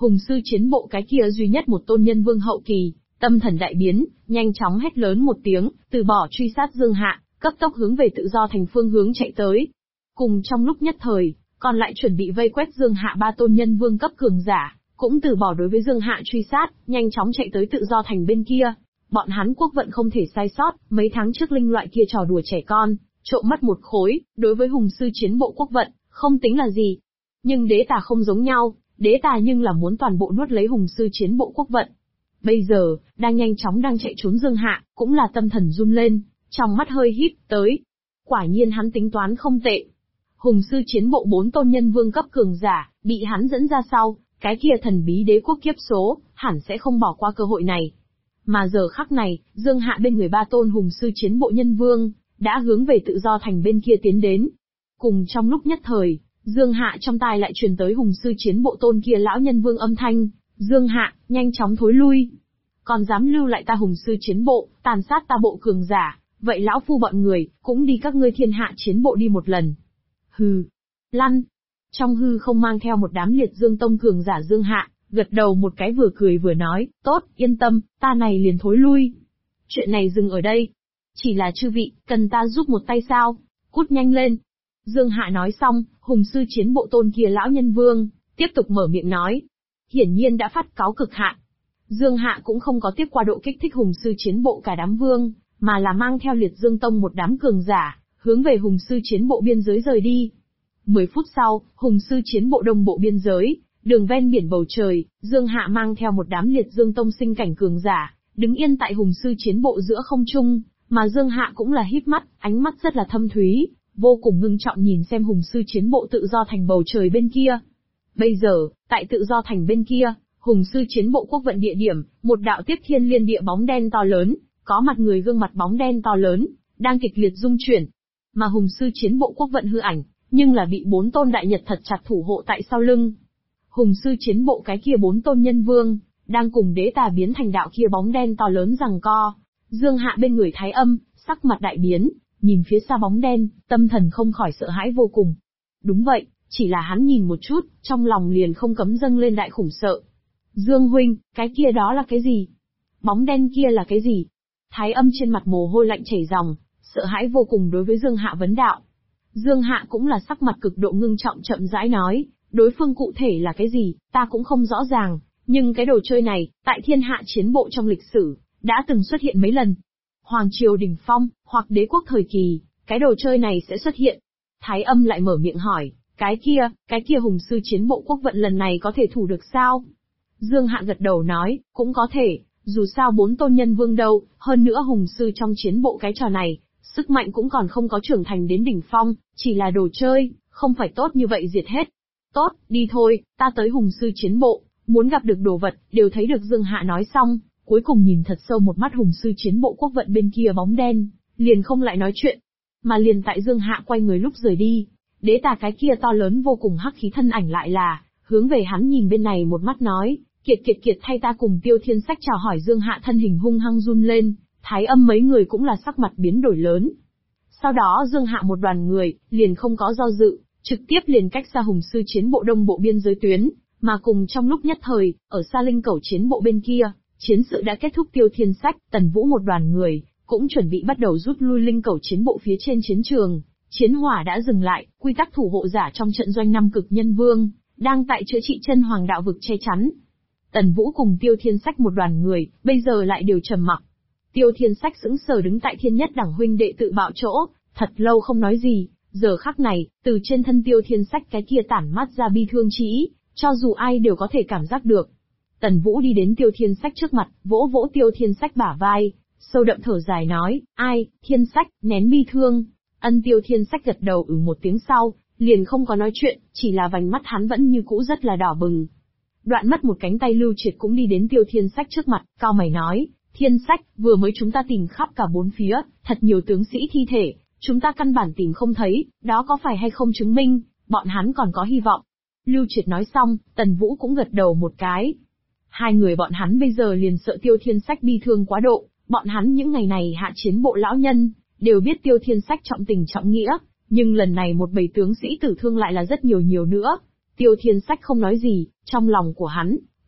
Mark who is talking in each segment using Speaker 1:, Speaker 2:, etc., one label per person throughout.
Speaker 1: Hùng sư chiến bộ cái kia duy nhất một tôn nhân vương hậu kỳ, tâm thần đại biến, nhanh chóng hét lớn một tiếng, từ bỏ truy sát Dương Hạ, cấp tốc hướng về tự do thành phương hướng chạy tới. Cùng trong lúc nhất thời, còn lại chuẩn bị vây quét Dương Hạ ba tôn nhân vương cấp cường giả, cũng từ bỏ đối với Dương Hạ truy sát, nhanh chóng chạy tới tự do thành bên kia. Bọn hắn quốc vận không thể sai sót, mấy tháng trước linh loại kia trò đùa trẻ con, trộm mất một khối, đối với hùng sư chiến bộ quốc vận, không tính là gì. Nhưng đế tà không giống nhau, đế tà nhưng là muốn toàn bộ nuốt lấy hùng sư chiến bộ quốc vận. Bây giờ, đang nhanh chóng chạy trốn Dương Hạ, cũng là tâm thần run lên, trong mắt hơi híp tới. Quả nhiên hắn tính toán không tệ. Hùng sư chiến bộ 4 tôn nhân vương cấp cường giả, bị hắn dẫn ra sau, cái kia thần bí đế quốc kiếp số, hẳn sẽ không bỏ qua cơ hội này. Mà giờ khắc này, Dương Hạ bên người 3 tôn hùng sư chiến bộ nhân vương, đã hướng về tự do thành bên kia tiến đến. Cùng trong lúc nhất thời, Dương Hạ trong tai lại truyền tới hùng sư chiến bộ tôn kia lão nhân vương âm thanh, Dương Hạ, nhanh chóng thối lui. Còn dám lưu lại ta hùng sư chiến bộ, tàn sát ta bộ cường giả, vậy lão phu bọn người, cũng đi các ngươi thiên hạ chiến bộ đi một lần. Hừ, lăn. Trong hư không mang theo một đám liệt dương tông cường giả Dương Hạ, gật đầu một cái vừa cười vừa nói, tốt, yên tâm, ta này liền thối lui. Chuyện này dừng ở đây. Chỉ là chư vị, cần ta giúp một tay sao? Cút nhanh lên. Dương Hạ nói xong, hùng sư chiến bộ tôn kia lão nhân vương, tiếp tục mở miệng nói. Hiển nhiên đã phát cáo cực hạn. Dương Hạ cũng không có tiếp qua độ kích thích hùng sư chiến bộ cả đám vương, mà là mang theo liệt dương tông một đám cường giả, hướng về hùng sư chiến bộ biên giới rời đi. 10 phút sau, hùng sư chiến bộ đông bộ biên giới, đường ven biển bầu trời, Dương Hạ mang theo một đám liệt dương tông sinh cảnh cường giả, đứng yên tại hùng sư chiến bộ giữa không trung, mà Dương Hạ cũng là híp mắt, ánh mắt rất là thâm thúy, vô cùng ngưng trọng nhìn xem hùng sư chiến bộ tự do thành bầu trời bên kia. Bây giờ, tại tự do thành bên kia, hùng sư chiến bộ quốc vận địa điểm, một đạo tiếp thiên liên địa bóng đen to lớn, có mặt người gương mặt bóng đen to lớn, đang kịch liệt rung chuyển. Mà hùng sư chiến bộ quốc vận hư ảnh, nhưng là bị 4 tôn đại nhật thật chặt thủ hộ tại sau lưng. Hùng sư chiến bộ cái kia 4 tôn nhân vương, đang cùng đế tà biến thành đạo kia bóng đen to lớn giằng co. Dương Hạ bên người Thái Âm, sắc mặt đại biến, nhìn phía xa bóng đen, tâm thần không khỏi sợ hãi vô cùng. Đúng vậy, chỉ là hắn nhìn một chút, trong lòng liền không cấm dâng lên đại khủng sợ. Dương huynh, cái kia đó là cái gì? Bóng đen kia là cái gì? Thái Âm trên mặt mồ hôi lạnh chảy ròng, sợ hãi vô cùng đối với Dương Hạ vấn đạo. Dương Hạ cũng là sắc mặt cực độ ngưng trọng chậm rãi nói, đối phương cụ thể là cái gì, ta cũng không rõ ràng, nhưng cái đồ chơi này, tại thiên hạ chiến bộ trong lịch sử, đã từng xuất hiện mấy lần. Hoàng triều đỉnh phong, hoặc đế quốc thời kỳ, cái đồ chơi này sẽ xuất hiện. Thái Âm lại mở miệng hỏi, cái kia hùng sư chiến bộ quốc vận lần này có thể thủ được sao? Dương Hạ gật đầu nói, cũng có thể, dù sao 4 tôn nhân vương đâu, hơn nữa hùng sư trong chiến bộ cái trò này, sức mạnh cũng còn không có trưởng thành đến đỉnh phong, chỉ là đồ chơi, không phải tốt như vậy diệt hết. Tốt, đi thôi, ta tới hùng sư chiến bộ, muốn gặp được đồ vật, đều thấy được. Dương Hạ nói xong, cuối cùng nhìn thật sâu một mắt hùng sư chiến bộ quốc vận bên kia bóng đen, liền không lại nói chuyện. Mà liền tại Dương Hạ quay người lúc rời đi, đế tà cái kia to lớn vô cùng hắc khí thân ảnh lại là, hướng về hắn nhìn bên này một mắt nói, kiệt thay ta cùng Tiêu Thiên Sách chào hỏi. Dương Hạ thân hình hung hăng run lên, Thái Âm mấy người cũng là sắc mặt biến đổi lớn. Sau đó Dương Hạ một đoàn người, liền không có do dự, trực tiếp liền cách xa hùng sư chiến bộ đông bộ biên giới tuyến, mà cùng trong lúc nhất thời, ở xa linh cẩu chiến bộ bên kia, chiến sự đã kết thúc. Tiêu Thiên Sách, Tần Vũ một đoàn người, cũng chuẩn bị bắt đầu rút lui linh cẩu chiến bộ phía trên chiến trường. Chiến hỏa đã dừng lại, quy tắc thủ hộ giả trong trận doanh năm cực nhân vương, đang tại chữa trị chân hoàng đạo vực che chắn. Tần Vũ cùng Tiêu Thiên Sách một đoàn người, bây giờ lại đều trầm mặc. Tiêu Thiên Sách sững sờ đứng tại thiên nhất đẳng huynh đệ tự bạo chỗ, thật lâu không nói gì. Giờ khắc này, từ trên thân Tiêu Thiên Sách cái kia tản mát ra bi thương chí ý, cho dù ai đều có thể cảm giác được. Tần Vũ đi đến Tiêu Thiên Sách trước mặt, vỗ vỗ Tiêu Thiên Sách bả vai, sâu đậm thở dài nói, ai, Thiên Sách, nén bi thương. Tiêu Thiên Sách gật đầu một tiếng sau, liền không có nói chuyện, chỉ là vành mắt hắn vẫn như cũ rất là đỏ bừng. Đoạn mất một cánh tay Lưu Triệt cũng đi đến Tiêu Thiên Sách trước mặt, cao mày nói, Thiên Sách, vừa mới chúng ta tìm khắp cả bốn phía, thật nhiều tướng sĩ thi thể, chúng ta căn bản tìm không thấy, đó có phải hay không chứng minh, bọn hắn còn có hy vọng. Lưu Triệt nói xong, Tần Vũ cũng gật đầu một cái. Hai người bọn hắn bây giờ liền sợ Tiêu Thiên Sách bi thương quá độ, bọn hắn những ngày này hạ chiến bộ lão nhân, đều biết Tiêu Thiên Sách trọng tình trọng nghĩa, nhưng lần này một bầy tướng sĩ tử thương lại là rất nhiều nữa. Tiêu Thiên Sách không nói gì, trong lòng của hắn,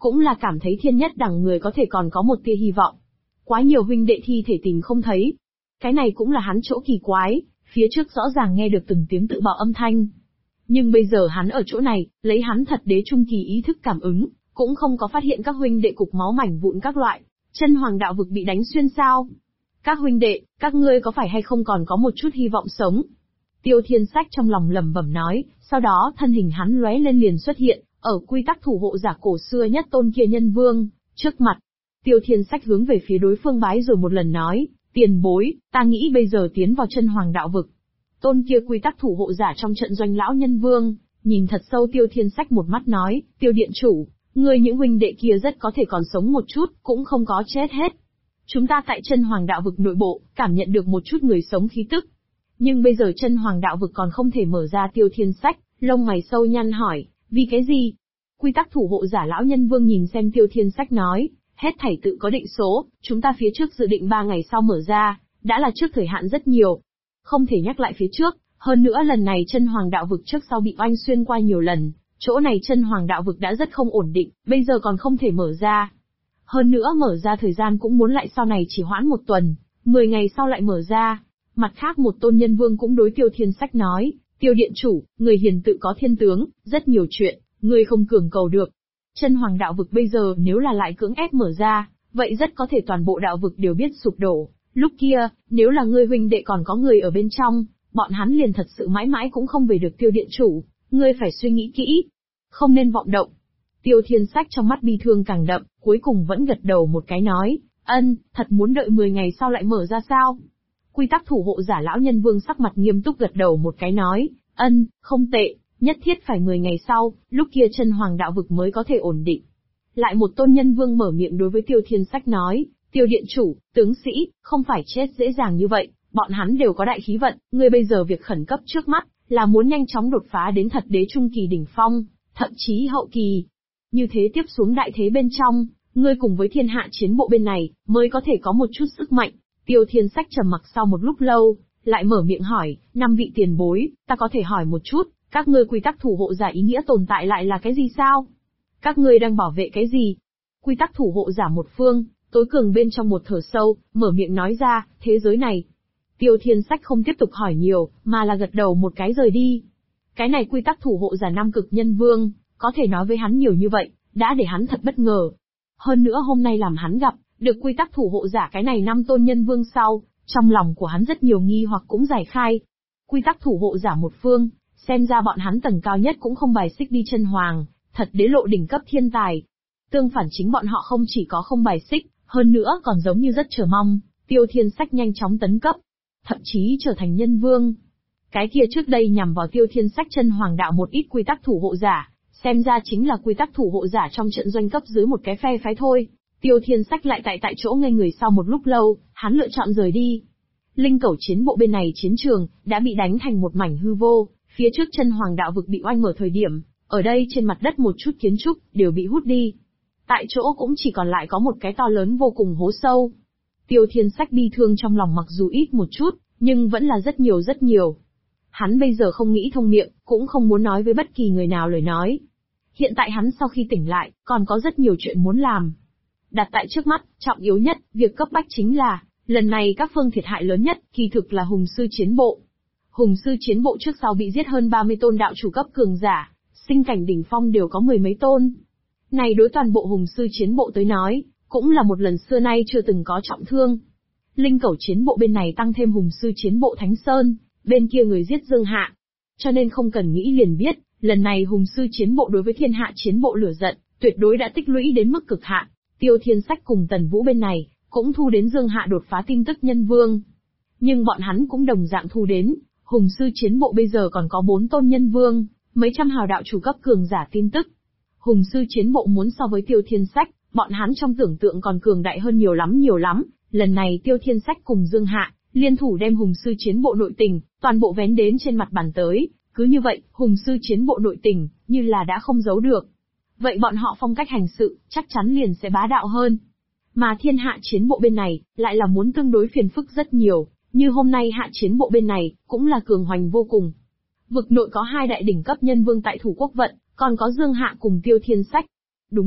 Speaker 1: cũng là cảm thấy thiên nhất đẳng người có thể còn có một tia hy vọng. Quá nhiều huynh đệ thi thể tìm không thấy. Cái này cũng là hắn chỗ kỳ quái, phía trước rõ ràng nghe được từng tiếng tự bạo âm thanh. Nhưng bây giờ hắn ở chỗ này, lấy hắn thật đế trung kỳ ý thức cảm ứng, cũng không có phát hiện các huynh đệ cục máu mảnh vụn các loại. Chân hoàng đạo vực bị đánh xuyên sao? Các huynh đệ, các ngươi có phải hay không còn có một chút hy vọng sống? Tiêu Thiên Sách trong lòng lẩm bẩm nói, sau đó thân hình hắn lóe lên liền xuất hiện, ở quy tắc thủ hộ giả cổ xưa nhất tôn kia nhân vương, trước mặt. Tiêu Thiên Sách hướng về phía đối phương bái rồi một lần nói, tiền bối, ta nghĩ bây giờ tiến vào chân hoàng đạo vực. Tôn kia quy tắc thủ hộ giả trong trận doanh lão nhân vương, nhìn thật sâu Tiêu Thiên Sách một mắt nói, Tiêu điện chủ, ngươi những huynh đệ kia rất có thể còn sống một chút, cũng không có chết hết. Chúng ta tại chân hoàng đạo vực nội bộ, cảm nhận được một chút người sống khí tức. Nhưng bây giờ chân hoàng đạo vực còn không thể mở ra. Tiêu Thiên Sách, lông mày sâu nhăn hỏi, vì cái gì? Quy tắc thủ hộ giả lão nhân vương nhìn xem Tiêu Thiên Sách nói, hết thảy tự có định số, chúng ta phía trước dự định 3 ngày sau mở ra, đã là trước thời hạn rất nhiều. Không thể nhắc lại phía trước, hơn nữa lần này chân hoàng đạo vực trước sau bị oanh xuyên qua nhiều lần, chỗ này chân hoàng đạo vực đã rất không ổn định, bây giờ còn không thể mở ra. Hơn nữa mở ra thời gian cũng muốn lại sau này chỉ hoãn 1 tuần, 10 ngày sau lại mở ra. Mặt khác một tôn nhân vương cũng đối Tiêu Thiên Sách nói, Tiêu điện chủ, người hiền tự có thiên tướng, rất nhiều chuyện, người không cường cầu được. Chân hoàng đạo vực bây giờ nếu là lại cưỡng ép mở ra, vậy rất có thể toàn bộ đạo vực đều biết sụp đổ. Lúc kia, nếu là ngươi huynh đệ còn có người ở bên trong, bọn hắn liền thật sự mãi mãi cũng không về được Tiêu điện chủ, ngươi phải suy nghĩ kỹ. Không nên vọng động. Tiêu Thiên Sách trong mắt bi thương càng đậm, cuối cùng vẫn gật đầu một cái nói, thật muốn đợi 10 ngày sau lại mở ra sao? Quy tắc thủ hộ giả lão nhân vương sắc mặt nghiêm túc gật đầu một cái nói, không tệ, nhất thiết phải 10 ngày sau, lúc kia chân hoàng đạo vực mới có thể ổn định. Lại một tôn nhân vương mở miệng đối với Tiêu Thiên Sách nói, Tiêu điện chủ, tướng sĩ, không phải chết dễ dàng như vậy, bọn hắn đều có đại khí vận, ngươi bây giờ việc khẩn cấp trước mắt, là muốn nhanh chóng đột phá đến thật đế trung kỳ đỉnh phong, thậm chí hậu kỳ. Như thế tiếp xuống đại thế bên trong, ngươi cùng với thiên hạ chiến bộ bên này, mới có thể có một chút sức mạnh. Tiêu Thiên Sách trầm mặc sau một lúc lâu, lại mở miệng hỏi, 5 vị tiền bối, ta có thể hỏi một chút, các ngươi quy tắc thủ hộ giả ý nghĩa tồn tại lại là cái gì sao? Các ngươi đang bảo vệ cái gì? Quy tắc thủ hộ giả một phương, tối cường bên trong một thở sâu, mở miệng nói ra, thế giới này. Tiêu Thiên Sách không tiếp tục hỏi nhiều, mà là gật đầu một cái rời đi. Cái này quy tắc thủ hộ giả Nam Cực Nhân Vương, có thể nói với hắn nhiều như vậy, đã để hắn thật bất ngờ. Hơn nữa hôm nay làm hắn gặp, được quy tắc thủ hộ giả cái này 5 tôn nhân vương sau, trong lòng của hắn rất nhiều nghi hoặc cũng giải khai. Quy tắc thủ hộ giả một phương, xem ra bọn hắn tầng cao nhất cũng không bài xích đi chân hoàng, thật đế lộ đỉnh cấp thiên tài. Tương phản chính bọn họ không chỉ có không bài xích, hơn nữa còn giống như rất chờ mong, Tiêu Thiên Sách nhanh chóng tấn cấp, thậm chí trở thành nhân vương. Cái kia trước đây nhằm vào Tiêu Thiên Sách chân hoàng đạo một ít quy tắc thủ hộ giả, xem ra chính là quy tắc thủ hộ giả trong trận doanh cấp dưới một cái phe phái thôi. Tiêu Thiên Sách lại tại chỗ ngây người sau một lúc lâu, hắn lựa chọn rời đi. Linh cẩu chiến bộ bên này chiến trường, đã bị đánh thành một mảnh hư vô, phía trước chân hoàng đạo vực bị oanh mở thời điểm, ở đây trên mặt đất một chút kiến trúc, đều bị hút đi. Tại chỗ cũng chỉ còn lại có một cái to lớn vô cùng hố sâu. Tiêu Thiên Sách bi thương trong lòng mặc dù ít một chút, nhưng vẫn là rất nhiều rất nhiều. Hắn bây giờ không nghĩ thông miệng, cũng không muốn nói với bất kỳ người nào lời nói. Hiện tại hắn sau khi tỉnh lại, còn có rất nhiều chuyện muốn làm. Đặt tại trước mắt, trọng yếu nhất, việc cấp bách chính là, lần này các phương thiệt hại lớn nhất, kỳ thực là Hùng Sư Chiến Bộ. Hùng Sư Chiến Bộ trước sau bị giết hơn 30 tôn đạo chủ cấp cường giả, sinh cảnh đỉnh phong đều có 10 mấy tôn. Này đối toàn bộ Hùng Sư Chiến Bộ tới nói, cũng là một lần xưa nay chưa từng có trọng thương. Linh cẩu chiến bộ bên này tăng thêm Hùng Sư Chiến Bộ Thánh Sơn, bên kia người giết Dương Hạ. Cho nên không cần nghĩ liền biết, lần này Hùng Sư Chiến Bộ đối với thiên hạ chiến bộ lửa giận, tuyệt đối đã tích lũy đến mức cực hạn. Tiêu Thiên Sách cùng Tần Vũ bên này, cũng thu đến Dương Hạ đột phá tin tức nhân vương. Nhưng bọn hắn cũng đồng dạng thu đến, Hùng Sư Chiến Bộ bây giờ còn có 4 tôn nhân vương, mấy trăm hào đạo chủ cấp cường giả tin tức. Hùng Sư Chiến Bộ muốn so với Tiêu Thiên Sách, bọn hắn trong tưởng tượng còn cường đại hơn nhiều lắm. Lần này Tiêu Thiên Sách cùng Dương Hạ, liên thủ đem Hùng Sư Chiến Bộ nội tình, toàn bộ vén đến trên mặt bàn tới. Cứ như vậy, Hùng Sư Chiến Bộ nội tình, như là đã không giấu được. Vậy bọn họ phong cách hành sự, chắc chắn liền sẽ bá đạo hơn. Mà thiên hạ chiến bộ bên này, lại là muốn tương đối phiền phức rất nhiều, như hôm nay hạ chiến bộ bên này, cũng là cường hoành vô cùng. Vực nội có 2 đại đỉnh cấp nhân vương tại thủ quốc vận, còn có Dương Hạ cùng Tiêu Thiên Sách. Đúng vậy,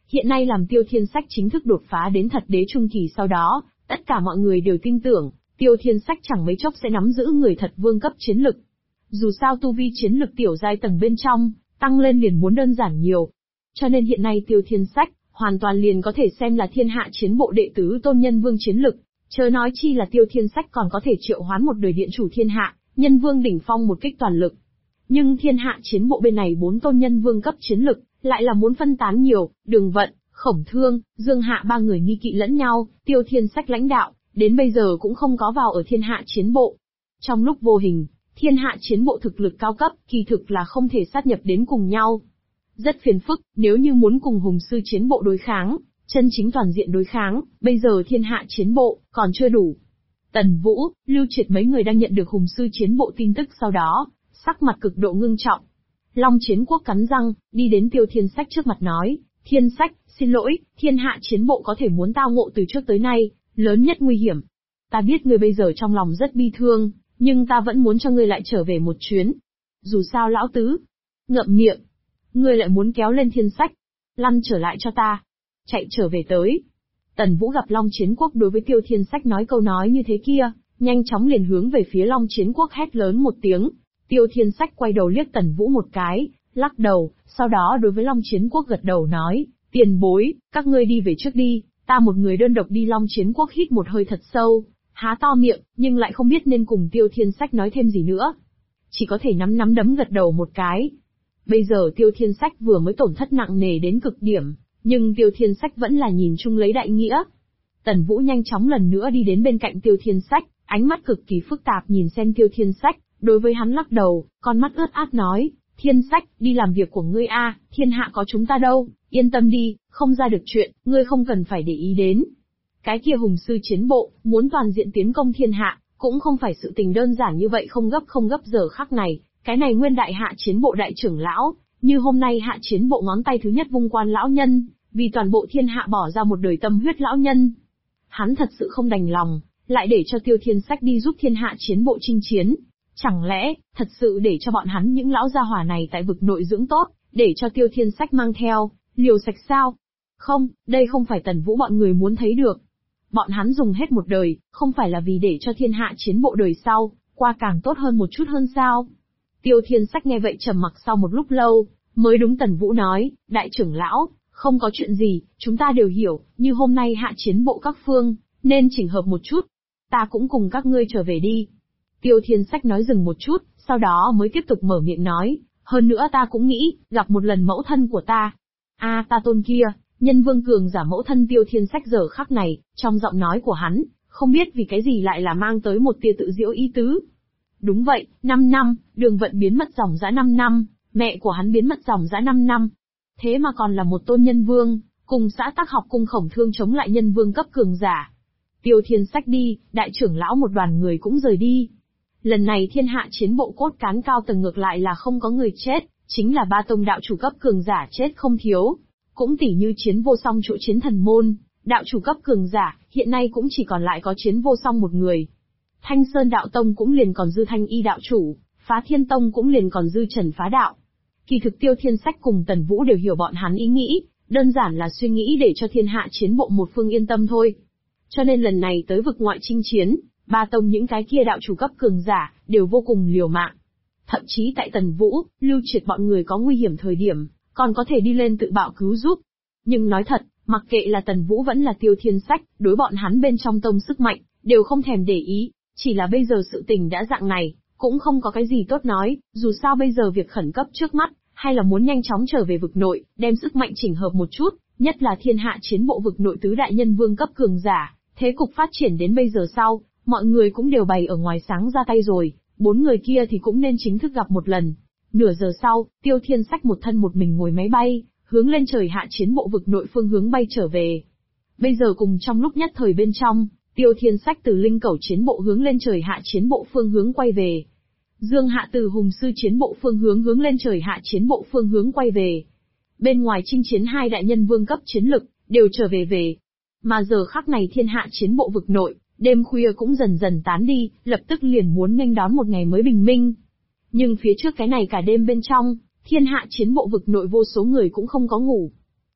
Speaker 1: Hiện nay làm Tiêu Thiên Sách chính thức đột phá đến thật đế trung kỳ sau đó, tất cả mọi người đều tin tưởng, Tiêu Thiên Sách chẳng mấy chốc sẽ nắm giữ người thật vương cấp chiến lực. Dù sao tu vi chiến lực tiểu giai tầng bên trong, tăng lên liền muốn đơn giản nhiều. Cho nên hiện nay Tiêu Thiên Sách, hoàn toàn liền có thể xem là thiên hạ chiến bộ đệ tứ tôn nhân vương chiến lực. Chớ nói chi là Tiêu Thiên Sách còn có thể triệu hoán một đời điện chủ thiên hạ, nhân vương đỉnh phong một kích toàn lực. Nhưng thiên hạ chiến bộ bên này 4 tôn nhân vương cấp chiến lực, lại là muốn phân tán nhiều, Đường Vận, Khổng Thương, Dương Hạ ba người nghi kỵ lẫn nhau, Tiêu Thiên Sách lãnh đạo, đến bây giờ cũng không có vào ở thiên hạ chiến bộ. Trong lúc vô hình, thiên hạ chiến bộ thực lực cao cấp, kỳ thực là không thể sát nhập đến cùng nhau. Rất phiền phức, nếu như muốn cùng hùng sư chiến bộ đối kháng, chân chính toàn diện đối kháng, bây giờ thiên hạ chiến bộ, còn chưa đủ. Tần Vũ, Lưu Triệt mấy người đang nhận được hùng sư chiến bộ tin tức sau đó, sắc mặt cực độ ngưng trọng. Long Chiến Quốc cắn răng, đi đến Tiêu Thiên Sách trước mặt nói, Thiên Sách, xin lỗi, thiên hạ chiến bộ có thể muốn tao ngộ từ trước tới nay, lớn nhất nguy hiểm. Ta biết ngươi bây giờ trong lòng rất bi thương, nhưng ta vẫn muốn cho ngươi lại trở về một chuyến. Dù sao lão tứ, ngậm miệng, ngươi lại muốn kéo lên Thiên Sách, lăn trở lại cho ta, chạy trở về tới. Tần Vũ gặp Long Chiến Quốc đối với Tiêu Thiên Sách nói câu nói như thế kia, nhanh chóng liền hướng về phía Long Chiến Quốc hét lớn một tiếng. Tiêu Thiên Sách quay đầu liếc Tần Vũ một cái, lắc đầu, sau đó đối với Long Chiến Quốc gật đầu nói, tiền bối, các ngươi đi về trước đi, ta một người đơn độc đi. Long Chiến Quốc hít một hơi thật sâu, há to miệng, nhưng lại không biết nên cùng Tiêu Thiên Sách nói thêm gì nữa. Chỉ có thể nắm đấm gật đầu một cái. Bây giờ Tiêu Thiên Sách vừa mới tổn thất nặng nề đến cực điểm, nhưng Tiêu Thiên Sách vẫn là nhìn chung lấy đại nghĩa. Tần Vũ nhanh chóng lần nữa đi đến bên cạnh Tiêu Thiên Sách, ánh mắt cực kỳ phức tạp nhìn xem Tiêu Thiên Sách, đối với hắn lắc đầu, con mắt ướt át nói, Thiên Sách, đi làm việc của ngươi a, thiên hạ có chúng ta đâu, yên tâm đi, không ra được chuyện, ngươi không cần phải để ý đến. Cái kia hùng sư chiến bộ, muốn toàn diện tiến công thiên hạ, cũng không phải sự tình đơn giản như vậy, không gấp giờ khắc này, cái này nguyên đại hạ chiến bộ đại trưởng lão, như hôm nay hạ chiến bộ ngón tay thứ nhất vung quan lão nhân, vì toàn bộ thiên hạ bỏ ra một đời tâm huyết lão nhân. Hắn thật sự không đành lòng, lại để cho Tiêu Thiên Sách đi giúp thiên hạ chiến bộ chinh chiến. Chẳng lẽ, thật sự để cho bọn hắn những lão gia hỏa này tại vực nội dưỡng tốt, để cho Tiêu Thiên Sách mang theo, liều sạch sao? Không, đây không phải Tần Vũ bọn người muốn thấy được. Bọn hắn dùng hết một đời, không phải là vì để cho thiên hạ chiến bộ đời sau, qua càng tốt hơn một chút hơn sao? Tiêu Thiên Sách nghe vậy trầm mặc sau một lúc lâu, mới đúng Tần Vũ nói, đại trưởng lão, không có chuyện gì, chúng ta đều hiểu, như hôm nay hạ chiến bộ các phương, nên chỉnh hợp một chút. Ta cũng cùng các ngươi trở về đi. Tiêu Thiên Sách nói dừng một chút, sau đó mới tiếp tục mở miệng nói, hơn nữa ta cũng nghĩ, gặp một lần mẫu thân của ta. Ta tôn kia, nhân vương cường giả mẫu thân. Tiêu Thiên Sách giờ khắc này, trong giọng nói của hắn, không biết vì cái gì lại là mang tới một tia tự giễu ý tứ. Đúng vậy, 5 năm, Đường Vận biến mất dòng dã 5 năm, mẹ của hắn biến mất dòng dã 5 năm. Thế mà còn là một tôn nhân vương, cùng xã Tắc Học cùng Khổng Thương chống lại nhân vương cấp cường giả. Tiêu Thiên Sách đi, đại trưởng lão một đoàn người cũng rời đi. Lần này thiên hạ chiến bộ cốt cán cao tầng ngược lại là không có người chết, chính là 3 tông đạo chủ cấp cường giả chết không thiếu. Cũng tỉ như Chiến Vô Song chỗ Chiến Thần Môn, đạo chủ cấp cường giả, hiện nay cũng chỉ còn lại có Chiến Vô Song một người. Thanh Sơn đạo tông cũng liền còn dư Thanh Y đạo chủ, Phá Thiên tông cũng liền còn dư Trần Phá đạo. Kỳ thực Tiêu Thiên Sách cùng Tần Vũ đều hiểu bọn hắn ý nghĩ, đơn giản là suy nghĩ để cho thiên hạ chiến bộ một phương yên tâm thôi. Cho nên lần này tới vực ngoại chinh chiến, 3 tông những cái kia đạo chủ cấp cường giả, đều vô cùng liều mạng. Thậm chí tại Tần Vũ, Lưu Triệt bọn người có nguy hiểm thời điểm, còn có thể đi lên tự bạo cứu giúp. Nhưng nói thật, mặc kệ là Tần Vũ vẫn là Tiêu Thiên Sách, đối bọn hắn bên trong tông sức mạnh, đều không thèm để ý, chỉ là bây giờ sự tình đã dạng này, cũng không có cái gì tốt nói, dù sao bây giờ việc khẩn cấp trước mắt, hay là muốn nhanh chóng trở về vực nội, đem sức mạnh chỉnh hợp một chút, nhất là thiên hạ chiến bộ vực nội tứ đại nhân vương cấp cường giả, thế cục phát triển đến bây giờ sau, mọi người cũng đều bày ở ngoài sáng ra tay rồi, 4 người kia thì cũng nên chính thức gặp một lần. Nửa giờ sau, Tiêu Thiên Sách một thân một mình ngồi máy bay, hướng lên trời hạ chiến bộ vực nội phương hướng bay trở về. Bây giờ cùng trong lúc nhất thời bên trong, Tiêu Thiên Sách từ linh cẩu chiến bộ hướng lên trời hạ chiến bộ phương hướng quay về. Dương Hạ từ hùng sư chiến bộ phương hướng lên trời hạ chiến bộ phương hướng quay về. Bên ngoài chinh chiến 2 đại nhân vương cấp chiến lực, đều trở về. Mà giờ khắc này thiên hạ chiến bộ vực nội, đêm khuya cũng dần dần tán đi, lập tức liền muốn nghênh đón một ngày mới bình minh. Nhưng phía trước cái này cả đêm bên trong, thiên hạ chiến bộ vực nội vô số người cũng không có ngủ.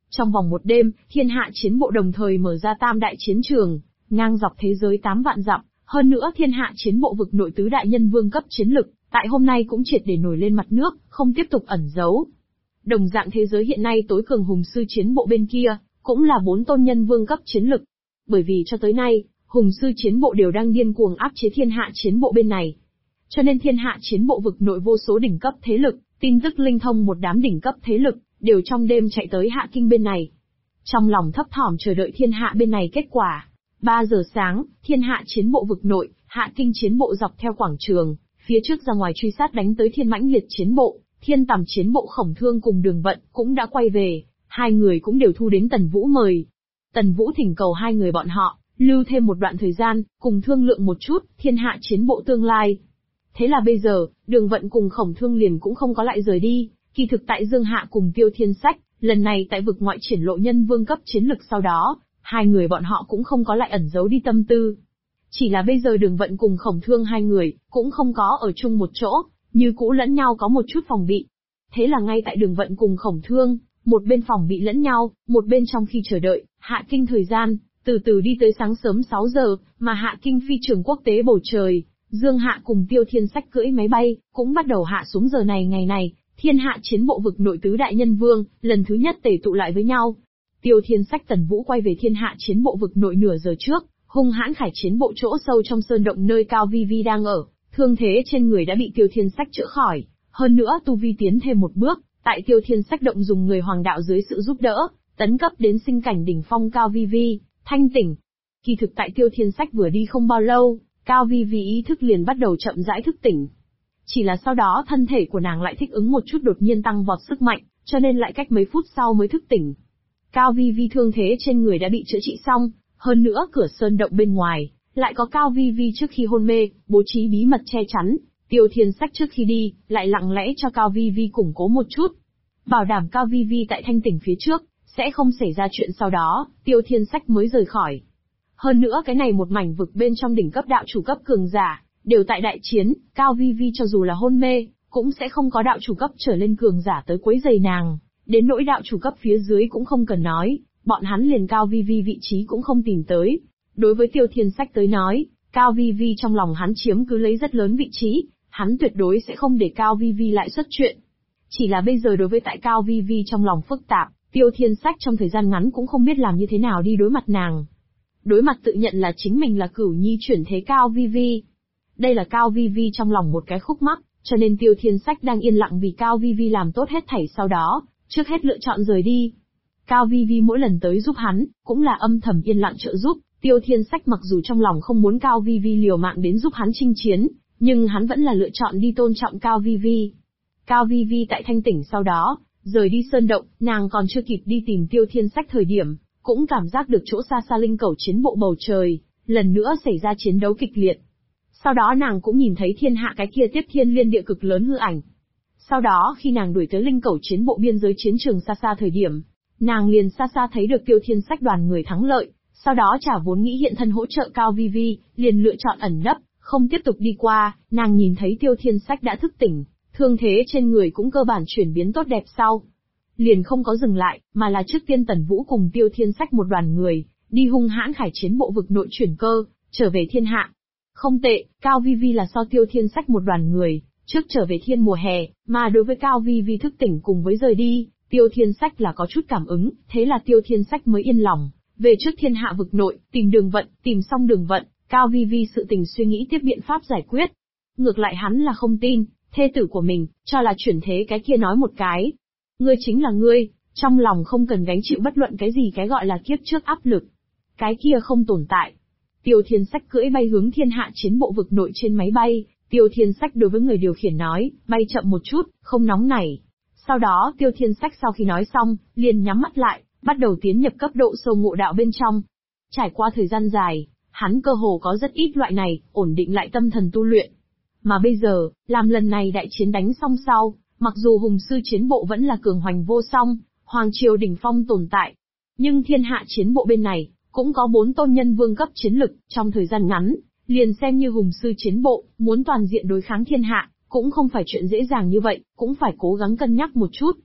Speaker 1: Trong vòng một đêm, thiên hạ chiến bộ đồng thời mở ra tam đại chiến trường, ngang dọc thế giới 8 vạn dặm, hơn nữa thiên hạ chiến bộ vực nội tứ đại nhân vương cấp chiến lực, tại hôm nay cũng triệt để nổi lên mặt nước, không tiếp tục ẩn giấu. Đồng dạng thế giới hiện nay tối cường hùng sư chiến bộ bên kia, cũng là 4 tôn nhân vương cấp chiến lực. Bởi vì cho tới nay, hùng sư chiến bộ đều đang điên cuồng áp chế thiên hạ chiến bộ bên này. Cho nên thiên hạ chiến bộ vực nội vô số đỉnh cấp thế lực, tin tức linh thông một đám đỉnh cấp thế lực, đều trong đêm chạy tới Hạ Kinh bên này. Trong lòng thấp thỏm chờ đợi thiên hạ bên này kết quả. 3 giờ sáng, thiên hạ chiến bộ vực nội, Hạ Kinh chiến bộ dọc theo quảng trường, phía trước ra ngoài truy sát đánh tới thiên mãnh liệt chiến bộ, thiên tầm chiến bộ Khổng Thương cùng Đường Vận cũng đã quay về, hai người cũng đều thu đến Tần Vũ mời. Tần Vũ thỉnh cầu hai người bọn họ, lưu thêm một đoạn thời gian, cùng thương lượng một chút, thiên hạ chiến bộ tương lai. Thế là bây giờ, Đường Vận cùng Khổng Thương liền cũng không có lại rời đi, kỳ thực tại Dương Hạ cùng Tiêu Thiên Sách, lần này tại vực ngoại triển lộ nhân vương cấp chiến lực sau đó, hai người bọn họ cũng không có lại ẩn giấu đi tâm tư. Chỉ là bây giờ Đường Vận cùng Khổng Thương hai người, cũng không có ở chung một chỗ, như cũ lẫn nhau có một chút phòng bị. Thế là ngay tại Đường Vận cùng Khổng Thương, một bên phòng bị lẫn nhau, một bên trong khi chờ đợi, Hạ Kinh thời gian, từ từ đi tới sáng sớm 6 giờ, mà Hạ Kinh phi trường quốc tế bầu trời, Dương Hạ cùng Tiêu Thiên Sách cưỡi máy bay, cũng bắt đầu hạ xuống giờ này ngày này, thiên hạ chiến bộ vực nội tứ đại nhân vương, lần thứ nhất tề tụ lại với nhau. Tiêu Thiên Sách Tần Vũ quay về thiên hạ chiến bộ vực nội nửa giờ trước, hung hãn khải chiến bộ chỗ sâu trong sơn động nơi Cao Vi Vi đang ở, thương thế trên người đã bị Tiêu Thiên Sách chữa khỏi, hơn nữa tu vi tiến thêm một bước, tại Tiêu Thiên Sách động dùng người hoàng đạo dưới sự giúp đỡ, tấn cấp đến sinh cảnh đỉnh phong Cao Vi Vi, thanh tỉnh. Kỳ thực tại Tiêu Thiên Sách vừa đi không bao lâu, Cao Vi Vi ý thức liền bắt đầu chậm rãi thức tỉnh. Chỉ là sau đó thân thể của nàng lại thích ứng một chút đột nhiên tăng vọt sức mạnh, cho nên lại cách mấy phút sau mới thức tỉnh. Cao Vi Vi thương thế trên người đã bị chữa trị xong, hơn nữa cửa sơn động bên ngoài, lại có Cao Vi Vi trước khi hôn mê, bố trí bí mật che chắn. Tiêu Thiên Sách trước khi đi, lại lặng lẽ cho Cao Vi Vi củng cố một chút. Bảo đảm Cao Vi Vi tại thanh tỉnh phía trước, sẽ không xảy ra chuyện sau đó, Tiêu Thiên Sách mới rời khỏi. Hơn nữa cái này một mảnh vực bên trong đỉnh cấp đạo chủ cấp cường giả, đều tại đại chiến, Cao Vi Vi cho dù là hôn mê, cũng sẽ không có đạo chủ cấp trở lên cường giả tới quấy rầy nàng. Đến nỗi đạo chủ cấp phía dưới cũng không cần nói, bọn hắn liền Cao Vi Vi vị trí cũng không tìm tới. Đối với Tiêu Thiên Sách tới nói, Cao Vi Vi trong lòng hắn chiếm cứ lấy rất lớn vị trí, hắn tuyệt đối sẽ không để Cao Vi Vi lại xuất chuyện. Chỉ là bây giờ đối với tại Cao Vi Vi trong lòng phức tạp, Tiêu Thiên Sách trong thời gian ngắn cũng không biết làm như thế nào đi đối mặt nàng. Đối mặt tự nhận là chính mình là cửu nhi chuyển thế Cao Vi Vi. Đây là Cao Vi Vi trong lòng một cái khúc mắc, cho nên Tiêu Thiên Sách đang yên lặng vì Cao Vi Vi làm tốt hết thảy sau đó, trước hết lựa chọn rời đi. Cao Vi Vi mỗi lần tới giúp hắn, cũng là âm thầm yên lặng trợ giúp, Tiêu Thiên Sách mặc dù trong lòng không muốn Cao Vi Vi liều mạng đến giúp hắn chinh chiến, nhưng hắn vẫn là lựa chọn đi tôn trọng Cao Vi Vi. Cao Vi Vi tại thanh tỉnh sau đó, rời đi sơn động, nàng còn chưa kịp đi tìm Tiêu Thiên Sách thời điểm, cũng cảm giác được chỗ xa xa linh cẩu chiến bộ bầu trời, lần nữa xảy ra chiến đấu kịch liệt. Sau đó nàng cũng nhìn thấy thiên hạ cái kia tiếp thiên liên địa cực lớn hư ảnh. Sau đó khi nàng đuổi tới linh cẩu chiến bộ biên giới chiến trường xa xa thời điểm, nàng liền xa xa thấy được Tiêu Thiên Sách đoàn người thắng lợi, sau đó chả vốn nghĩ hiện thân hỗ trợ Cao Vi Vi, liền lựa chọn ẩn nấp, không tiếp tục đi qua, nàng nhìn thấy Tiêu Thiên Sách đã thức tỉnh, thương thế trên người cũng cơ bản chuyển biến tốt đẹp sau. Liền không có dừng lại, mà là trước tiên Tần Vũ cùng Tiêu Thiên Sách một đoàn người, đi hung hãn khải chiến bộ vực nội chuyển cơ, trở về thiên hạ. Không tệ, Cao Vi Vi là so Tiêu Thiên Sách một đoàn người, trước trở về thiên mùa hè, mà đối với Cao Vi Vi thức tỉnh cùng với rời đi, Tiêu Thiên Sách là có chút cảm ứng, thế là Tiêu Thiên Sách mới yên lòng, về trước thiên hạ vực nội, tìm Đường Vận, tìm xong Đường Vận, Cao Vi Vi sự tình suy nghĩ tiếp biện pháp giải quyết. Ngược lại hắn là không tin, thê tử của mình, cho là chuyển thế cái kia nói một cái. Ngươi chính là ngươi, trong lòng không cần gánh chịu bất luận cái gì cái gọi là kiếp trước áp lực. Cái kia không tồn tại. Tiêu Thiên Sách cưỡi bay hướng thiên hạ chiến bộ vực nội trên máy bay, Tiêu Thiên Sách đối với người điều khiển nói, bay chậm một chút, không nóng nảy. Sau đó Tiêu Thiên Sách sau khi nói xong, liền nhắm mắt lại, bắt đầu tiến nhập cấp độ sâu ngộ đạo bên trong. Trải qua thời gian dài, hắn cơ hồ có rất ít loại này, ổn định lại tâm thần tu luyện. Mà bây giờ, làm lần này đại chiến đánh xong sau, mặc dù hùng sư chiến bộ vẫn là cường hoành vô song, hoàng triều đỉnh phong tồn tại, nhưng thiên hạ chiến bộ bên này, cũng có 4 tôn nhân vương cấp chiến lực, trong thời gian ngắn, liền xem như hùng sư chiến bộ, muốn toàn diện đối kháng thiên hạ, cũng không phải chuyện dễ dàng như vậy, cũng phải cố gắng cân nhắc một chút.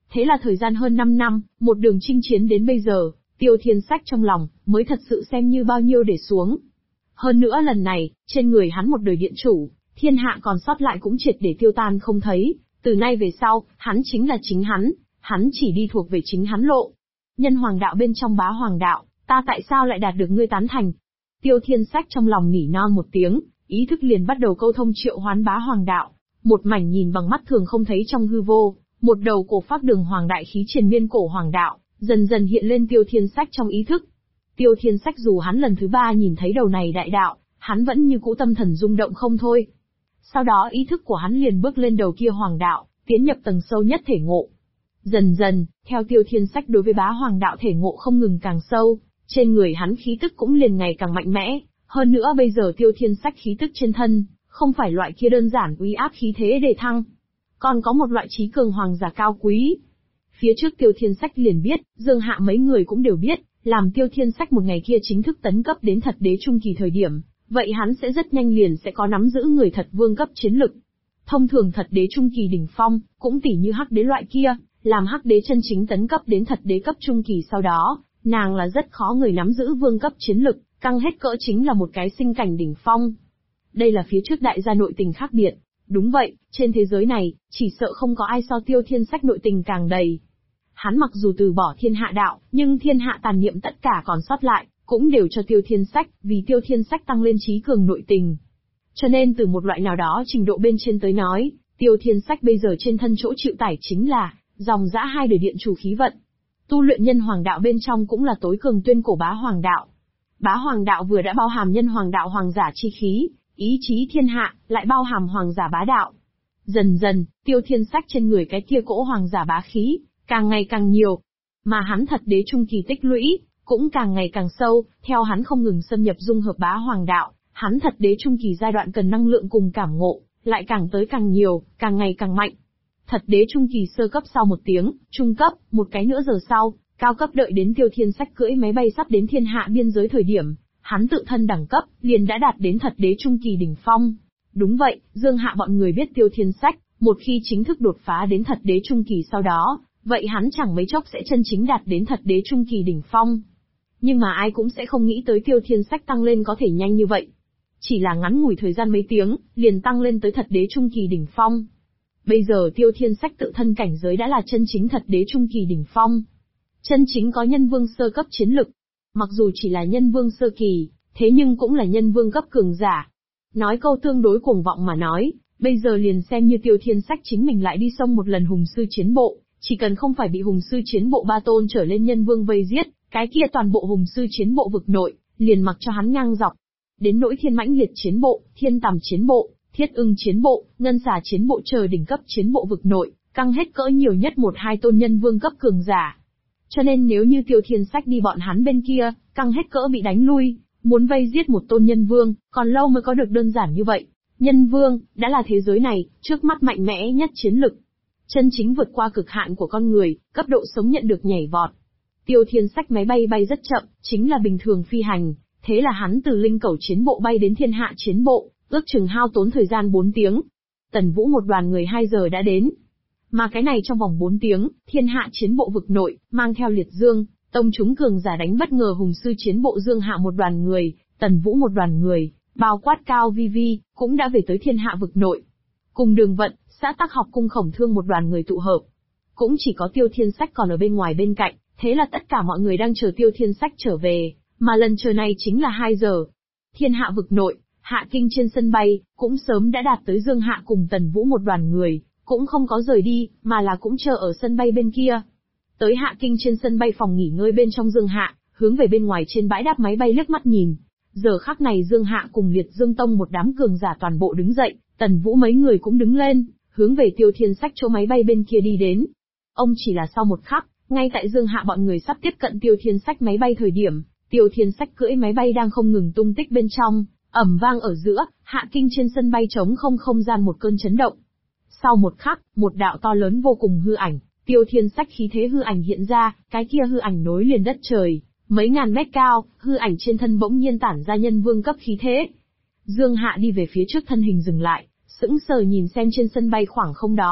Speaker 1: Thế là thời gian hơn 5 năm, một đường chinh chiến đến bây giờ, Tiêu Thiên Sách trong lòng, mới thật sự xem như bao nhiêu để xuống. Hơn nữa lần này, trên người hắn một đời điện chủ, thiên hạ còn sót lại cũng triệt để tiêu tan không thấy, từ nay về sau, hắn chính là chính hắn chỉ đi thuộc về chính hắn lộ. Nhân hoàng đạo bên trong bá hoàng đạo, ta tại sao lại đạt được ngươi tán thành? Tiêu Thiên Sách trong lòng nỉ non một tiếng, ý thức liền bắt đầu câu thông triệu hoán bá hoàng đạo. Một mảnh nhìn bằng mắt thường không thấy trong hư vô, một đầu cổ phác đường hoàng đại khí triền miên cổ hoàng đạo, dần dần hiện lên Tiêu Thiên Sách trong ý thức. Tiêu Thiên Sách dù hắn lần thứ 3 nhìn thấy đầu này đại đạo, hắn vẫn như cũ tâm thần rung động không thôi. Sau đó ý thức của hắn liền bước lên đầu kia hoàng đạo, tiến nhập tầng sâu nhất thể ngộ. Dần dần, theo Tiêu Thiên Sách đối với bá hoàng đạo thể ngộ không ngừng càng sâu, trên người hắn khí tức cũng liền ngày càng mạnh mẽ, hơn nữa bây giờ Tiêu Thiên Sách khí tức trên thân, không phải loại kia đơn giản uy áp khí thế đề thăng, còn có một loại trí cường hoàng giả cao quý. Phía trước Tiêu Thiên Sách liền biết, Dương Hạ mấy người cũng đều biết, làm Tiêu Thiên Sách một ngày kia chính thức tấn cấp đến thật đế trung kỳ thời điểm, vậy hắn sẽ rất nhanh liền sẽ có nắm giữ người thật vương cấp chiến lực. Thông thường thật đế trung kỳ đỉnh phong, cũng tỉ như hắc đế loại kia, làm hắc đế chân chính tấn cấp đến thật đế cấp trung kỳ sau đó, nàng là rất khó người nắm giữ vương cấp chiến lực, căng hết cỡ chính là một cái sinh cảnh đỉnh phong. Đây là phía trước đại gia nội tình khác biệt. Đúng vậy, trên thế giới này, chỉ sợ không có ai so Tiêu Thiên Sách nội tình càng đầy. Hắn mặc dù từ bỏ thiên hạ đạo, nhưng thiên hạ tàn niệm tất cả còn sót lại, cũng đều cho Tiêu Thiên Sách, vì Tiêu Thiên Sách tăng lên trí cường nội tình. Cho nên từ một loại nào đó trình độ bên trên tới nói, Tiêu Thiên Sách bây giờ trên thân chỗ chịu tải chính là dòng dã 2 đời điện chủ khí vận. Tu luyện nhân hoàng đạo bên trong cũng là tối cường tuyên cổ bá hoàng đạo. Bá hoàng đạo vừa đã bao hàm nhân hoàng đạo hoàng giả chi khí, ý chí thiên hạ, lại bao hàm hoàng giả bá đạo. Dần dần, Tiêu Thiên Sách trên người cái kia cỗ hoàng giả bá khí, càng ngày càng nhiều. Mà hắn thật đế trung kỳ tích lũy, cũng càng ngày càng sâu, theo hắn không ngừng xâm nhập dung hợp bá hoàng đạo, hắn thật đế trung kỳ giai đoạn cần năng lượng cùng cảm ngộ, lại càng tới càng nhiều, càng ngày càng mạnh. Thật đế trung kỳ sơ cấp sau 1 tiếng, trung cấp, một cái nửa giờ sau, cao cấp đợi đến Tiêu Thiên Sách cưỡi máy bay sắp đến thiên hạ biên giới thời điểm, hắn tự thân đẳng cấp, liền đã đạt đến thật đế trung kỳ đỉnh phong. Đúng vậy, Dương Hạ bọn người biết Tiêu Thiên Sách, một khi chính thức đột phá đến thật đế trung kỳ sau đó, vậy hắn chẳng mấy chốc sẽ chân chính đạt đến thật đế trung kỳ đỉnh phong. Nhưng mà ai cũng sẽ không nghĩ tới Tiêu Thiên Sách tăng lên có thể nhanh như vậy. Chỉ là ngắn ngủi thời gian mấy tiếng, liền tăng lên tới thật đế trung kỳ đỉnh phong. Bây giờ Tiêu Thiên Sách tự thân cảnh giới đã là chân chính thật đế trung kỳ đỉnh phong. Chân chính có nhân vương sơ cấp chiến lực. Mặc dù chỉ là nhân vương sơ kỳ, thế nhưng cũng là nhân vương cấp cường giả. Nói câu tương đối cuồng vọng mà nói, bây giờ liền xem như Tiêu Thiên Sách chính mình lại đi xông một lần hùng sư chiến bộ, chỉ cần không phải bị hùng sư chiến bộ 3 tôn trở lên nhân vương vây giết, cái kia toàn bộ hùng sư chiến bộ vực nội, liền mặc cho hắn ngang dọc. Đến nỗi thiên mãnh liệt chiến bộ, thiên tằm chiến bộ, thiết ưng chiến bộ, ngân xà chiến bộ chờ đỉnh cấp chiến bộ vực nội, căng hết cỡ nhiều nhất 1-2 tôn nhân vương cấp cường giả. Cho nên nếu như Tiêu Thiên Sách đi bọn hắn bên kia, căng hết cỡ bị đánh lui, muốn vây giết một tôn nhân vương, còn lâu mới có được đơn giản như vậy. Nhân vương, đã là thế giới này, trước mắt mạnh mẽ nhất chiến lực. Chân chính vượt qua cực hạn của con người, cấp độ sống nhận được nhảy vọt. Tiêu Thiên Sách máy bay bay rất chậm, chính là bình thường phi hành, thế là hắn từ linh cẩu chiến bộ bay đến thiên hạ chiến bộ, ước chừng hao tốn thời gian 4 tiếng. Tần Vũ một đoàn người 2 giờ đã đến. Mà cái này trong vòng 4 tiếng, thiên hạ chiến bộ vực nội, mang theo liệt dương, tông chúng cường giả đánh bất ngờ hùng sư chiến bộ Dương Hạ một đoàn người, Tần Vũ một đoàn người, bao quát Cao Vi Vi, cũng đã về tới thiên hạ vực nội. Cùng Đường Vận, xã Tắc Học cung Khổng Thương một đoàn người tụ hợp. Cũng chỉ có Tiêu Thiên Sách còn ở bên ngoài bên cạnh, thế là tất cả mọi người đang chờ Tiêu Thiên Sách trở về, mà lần chờ này chính là 2 giờ. Thiên hạ vực nội, Hạ Kinh trên sân bay, cũng sớm đã đạt tới Dương Hạ cùng Tần Vũ một đoàn người, cũng không có rời đi, mà là cũng chờ ở sân bay bên kia. Tới Hạ Kinh trên sân bay phòng nghỉ ngơi bên trong Dương Hạ, hướng về bên ngoài trên bãi đáp máy bay liếc mắt nhìn. Giờ khắc này Dương Hạ cùng Liệt Dương Tông một đám cường giả toàn bộ đứng dậy, Tần Vũ mấy người cũng đứng lên, hướng về Tiêu Thiên Sách chỗ máy bay bên kia đi đến. Ông chỉ là sau một khắc, ngay tại Dương Hạ bọn người sắp tiếp cận Tiêu Thiên Sách máy bay thời điểm, Tiêu Thiên Sách cưỡi máy bay đang không ngừng tung tích bên trong, ầm vang ở giữa, Hạ Kinh trên sân bay trống không gian một cơn chấn động. Sau một khắc, một đạo to lớn vô cùng hư ảnh, Tiêu Thiên Sách khí thế hư ảnh hiện ra, cái kia hư ảnh nối liền đất trời, mấy ngàn mét cao, hư ảnh trên thân bỗng nhiên tản ra nhân vương cấp khí thế. Dương Hạ đi về phía trước thân hình dừng lại, sững sờ nhìn xem trên sân bay khoảng không đó,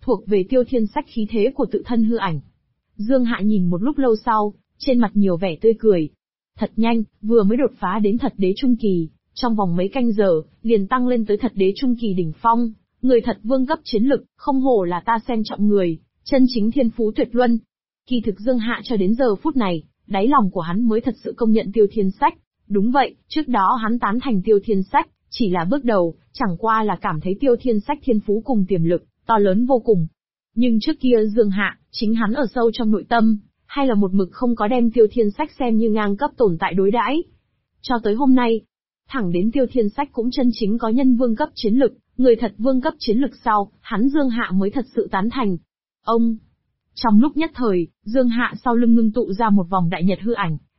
Speaker 1: thuộc về Tiêu Thiên Sách khí thế của tự thân hư ảnh. Dương Hạ nhìn một lúc lâu sau, trên mặt nhiều vẻ tươi cười. Thật nhanh, vừa mới đột phá đến thật đế trung kỳ, trong vòng mấy canh giờ, liền tăng lên tới thật đế trung kỳ đỉnh phong, người thật vương cấp chiến lực, không hổ là ta xem trọng người, chân chính thiên phú tuyệt luân. Kỳ thực Dương Hạ cho đến giờ phút này, đáy lòng của hắn mới thật sự công nhận Tiêu Thiên Sách. Đúng vậy, trước đó hắn tán thành Tiêu Thiên Sách, chỉ là bước đầu, chẳng qua là cảm thấy Tiêu Thiên Sách thiên phú cùng tiềm lực, to lớn vô cùng. Nhưng trước kia Dương Hạ, chính hắn ở sâu trong nội tâm, hay là một mực không có đem Tiêu Thiên Sách xem như ngang cấp tồn tại đối đãi. Cho tới hôm nay, thẳng đến Tiêu Thiên Sách cũng chân chính có nhân vương cấp chiến lực, người thật vương cấp chiến lực sau, hắn Dương Hạ mới thật sự tán thành. Ông! Trong lúc nhất thời, Dương Hạ sau lưng ngưng tụ ra một vòng đại nhật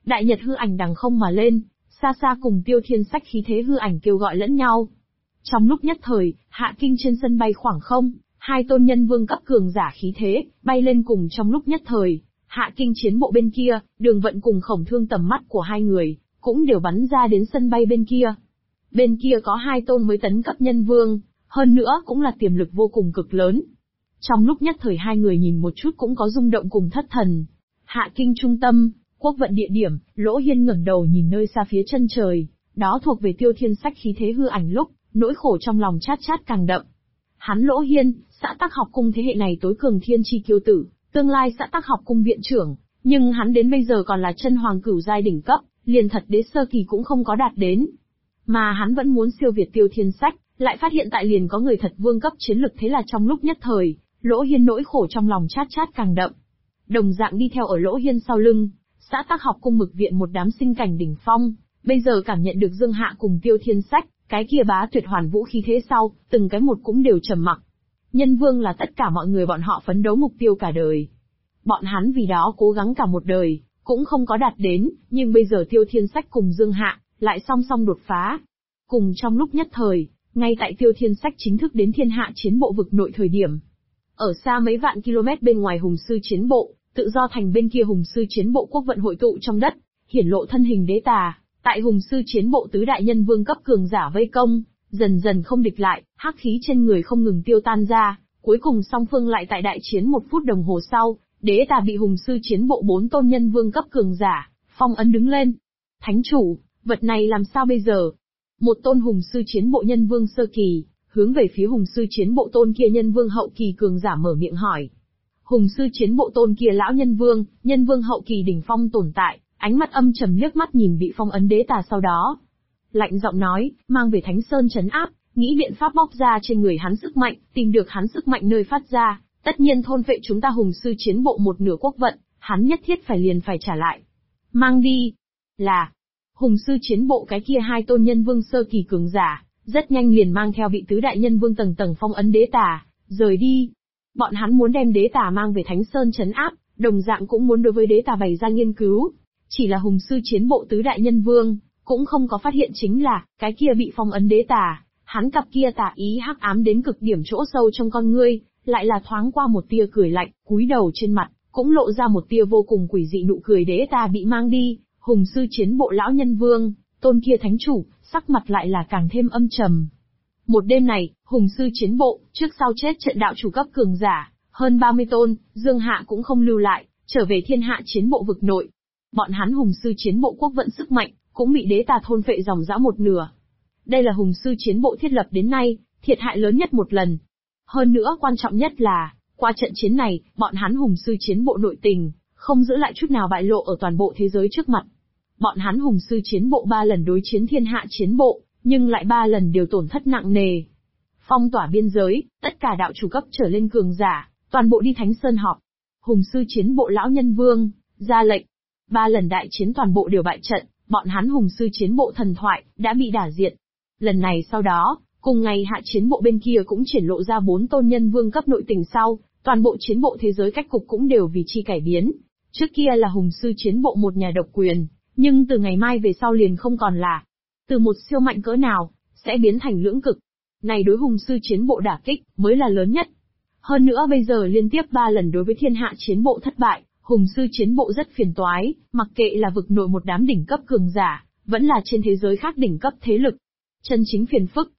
Speaker 1: hư ảnh đằng không mà lên, xa xa cùng Tiêu Thiên Sách khí thế hư ảnh kêu gọi lẫn nhau. Trong lúc nhất thời, Hạ Kinh trên sân bay khoảng không, hai tôn nhân vương cấp cường giả khí thế, bay lên cùng trong lúc nhất thời, Hạ Kinh chiến bộ bên kia, Đường Vận cùng Khổng Thương tầm mắt của hai người, cũng đều bắn ra đến sân bay bên kia. Bên kia có hai tôn mới tấn cấp nhân vương, hơn nữa cũng là tiềm lực vô cùng cực lớn. Trong lúc nhất thời hai người nhìn một chút cũng có rung động cùng thất thần. Hạ Kinh trung tâm, quốc vận địa điểm, Lỗ Hiên ngẩng đầu nhìn nơi xa phía chân trời, đó thuộc về Tiêu Thiên Sách khí thế hư ảnh lúc, nỗi khổ trong lòng chát chát càng đậm. Hắn Lỗ Hiên, xã Tắc Học Cung thế hệ này tối cường thiên chi kiêu tử, tương lai xã Tắc Học Cung viện trưởng, nhưng hắn đến bây giờ còn là chân hoàng cửu giai đỉnh cấp, liền thật đế sơ kỳ cũng không có đạt đến. Mà hắn vẫn muốn siêu việt Tiêu Thiên Sách, lại phát hiện tại liền có người thật vương cấp chiến lực, thế là trong lúc nhất thời, Lỗ Hiên nỗi khổ trong lòng chát chát càng đậm. Đồng dạng đi theo ở Lỗ Hiên sau lưng, xã Tắc Học Cung Mực viện một đám sinh cảnh đỉnh phong, bây giờ cảm nhận được Dương Hạ cùng Tiêu Thiên Sách, cái kia bá tuyệt hoàn vũ khí thế sau, từng cái một cũng đều trầm mặc. Nhân vương là tất cả mọi người bọn họ phấn đấu mục tiêu cả đời. Bọn hắn vì đó cố gắng cả một đời, cũng không có đạt đến, nhưng bây giờ Tiêu Thiên Sách cùng Dương Hạ, lại song song đột phá. Cùng trong lúc nhất thời, ngay tại Tiêu Thiên Sách chính thức đến thiên hạ chiến bộ vực nội thời điểm. Ở xa mấy vạn km bên ngoài Hùng Sư chiến bộ, tự do thành bên kia Hùng Sư chiến bộ quốc vận hội tụ trong đất, hiển lộ thân hình đế tà, tại Hùng Sư chiến bộ tứ đại nhân vương cấp cường giả vây công, dần dần không địch lại, hắc khí trên người không ngừng tiêu tan ra, cuối cùng song phương lại tại đại chiến 1 phút đồng hồ sau, đế tà bị Hùng Sư chiến bộ 4 tôn nhân vương cấp cường giả phong ấn đứng lên. Thánh chủ, vật này làm sao bây giờ? Một tôn Hùng Sư chiến bộ nhân vương sơ kỳ, hướng về phía Hùng Sư chiến bộ tôn kia nhân vương hậu kỳ cường giả mở miệng hỏi. Hùng Sư chiến bộ tôn kia lão nhân vương hậu kỳ đỉnh phong tồn tại, ánh mắt âm trầm liếc mắt nhìn bị phong ấn đế tà sau đó. Lạnh giọng nói, mang về Thánh Sơn trấn áp, nghĩ biện pháp bóc ra trên người hắn sức mạnh, tìm được hắn sức mạnh nơi phát ra, tất nhiên thôn phệ chúng ta Hùng Sư chiến bộ một nửa quốc vận, hắn nhất thiết phải trả lại. Mang đi. Là. Hùng Sư chiến bộ cái kia hai tôn nhân vương sơ kỳ cường giả, rất nhanh liền mang theo bị tứ đại nhân vương tầng tầng phong ấn đế tà, rời đi. Bọn hắn muốn đem đế tà mang về Thánh Sơn trấn áp, đồng dạng cũng muốn đối với đế tà bày ra nghiên cứu. Chỉ là Hùng Sư chiến bộ tứ đại nhân vương, cũng không có phát hiện chính là, cái kia bị phong ấn đế tà, hắn cặp kia tà ý hắc ám đến cực điểm chỗ sâu trong con ngươi, lại là thoáng qua một tia cười lạnh, cúi đầu trên mặt, cũng lộ ra một tia vô cùng quỷ dị nụ cười. Đế tà bị mang đi, Hùng Sư chiến bộ lão nhân vương, tôn kia thánh chủ, sắc mặt lại là càng thêm âm trầm. Một đêm này, Hùng Sư chiến bộ, trước sau chết trận đạo chủ cấp cường giả, hơn 30 tôn, Dương Hạ cũng không lưu lại, trở về thiên hạ chiến bộ vực nội. Bọn hắn Hùng Sư chiến bộ quốc vận sức mạnh, cũng bị đế tà thôn phệ dòng dã một nửa. Đây là Hùng Sư chiến bộ thiết lập đến nay, thiệt hại lớn nhất một lần. Hơn nữa quan trọng nhất là, qua trận chiến này, bọn hắn Hùng Sư chiến bộ nội tình, không giữ lại chút nào bại lộ ở toàn bộ thế giới trước mặt. Bọn hắn Hùng Sư chiến bộ 3 lần đối chiến thiên hạ chiến bộ, nhưng lại 3 lần đều tổn thất nặng nề. Phong tỏa biên giới, tất cả đạo chủ cấp trở lên cường giả, toàn bộ đi Thánh Sơn họp. Hùng Sư chiến bộ lão nhân vương, ra lệnh. 3 lần đại chiến toàn bộ đều bại trận, bọn hắn Hùng Sư chiến bộ thần thoại, đã bị đả diệt. Lần này sau đó, cùng ngày hạ chiến bộ bên kia cũng triển lộ ra 4 tôn nhân vương cấp nội tình sau, toàn bộ chiến bộ thế giới cách cục cũng đều vì chi cải biến. Trước kia là Hùng Sư chiến bộ một nhà độc quyền, nhưng từ ngày mai về sau liền không còn là. Từ một siêu mạnh cỡ nào, sẽ biến thành lưỡng cực. Này đối Hùng Sư chiến bộ đả kích, mới là lớn nhất. Hơn nữa bây giờ liên tiếp 3 lần đối với thiên hạ chiến bộ thất bại, Hùng Sư chiến bộ rất phiền toái, mặc kệ là vực nội một đám đỉnh cấp cường giả, vẫn là trên thế giới khác đỉnh cấp thế lực. Chân chính phiền phức,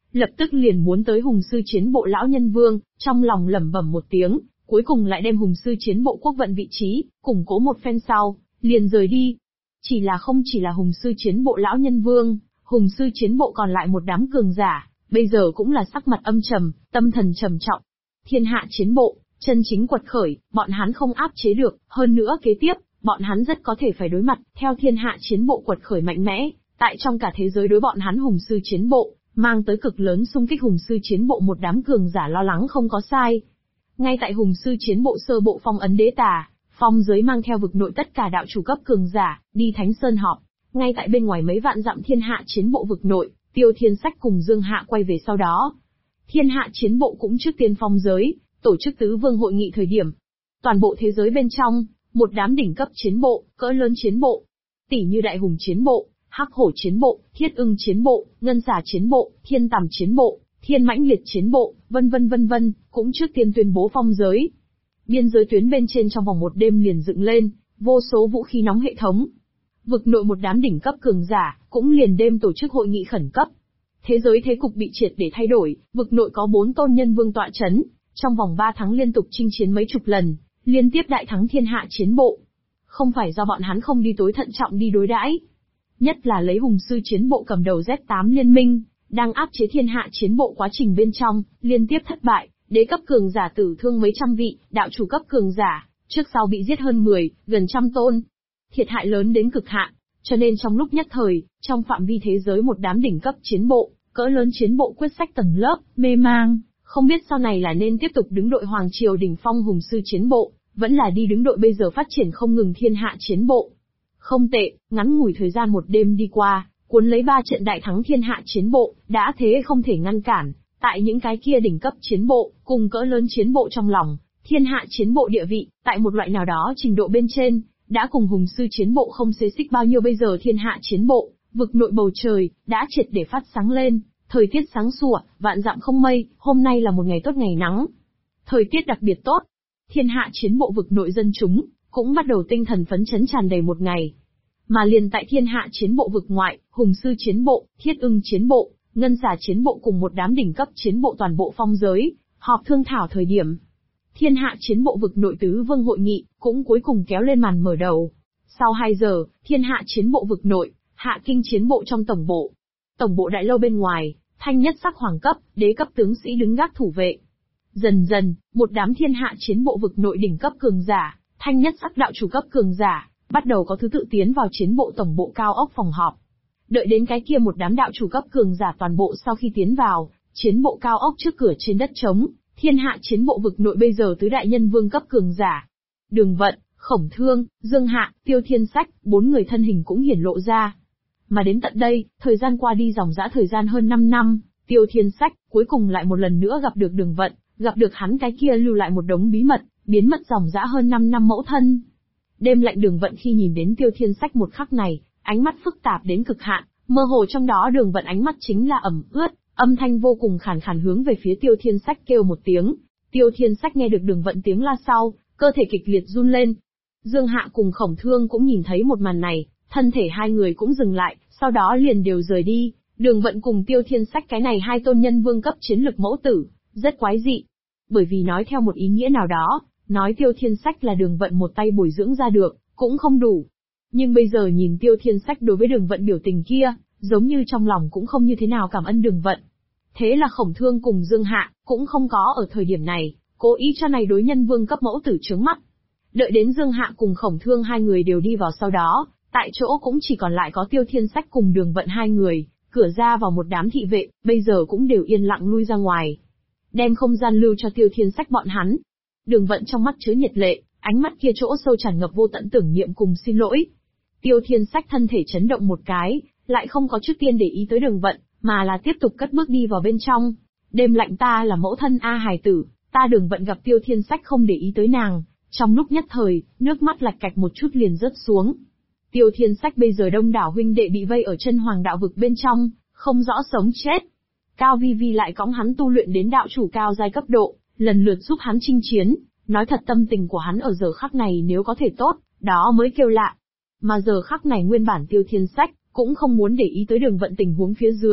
Speaker 1: lập tức liền muốn tới Hùng sư chiến bộ lão nhân vương, trong lòng lẩm bẩm một tiếng, cuối cùng lại đem Hùng sư chiến bộ quốc vận vị trí, củng cố một phen sau, liền rời đi. Không chỉ là Hùng sư chiến bộ lão nhân vương, Hùng sư chiến bộ còn lại một đám cường giả, bây giờ cũng là sắc mặt âm trầm, tâm thần trầm trọng. Thiên hạ chiến bộ, chân chính quật khởi, bọn hắn không áp chế được, hơn nữa kế tiếp, bọn hắn rất có thể phải đối mặt, theo thiên hạ chiến bộ quật khởi mạnh mẽ, tại trong cả thế giới đối bọn hắn Hùng sư chiến bộ, mang tới cực lớn xung kích. Hùng sư chiến bộ một đám cường giả lo lắng không có sai. Ngay tại Hùng sư chiến bộ sơ bộ phong ấn đế tà, phong giới mang theo vực nội tất cả đạo chủ cấp cường giả, đi Thánh Sơn họp. Ngay tại bên ngoài mấy vạn dặm thiên hạ chiến bộ vực nội, Tiêu Thiên Sách cùng Dương Hạ quay về sau đó. Thiên hạ chiến bộ cũng trước tiên phong giới, tổ chức tứ vương hội nghị thời điểm. Toàn bộ thế giới bên trong, một đám đỉnh cấp chiến bộ, cỡ lớn chiến bộ, tỷ như Đại Hùng chiến bộ, Hắc Hổ chiến bộ, Thiết Ưng chiến bộ, Ngân Xà chiến bộ, Thiên Tằm chiến bộ, Thiên Mãnh Liệt chiến bộ, vân vân, cũng trước tiên tuyên bố phong giới. Biên giới tuyến bên trên trong vòng một đêm liền dựng lên, vô số vũ khí nóng hệ thống. Vực nội một đám đỉnh cấp cường giả, cũng liền đêm tổ chức hội nghị khẩn cấp. Thế giới thế cục bị triệt để thay đổi, vực nội có 4 tôn nhân vương tọa chấn, trong vòng 3 tháng liên tục chinh chiến mấy chục lần, liên tiếp đại thắng thiên hạ chiến bộ. Không phải do bọn hắn không đi tối thận trọng đi đối đãi, nhất là lấy Hùng sư chiến bộ cầm đầu Z8 liên minh, đang áp chế thiên hạ chiến bộ quá trình bên trong, liên tiếp thất bại, đế cấp cường giả tử thương mấy trăm vị, đạo chủ cấp cường giả, trước sau bị giết hơn 10, gần trăm tôn. Thiệt hại lớn đến cực hạn, cho nên trong lúc nhất thời, trong phạm vi thế giới một đám đỉnh cấp chiến bộ, cỡ lớn chiến bộ quyết sách tầng lớp, mê mang, không biết sau này là nên tiếp tục đứng đội Hoàng Triều đỉnh phong Hùng sư chiến bộ, vẫn là đi đứng đội bây giờ phát triển không ngừng thiên hạ chiến bộ. Không tệ, ngắn ngủi thời gian một đêm đi qua, cuốn lấy 3 trận đại thắng thiên hạ chiến bộ, đã thế không thể ngăn cản, tại những cái kia đỉnh cấp chiến bộ, cùng cỡ lớn chiến bộ trong lòng, thiên hạ chiến bộ địa vị, tại một loại nào đó trình độ bên trên, đã cùng Hùng sư chiến bộ không xê xích bao nhiêu. Bây giờ thiên hạ chiến bộ, vực nội bầu trời, đã triệt để phát sáng lên, thời tiết sáng sủa, vạn dặm không mây, hôm nay là một ngày tốt ngày nắng. Thời tiết đặc biệt tốt, thiên hạ chiến bộ vực nội dân chúng, cũng bắt đầu tinh thần phấn chấn tràn đầy một ngày. Mà liền tại thiên hạ chiến bộ vực ngoại, Hùng sư chiến bộ, Thiết Ưng chiến bộ, Ngân Xà chiến bộ cùng một đám đỉnh cấp chiến bộ toàn bộ phong giới, họp thương thảo thời điểm. Thiên hạ chiến bộ vực nội tứ vương hội nghị, cũng cuối cùng kéo lên màn mở đầu. Sau 2 giờ, thiên hạ chiến bộ vực nội, Hạ Kinh chiến bộ trong tổng bộ. Tổng bộ đại lâu bên ngoài, thanh nhất sắc hoàng cấp, đế cấp tướng sĩ đứng gác thủ vệ. Dần dần, một đám thiên hạ chiến bộ vực nội đỉnh cấp cường giả, thanh nhất sắc đạo chủ cấp cường giả, bắt đầu có thứ tự tiến vào chiến bộ tổng bộ cao ốc phòng họp. Đợi đến cái kia một đám đạo chủ cấp cường giả toàn bộ sau khi tiến vào, chiến bộ cao ốc trước cửa trên đất trống, thiên hạ chiến bộ vực nội bây giờ tứ đại nhân vương cấp cường giả. Đường Vận, Khổng Thương, Dương Hạ, Tiêu Thiên Sách, 4 người thân hình cũng hiển lộ ra. Mà đến tận đây, thời gian qua đi dòng dã thời gian hơn 5 năm, Tiêu Thiên Sách cuối cùng lại một lần nữa gặp được Đường Vận, gặp được hắn cái kia lưu lại một đống bí mật, biến mất dòng dã hơn 5 năm mẫu thân. Đêm lạnh Đường Vận khi nhìn đến Tiêu Thiên Sách một khắc này, ánh mắt phức tạp đến cực hạn, mơ hồ trong đó Đường Vận ánh mắt chính là ẩm ướt, âm thanh vô cùng khàn khàn hướng về phía Tiêu Thiên Sách kêu một tiếng. Tiêu Thiên Sách nghe được Đường Vận tiếng la sau, cơ thể kịch liệt run lên. Dương Hạ cùng Khổng Thương cũng nhìn thấy một màn này, thân thể hai người cũng dừng lại, sau đó liền đều rời đi. Đường Vận cùng Tiêu Thiên Sách cái này hai tôn nhân vương cấp chiến lực mẫu tử, rất quái dị. Bởi vì nói theo một ý nghĩa nào đó, nói Tiêu Thiên Sách là Đường Vận một tay bồi dưỡng ra được, cũng không đủ. Nhưng bây giờ nhìn Tiêu Thiên Sách đối với Đường Vận biểu tình kia, giống như trong lòng cũng không như thế nào cảm ơn Đường Vận. Thế là Khổng Thương cùng Dương Hạ, cũng không có ở thời điểm này, cố ý cho này đối nhân vương cấp mẫu tử chướng mắt. Đợi đến Dương Hạ cùng Khổng Thương hai người đều đi vào sau đó, tại chỗ cũng chỉ còn lại có Tiêu Thiên Sách cùng Đường Vận hai người, cửa ra vào một đám thị vệ, bây giờ cũng đều yên lặng lui ra ngoài. Đem không gian lưu cho Tiêu Thiên Sách bọn hắn. Đường Vận trong mắt chứa nhiệt lệ, ánh mắt kia chỗ sâu tràn ngập vô tận tưởng niệm cùng xin lỗi. Tiêu Thiên Sách thân thể chấn động một cái, lại không có trước tiên để ý tới Đường Vận, mà là tiếp tục cất bước đi vào bên trong. Đêm lạnh ta là mẫu thân A hài tử, ta Đường Vận gặp Tiêu Thiên Sách không để ý tới nàng, trong lúc nhất thời, nước mắt lạch cạch một chút liền rớt xuống. Tiêu Thiên Sách bây giờ đông đảo huynh đệ bị vây ở chân hoàng đạo vực bên trong, không rõ sống chết. Cao Vi Vi lại cõng hắn tu luyện đến đạo chủ cao giai cấp độ, lần lượt giúp hắn chinh chiến, nói thật tâm tình của hắn ở giờ khắc này nếu có thể tốt, đó mới kêu lạ. Mà giờ khắc này nguyên bản Tiêu Thiên Sách cũng không muốn để ý tới Đường Vận tình huống phía dưới,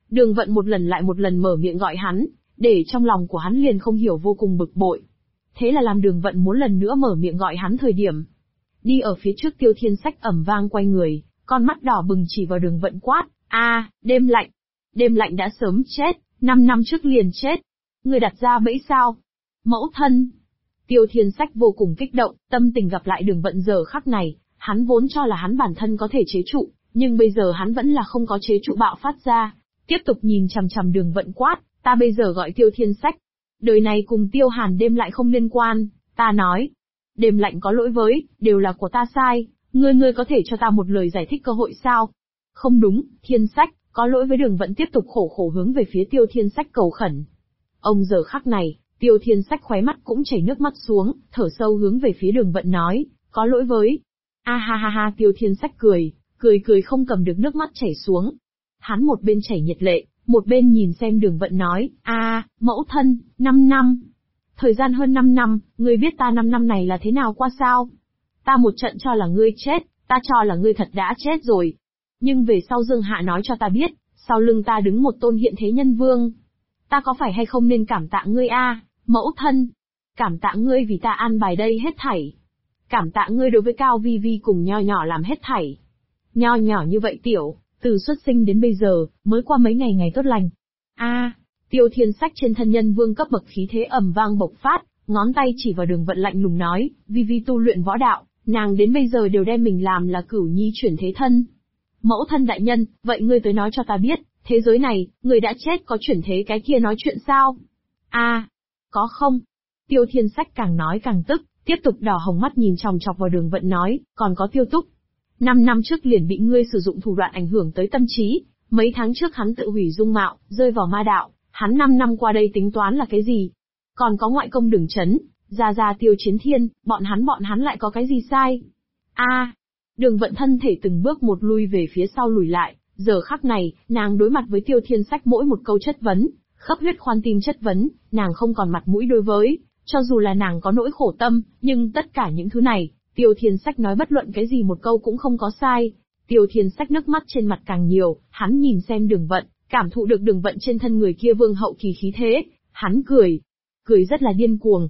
Speaker 1: Đường Vận một lần lại một lần mở miệng gọi hắn, để trong lòng của hắn liền không hiểu vô cùng bực bội. Thế là làm Đường Vận muốn lần nữa mở miệng gọi hắn thời điểm. Đi ở phía trước Tiêu Thiên Sách ầm vang quay người, con mắt đỏ bừng chỉ vào Đường Vận quát, đêm lạnh. Đêm lạnh đã sớm chết, 5 năm trước liền chết. Người đặt ra bẫy sao? Mẫu thân. Tiêu Thiên Sách vô cùng kích động, tâm tình gặp lại Đường Vận giờ khắc này, hắn vốn cho là hắn bản thân có thể chế trụ, nhưng bây giờ hắn vẫn là không có chế trụ bạo phát ra. Tiếp tục nhìn chằm chằm Đường Vận quát, ta bây giờ gọi Tiêu Thiên Sách. Đời này cùng Tiêu Hàn đêm lại không liên quan, ta nói. Đêm lạnh có lỗi với, đều là của ta sai, ngươi có thể cho ta một lời giải thích cơ hội sao? Không đúng, Thiên Sách, có lỗi với Đường Vận tiếp tục khổ hướng về phía Tiêu Thiên Sách cầu khẩn. Ông giờ khắc này, Tiêu Thiên Sách khóe mắt cũng chảy nước mắt xuống, thở sâu hướng về phía Đường Vận nói, có lỗi với. Ha, Tiêu Thiên Sách cười không cầm được nước mắt chảy xuống. Hắn một bên chảy nhiệt lệ, một bên nhìn xem Đường Vận nói, mẫu thân, 5 năm. Thời gian hơn 5 năm, ngươi biết ta 5 năm này là thế nào qua sao? Ta một trận cho là ngươi chết, ta cho là ngươi thật đã chết rồi. Nhưng về sau Dương Hạ nói cho ta biết, sau lưng ta đứng một tôn hiện thế nhân vương. Ta có phải hay không nên cảm tạ ngươi mẫu thân? Cảm tạ ngươi vì ta an bài đây hết thảy. Cảm tạ ngươi đối với Cao Vi Vi cùng Nho Nhỏ làm hết thảy. Nho Nhỏ như vậy tiểu, từ xuất sinh đến bây giờ, mới qua mấy ngày tốt lành. Tiêu Thiên Sách trên thân nhân vương cấp bậc khí thế ầm vang bộc phát, ngón tay chỉ vào Đường Vận lạnh lùng nói, Vi Vi tu luyện võ đạo, nàng đến bây giờ đều đem mình làm là cửu nhi chuyển thế thân. Mẫu thân đại nhân, vậy ngươi tới nói cho ta biết, thế giới này, người đã chết có chuyển thế cái kia nói chuyện sao? Có không? Tiêu Thiên Sách càng nói càng tức, tiếp tục đỏ hồng mắt nhìn chòng chọc vào Đường Vận nói, còn có Tiêu Túc. 5 năm trước liền bị ngươi sử dụng thủ đoạn ảnh hưởng tới tâm trí, mấy tháng trước hắn tự hủy dung mạo, rơi vào ma đạo, hắn 5 năm qua đây tính toán là cái gì? Còn có ngoại công Đường Chấn, Gia Tiêu Chiến Thiên, bọn hắn lại có cái gì sai? Đường Vận thân thể từng bước một lui về phía sau lùi lại, giờ khắc này, nàng đối mặt với Tiêu Thiên Sách mỗi một câu chất vấn, khắp huyết khoan tim chất vấn, nàng không còn mặt mũi đối với, cho dù là nàng có nỗi khổ tâm, nhưng tất cả những thứ này, Tiêu Thiên Sách nói bất luận cái gì một câu cũng không có sai. Tiêu Thiên Sách nước mắt trên mặt càng nhiều, hắn nhìn xem Đường Vận, cảm thụ được Đường Vận trên thân người kia vương hậu kỳ khí thế, hắn cười rất là điên cuồng,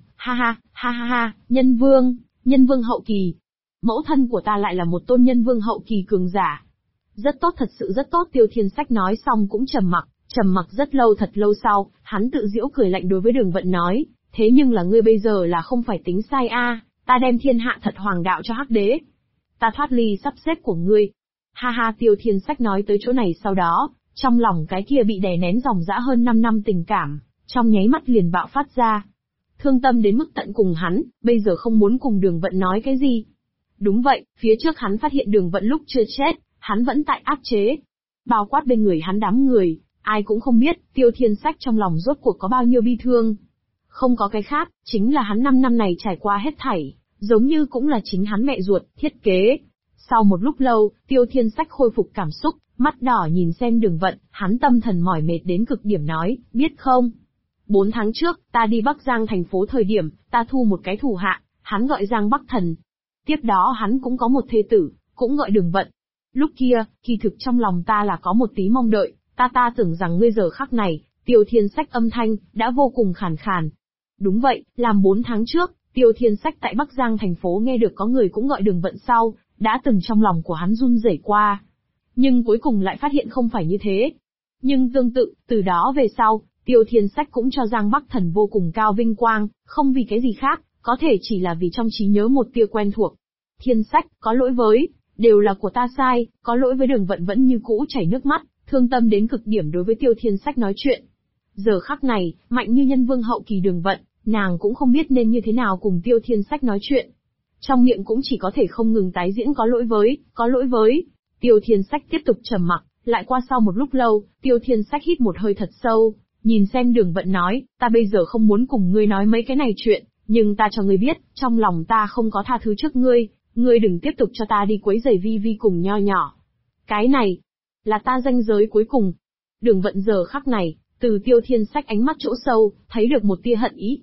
Speaker 1: ha, nhân vương hậu kỳ. Mẫu thân của ta lại là một tôn nhân vương hậu kỳ cường giả. Rất tốt, thật sự rất tốt. Tiêu Thiên Sách nói xong cũng trầm mặc rất lâu, thật lâu sau, hắn tự giễu cười lạnh đối với Đường Vận nói, thế nhưng là ngươi bây giờ là không phải tính sai ta đem thiên hạ thật hoàng đạo cho Hắc Đế. Ta thoát ly sắp xếp của ngươi. Ha, Tiêu Thiên Sách nói tới chỗ này sau đó, trong lòng cái kia bị đè nén dòng dã hơn 5 năm tình cảm, trong nháy mắt liền bạo phát ra. Thương tâm đến mức tận cùng hắn, bây giờ không muốn cùng Đường Vận nói cái gì. Đúng vậy, phía trước hắn phát hiện Đường Vận lúc chưa chết, hắn vẫn tại áp chế. Bao quát bên người hắn đám người, ai cũng không biết, Tiêu Thiên Sách trong lòng rốt cuộc có bao nhiêu bi thương. Không có cái khác, chính là hắn 5 năm này trải qua hết thảy, giống như cũng là chính hắn mẹ ruột, thiết kế. Sau một lúc lâu, Tiêu Thiên Sách khôi phục cảm xúc, mắt đỏ nhìn xem Đường Vận, hắn tâm thần mỏi mệt đến cực điểm nói, biết không? 4 tháng trước, ta đi Bắc Giang thành phố thời điểm, ta thu một cái thủ hạ, hắn gọi Giang Bắc Thần. Tiếp đó hắn cũng có một thê tử, cũng gọi Đường Vận. Lúc kia, kỳ thực trong lòng ta là có một tí mong đợi, ta tưởng rằng ngươi giờ khắc này, Tiêu Thiên Sách âm thanh, đã vô cùng khàn khàn. Đúng vậy, làm 4 tháng trước, Tiêu Thiên Sách tại Bắc Giang thành phố nghe được có người cũng gọi Đường Vận sau, đã từng trong lòng của hắn run rẩy qua. Nhưng cuối cùng lại phát hiện không phải như thế. Nhưng tương tự, từ đó về sau, Tiêu Thiên Sách cũng cho Giang Bắc Thần vô cùng cao vinh quang, không vì cái gì khác, có thể chỉ là vì trong trí nhớ một tia quen thuộc. Thiên Sách, có lỗi với, đều là của ta sai, có lỗi với Đường Vận vẫn như cũ chảy nước mắt, thương tâm đến cực điểm đối với Tiêu Thiên Sách nói chuyện. Giờ khắc này, mạnh như nhân vương hậu kỳ Đường Vận, nàng cũng không biết nên như thế nào cùng Tiêu Thiên Sách nói chuyện. Trong miệng cũng chỉ có thể không ngừng tái diễn có lỗi với. Tiêu Thiên Sách tiếp tục trầm mặc, lại qua sau một lúc lâu, Tiêu Thiên Sách hít một hơi thật sâu, nhìn xem Đường Vận nói, ta bây giờ không muốn cùng ngươi nói mấy cái này chuyện, nhưng ta cho ngươi biết, trong lòng ta không có tha thứ trước ngươi đừng tiếp tục cho ta đi quấy rầy Vi Vi cùng Nho Nhỏ. Cái này, là ta ranh giới cuối cùng. Đường Vận giờ khắc này, từ Tiêu Thiên Sách ánh mắt chỗ sâu, thấy được một tia hận ý.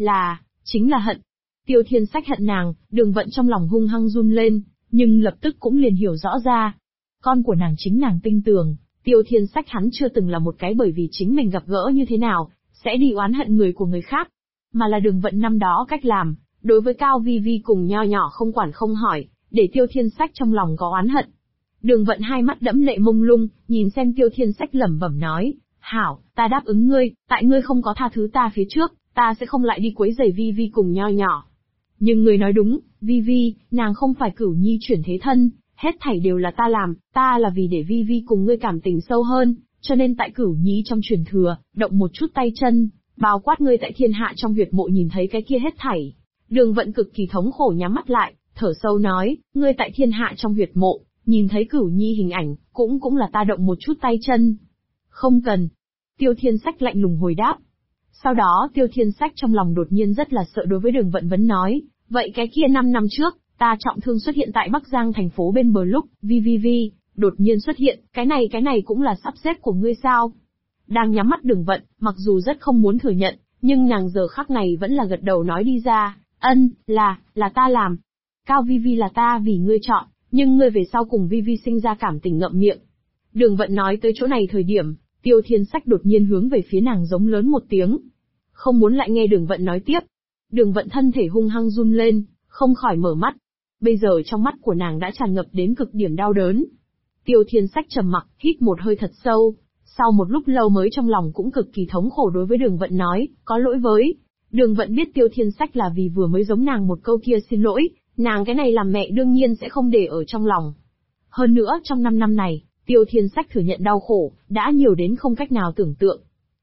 Speaker 1: Chính là hận. Tiêu Thiên Sách hận nàng, Đường Vận trong lòng hung hăng run lên, nhưng lập tức cũng liền hiểu rõ ra. Con của nàng chính nàng tin tưởng, Tiêu Thiên Sách hắn chưa từng là một cái bởi vì chính mình gặp gỡ như thế nào, sẽ đi oán hận người của người khác. Mà là Đường Vận năm đó cách làm, đối với Cao Vi Vi cùng Nho Nhỏ không quản không hỏi, để Tiêu Thiên Sách trong lòng có oán hận. Đường Vận hai mắt đẫm lệ mông lung, nhìn xem Tiêu Thiên Sách lẩm bẩm nói, hảo, ta đáp ứng ngươi, tại ngươi không có tha thứ ta phía trước, ta sẽ không lại đi quấy rầy Vi Vi cùng Nho Nhỏ. Nhưng ngươi nói đúng, Vi Vi, nàng không phải Cửu Nhi chuyển thế thân, hết thảy đều là ta làm, ta là vì để Vi Vi cùng ngươi cảm tình sâu hơn, cho nên tại Cửu Nhi trong truyền thừa, động một chút tay chân, bao quát ngươi tại thiên hạ trong huyệt mộ nhìn thấy cái kia hết thảy. Đường Vận cực kỳ thống khổ nhắm mắt lại, thở sâu nói, ngươi tại thiên hạ trong huyệt mộ, nhìn thấy Cửu Nhi hình ảnh, cũng là ta động một chút tay chân. Không cần. Tiêu Thiên Sách lạnh lùng hồi đáp. Sau đó Tiêu Thiên Sách trong lòng đột nhiên rất là sợ đối với Đường Vận vấn nói, vậy cái kia 5 năm trước, ta trọng thương xuất hiện tại Bắc Giang thành phố bên bờ lúc, Vi, đột nhiên xuất hiện, cái này cũng là sắp xếp của ngươi sao? Đang nhắm mắt Đường Vận, mặc dù rất không muốn thừa nhận, nhưng nàng giờ khắc này vẫn là gật đầu nói đi ra, là ta làm. Cao Vi là ta vì ngươi chọn, nhưng ngươi về sau cùng Vi sinh ra cảm tình ngậm miệng. Đường Vận nói tới chỗ này thời điểm, Tiêu Thiên Sách đột nhiên hướng về phía nàng giống lớn một tiếng. Không muốn lại nghe Đường Vận nói tiếp. Đường Vận thân thể hung hăng run lên, không khỏi mở mắt. Bây giờ trong mắt của nàng đã tràn ngập đến cực điểm đau đớn. Tiêu Thiên Sách trầm mặc, hít một hơi thật sâu. Sau một lúc lâu mới trong lòng cũng cực kỳ thống khổ đối với Đường Vận nói, có lỗi với. Đường Vận biết Tiêu Thiên Sách là vì vừa mới giống nàng một câu kia xin lỗi, nàng cái này làm mẹ đương nhiên sẽ không để ở trong lòng. Hơn nữa trong 5 năm này, Tiêu Thiên Sách thừa nhận đau khổ, đã nhiều đến không cách nào tưởng tượng.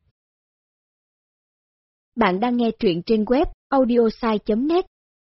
Speaker 2: Bạn đang nghe truyện trên web audiosai.net.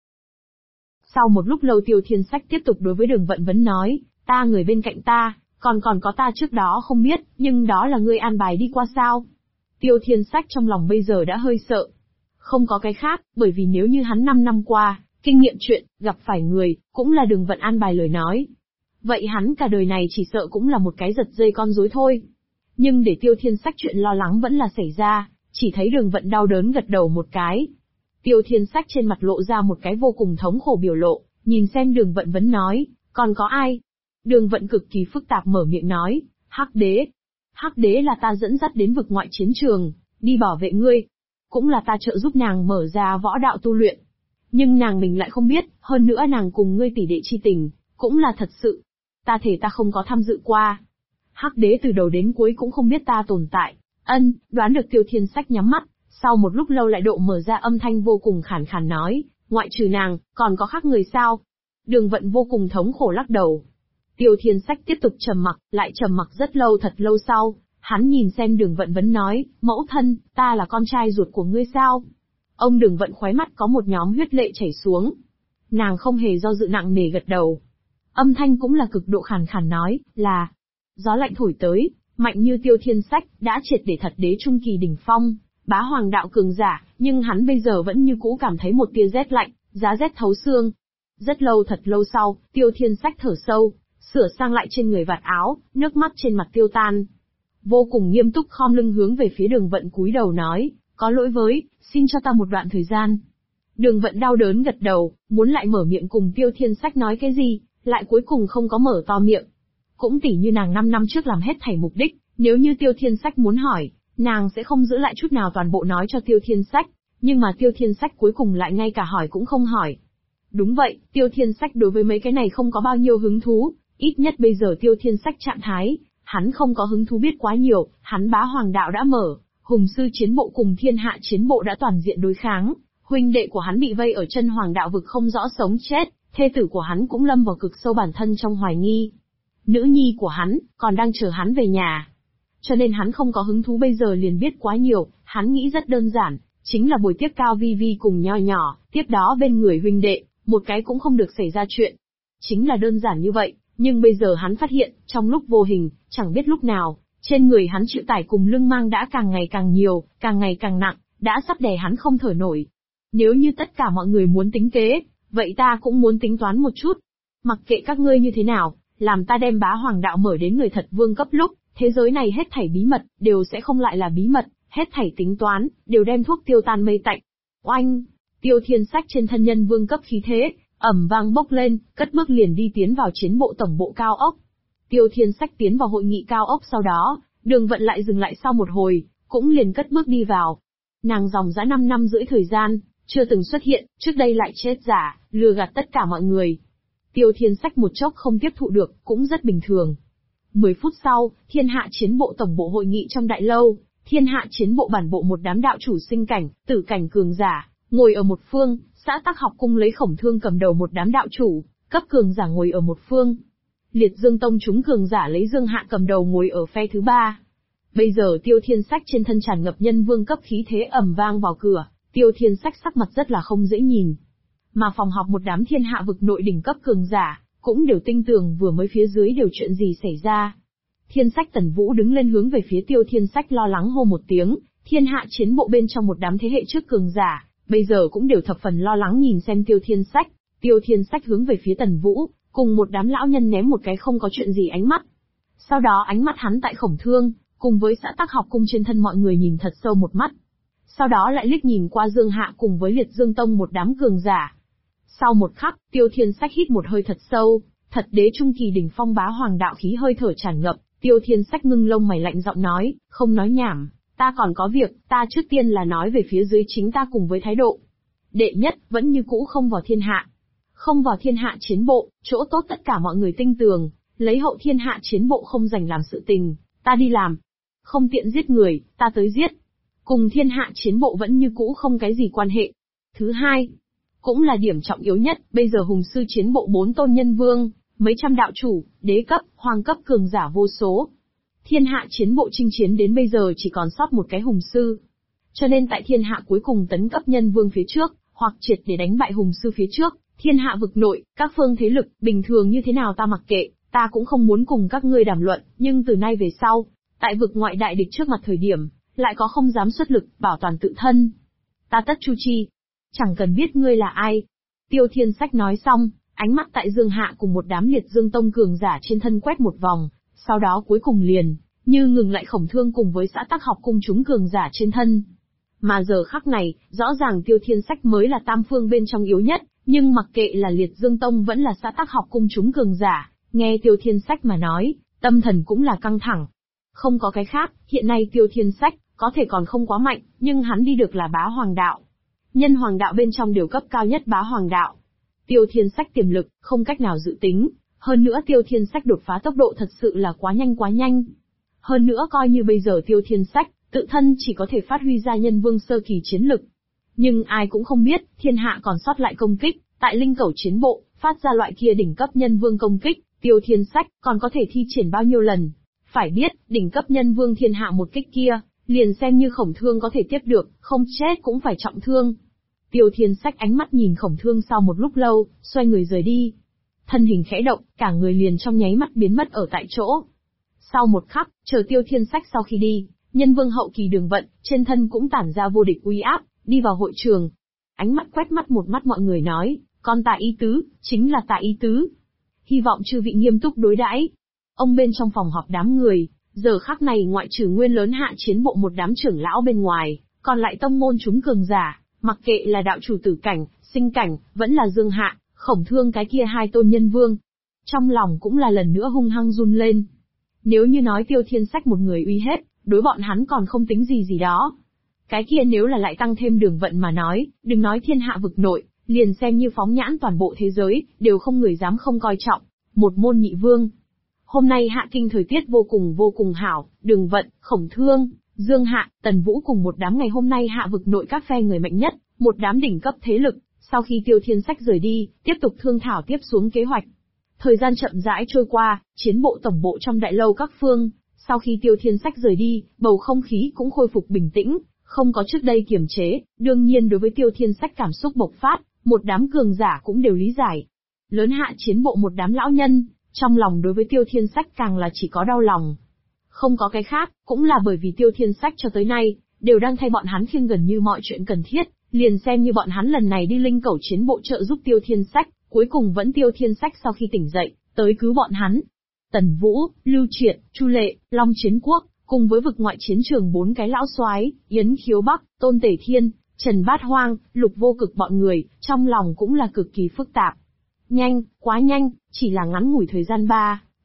Speaker 1: Sau một lúc lâu Tiêu Thiên Sách tiếp tục đối với Đường Vận vấn nói, ta người bên cạnh ta, còn có ta trước đó không biết, nhưng đó là ngươi an bài đi qua sao? Tiêu Thiên Sách trong lòng bây giờ đã hơi sợ. Không có cái khác, bởi vì nếu như hắn 5 năm qua, kinh nghiệm chuyện, gặp phải người, cũng là Đường Vận an bài lời nói. Vậy hắn cả đời này chỉ sợ cũng là một cái giật dây con rối thôi. Nhưng để Tiêu Thiên Sách chuyện lo lắng vẫn là xảy ra, chỉ thấy Đường Vận đau đớn gật đầu một cái. Tiêu Thiên Sách trên mặt lộ ra một cái vô cùng thống khổ biểu lộ, nhìn xem Đường Vận vẫn nói, còn có ai? Đường Vận cực kỳ phức tạp mở miệng nói, Hắc Đế. Hắc Đế là ta dẫn dắt đến vực ngoại chiến trường, đi bảo vệ ngươi. Cũng là ta trợ giúp nàng mở ra võ đạo tu luyện. Nhưng nàng mình lại không biết, hơn nữa nàng cùng ngươi tỷ đệ chi tình, cũng là thật sự. Ta thể ta không có tham dự qua. Hắc Đế từ đầu đến cuối cũng không biết ta tồn tại. Đoán được Tiêu Thiên Sách nhắm mắt, sau một lúc lâu lại độ mở ra âm thanh vô cùng khàn khàn nói, ngoại trừ nàng, còn có khác người sao? Đường Vận vô cùng thống khổ lắc đầu. Tiêu Thiên Sách tiếp tục trầm mặc, lại trầm mặc rất lâu thật lâu sau, hắn nhìn xem Đường Vận vấn nói, mẫu thân, ta là con trai ruột của ngươi sao? Ông Đường Vận khóe mắt có một nhóm huyết lệ chảy xuống. Nàng không hề do dự nặng nề gật đầu. Âm thanh cũng là cực độ khàn khàn nói, là. Gió lạnh thổi tới, mạnh như Tiêu Thiên Sách, đã triệt để thật đế trung kỳ đỉnh phong, bá hoàng đạo cường giả, nhưng hắn bây giờ vẫn như cũ cảm thấy một tia rét lạnh, giá rét thấu xương. Rất lâu thật lâu sau, Tiêu Thiên Sách thở sâu, sửa sang lại trên người vạt áo, nước mắt trên mặt tiêu tan. Vô cùng nghiêm túc khom lưng hướng về phía Đường Vận cúi đầu nói, có lỗi với, xin cho ta một đoạn thời gian. Đường Vận đau đớn gật đầu, muốn lại mở miệng cùng Tiêu Thiên Sách nói cái gì, lại cuối cùng không có mở to miệng. Cũng tỉ như nàng 5 năm trước làm hết thảy mục đích, nếu như Tiêu Thiên Sách muốn hỏi, nàng sẽ không giữ lại chút nào toàn bộ nói cho Tiêu Thiên Sách, nhưng mà Tiêu Thiên Sách cuối cùng lại ngay cả hỏi cũng không hỏi. Đúng vậy, Tiêu Thiên Sách đối với mấy cái này không có bao nhiêu hứng thú, ít nhất bây giờ Tiêu Thiên Sách trạng thái, hắn không có hứng thú biết quá nhiều, hắn bá hoàng đạo đã mở, hùng sư chiến bộ cùng thiên hạ chiến bộ đã toàn diện đối kháng, huynh đệ của hắn bị vây ở chân hoàng đạo vực không rõ sống chết, thê tử của hắn cũng lâm vào cực sâu bản thân trong hoài nghi. Nữ nhi của hắn, còn đang chờ hắn về nhà. Cho nên hắn không có hứng thú bây giờ liền biết quá nhiều, hắn nghĩ rất đơn giản, chính là buổi tiếp Cao Vi cùng Nho Nhỏ, tiếp đó bên người huynh đệ, một cái cũng không được xảy ra chuyện. Chính là đơn giản như vậy, nhưng bây giờ hắn phát hiện, trong lúc vô hình, chẳng biết lúc nào, trên người hắn chịu tải cùng lưng mang đã càng ngày càng nhiều, càng ngày càng nặng, đã sắp đè hắn không thở nổi. Nếu như tất cả mọi người muốn tính kế, vậy ta cũng muốn tính toán một chút. Mặc kệ các ngươi như thế nào, làm ta đem bá hoàng đạo mở đến người thật vương cấp lúc, thế giới này hết thảy bí mật, đều sẽ không lại là bí mật, hết thảy tính toán, đều đem thuốc tiêu tan mây tạnh. Oanh! Tiêu Thiên Sách trên thân nhân vương cấp khí thế, ầm vang bốc lên, cất bước liền đi tiến vào chiến bộ tổng bộ cao ốc. Tiêu Thiên Sách tiến vào hội nghị cao ốc sau đó, Đường Vận lại dừng lại sau một hồi, cũng liền cất bước đi vào. Nàng dòng dã 5 năm rưỡi thời gian, chưa từng xuất hiện, trước đây lại chết giả, lừa gạt tất cả mọi người. Tiêu Thiên Sách một chốc không tiếp thụ được, cũng rất bình thường. 10 phút sau, Thiên Hạ Chiến Bộ tổng bộ hội nghị trong đại lâu, Thiên Hạ Chiến Bộ bản bộ một đám đạo chủ sinh cảnh, tử cảnh cường giả, ngồi ở một phương, Xã Tắc Học Cung lấy Khổng Thương cầm đầu một đám đạo chủ, cấp cường giả ngồi ở một phương. Liệt Dương Tông chúng cường giả lấy Dương Hạ cầm đầu ngồi ở phe thứ ba. Bây giờ Tiêu Thiên Sách trên thân tràn ngập nhân vương cấp khí thế ầm vang vào cửa, Tiêu Thiên Sách sắc mặt rất là không dễ nhìn. Mà phòng họp một đám thiên hạ vực nội đỉnh cấp cường giả, cũng đều tinh tường vừa mới phía dưới đều chuyện gì xảy ra. Thiên Sách Tần Vũ đứng lên hướng về phía Tiêu Thiên Sách lo lắng hô một tiếng, Thiên Hạ Chiến Bộ bên trong một đám thế hệ trước cường giả, bây giờ cũng đều thập phần lo lắng nhìn xem Tiêu Thiên Sách. Tiêu Thiên Sách hướng về phía Tần Vũ, cùng một đám lão nhân ném một cái không có chuyện gì ánh mắt. Sau đó ánh mắt hắn tại Khổng Thương, cùng với Xã Tắc Học Cung trên thân mọi người nhìn thật sâu một mắt. Sau đó lại liếc nhìn qua Dương Hạ cùng với Liệt Dương Tông một đám cường giả. Sau một khắc, Tiêu Thiên Sách hít một hơi thật sâu, thật đế trung kỳ đỉnh phong bá hoàng đạo khí hơi thở tràn ngập, Tiêu Thiên Sách ngưng lông mày lạnh giọng nói, không nói nhảm, ta còn có việc, ta trước tiên là nói về phía dưới chính ta cùng với thái độ. Đệ nhất, vẫn như cũ không vào thiên hạ. Không vào Thiên Hạ Chiến Bộ, chỗ tốt tất cả mọi người tinh tường, lấy hậu Thiên Hạ Chiến Bộ không dành làm sự tình, ta đi làm. Không tiện giết người, ta tới giết. Cùng Thiên Hạ Chiến Bộ vẫn như cũ không cái gì quan hệ. Thứ hai, cũng là điểm trọng yếu nhất, bây giờ Hùng Sư Chiến Bộ 4 tôn nhân vương, mấy trăm đạo chủ, đế cấp, hoàng cấp cường giả vô số. Thiên Hạ Chiến Bộ chinh chiến đến bây giờ chỉ còn sót một cái Hùng Sư. Cho nên tại Thiên Hạ cuối cùng tấn cấp nhân vương phía trước, hoặc triệt để đánh bại Hùng Sư phía trước, Thiên Hạ vực nội, các phương thế lực, bình thường như thế nào ta mặc kệ, ta cũng không muốn cùng các ngươi đàm luận, nhưng từ nay về sau, tại vực ngoại đại địch trước mặt thời điểm, lại có không dám xuất lực, bảo toàn tự thân. Ta tất chu chi. Chẳng cần biết ngươi là ai. Tiêu Thiên Sách nói xong, ánh mắt tại Dương Hạ cùng một đám Liệt Dương Tông cường giả trên thân quét một vòng, sau đó cuối cùng liền, như ngừng lại Khổng Thương cùng với Xã Tắc Học Cung chúng cường giả trên thân. Mà giờ khắc này, rõ ràng Tiêu Thiên Sách mới là tam phương bên trong yếu nhất, nhưng mặc kệ là Liệt Dương Tông vẫn là Xã Tắc Học Cung chúng cường giả, nghe Tiêu Thiên Sách mà nói, tâm thần cũng là căng thẳng. Không có cái khác, hiện nay Tiêu Thiên Sách, có thể còn không quá mạnh, nhưng hắn đi được là bá hoàng đạo. Nhân hoàng đạo bên trong điều cấp cao nhất bá hoàng đạo. Tiêu Thiên Sách tiềm lực, không cách nào dự tính, hơn nữa Tiêu Thiên Sách đột phá tốc độ thật sự là quá nhanh quá nhanh. Hơn nữa coi như bây giờ Tiêu Thiên Sách, tự thân chỉ có thể phát huy ra nhân vương sơ kỳ chiến lực. Nhưng ai cũng không biết, thiên hạ còn sót lại công kích, tại Linh Cẩu Chiến Bộ, phát ra loại kia đỉnh cấp nhân vương công kích, Tiêu Thiên Sách còn có thể thi triển bao nhiêu lần. Phải biết, đỉnh cấp nhân vương thiên hạ một kích kia, liền xem như Khổng Thương có thể tiếp được, không chết cũng phải trọng thương. Tiêu Thiên Sách ánh mắt nhìn Khổng Thương sau một lúc lâu, xoay người rời đi. Thân hình khẽ động, cả người liền trong nháy mắt biến mất ở tại chỗ. Sau một khắc, chờ Tiêu Thiên Sách sau khi đi, nhân vương hậu kỳ Đường Vận, trên thân cũng tản ra vô địch uy áp, đi vào hội trường. Ánh mắt quét mắt một mắt mọi người nói, con tạ ý tứ, chính là tạ ý tứ. Hy vọng chư vị nghiêm túc đối đãi. Ông bên trong phòng họp đám người, giờ khắc này ngoại trừ nguyên lớn Hạ Chiến Bộ một đám trưởng lão bên ngoài, còn lại tông môn chúng cường giả, mặc kệ là đạo chủ tử cảnh, sinh cảnh, vẫn là Dương Hạ, Khổng Thương cái kia hai tôn nhân vương. Trong lòng cũng là lần nữa hung hăng run lên. Nếu như nói Tiêu Thiên Sách một người uy hết, đối bọn hắn còn không tính gì đó. Cái kia nếu là lại tăng thêm Đường Vận mà nói, đừng nói thiên hạ vực nội, liền xem như phóng nhãn toàn bộ thế giới, đều không người dám không coi trọng. Một môn nhị vương. Hôm nay Hạ Kinh thời tiết vô cùng hảo, Đường Vận, Khổng Thương, Dương Hạ, Tần Vũ cùng một đám ngày hôm nay hạ vực nội các phe người mạnh nhất, một đám đỉnh cấp thế lực, sau khi Tiêu Thiên Sách rời đi, tiếp tục thương thảo tiếp xuống kế hoạch. Thời gian chậm rãi trôi qua, chiến bộ tổng bộ trong đại lâu các phương, sau khi Tiêu Thiên Sách rời đi, bầu không khí cũng khôi phục bình tĩnh, không có trước đây kiềm chế, đương nhiên đối với Tiêu Thiên Sách cảm xúc bộc phát, một đám cường giả cũng đều lý giải. Lớn hạ chiến bộ một đám lão nhân, trong lòng đối với Tiêu Thiên Sách càng là chỉ có đau lòng. Không có cái khác, cũng là bởi vì Tiêu Thiên Sách cho tới nay, đều đang thay bọn hắn khiêng gần như mọi chuyện cần thiết, liền xem như bọn hắn lần này đi Linh Cẩu chiến bộ trợ giúp Tiêu Thiên Sách, cuối cùng vẫn Tiêu Thiên Sách sau khi tỉnh dậy, tới cứu bọn hắn. Tần Vũ, Lưu Triệt, Chu Lệ, Long Chiến Quốc, cùng với vực ngoại chiến trường bốn cái lão soái, Yến Khiếu Bắc, Tôn Tể Thiên, Trần Bát Hoang, Lục Vô Cực bọn người, trong lòng cũng là cực kỳ phức tạp. Nhanh, quá nhanh, chỉ là ngắn ngủi thời gian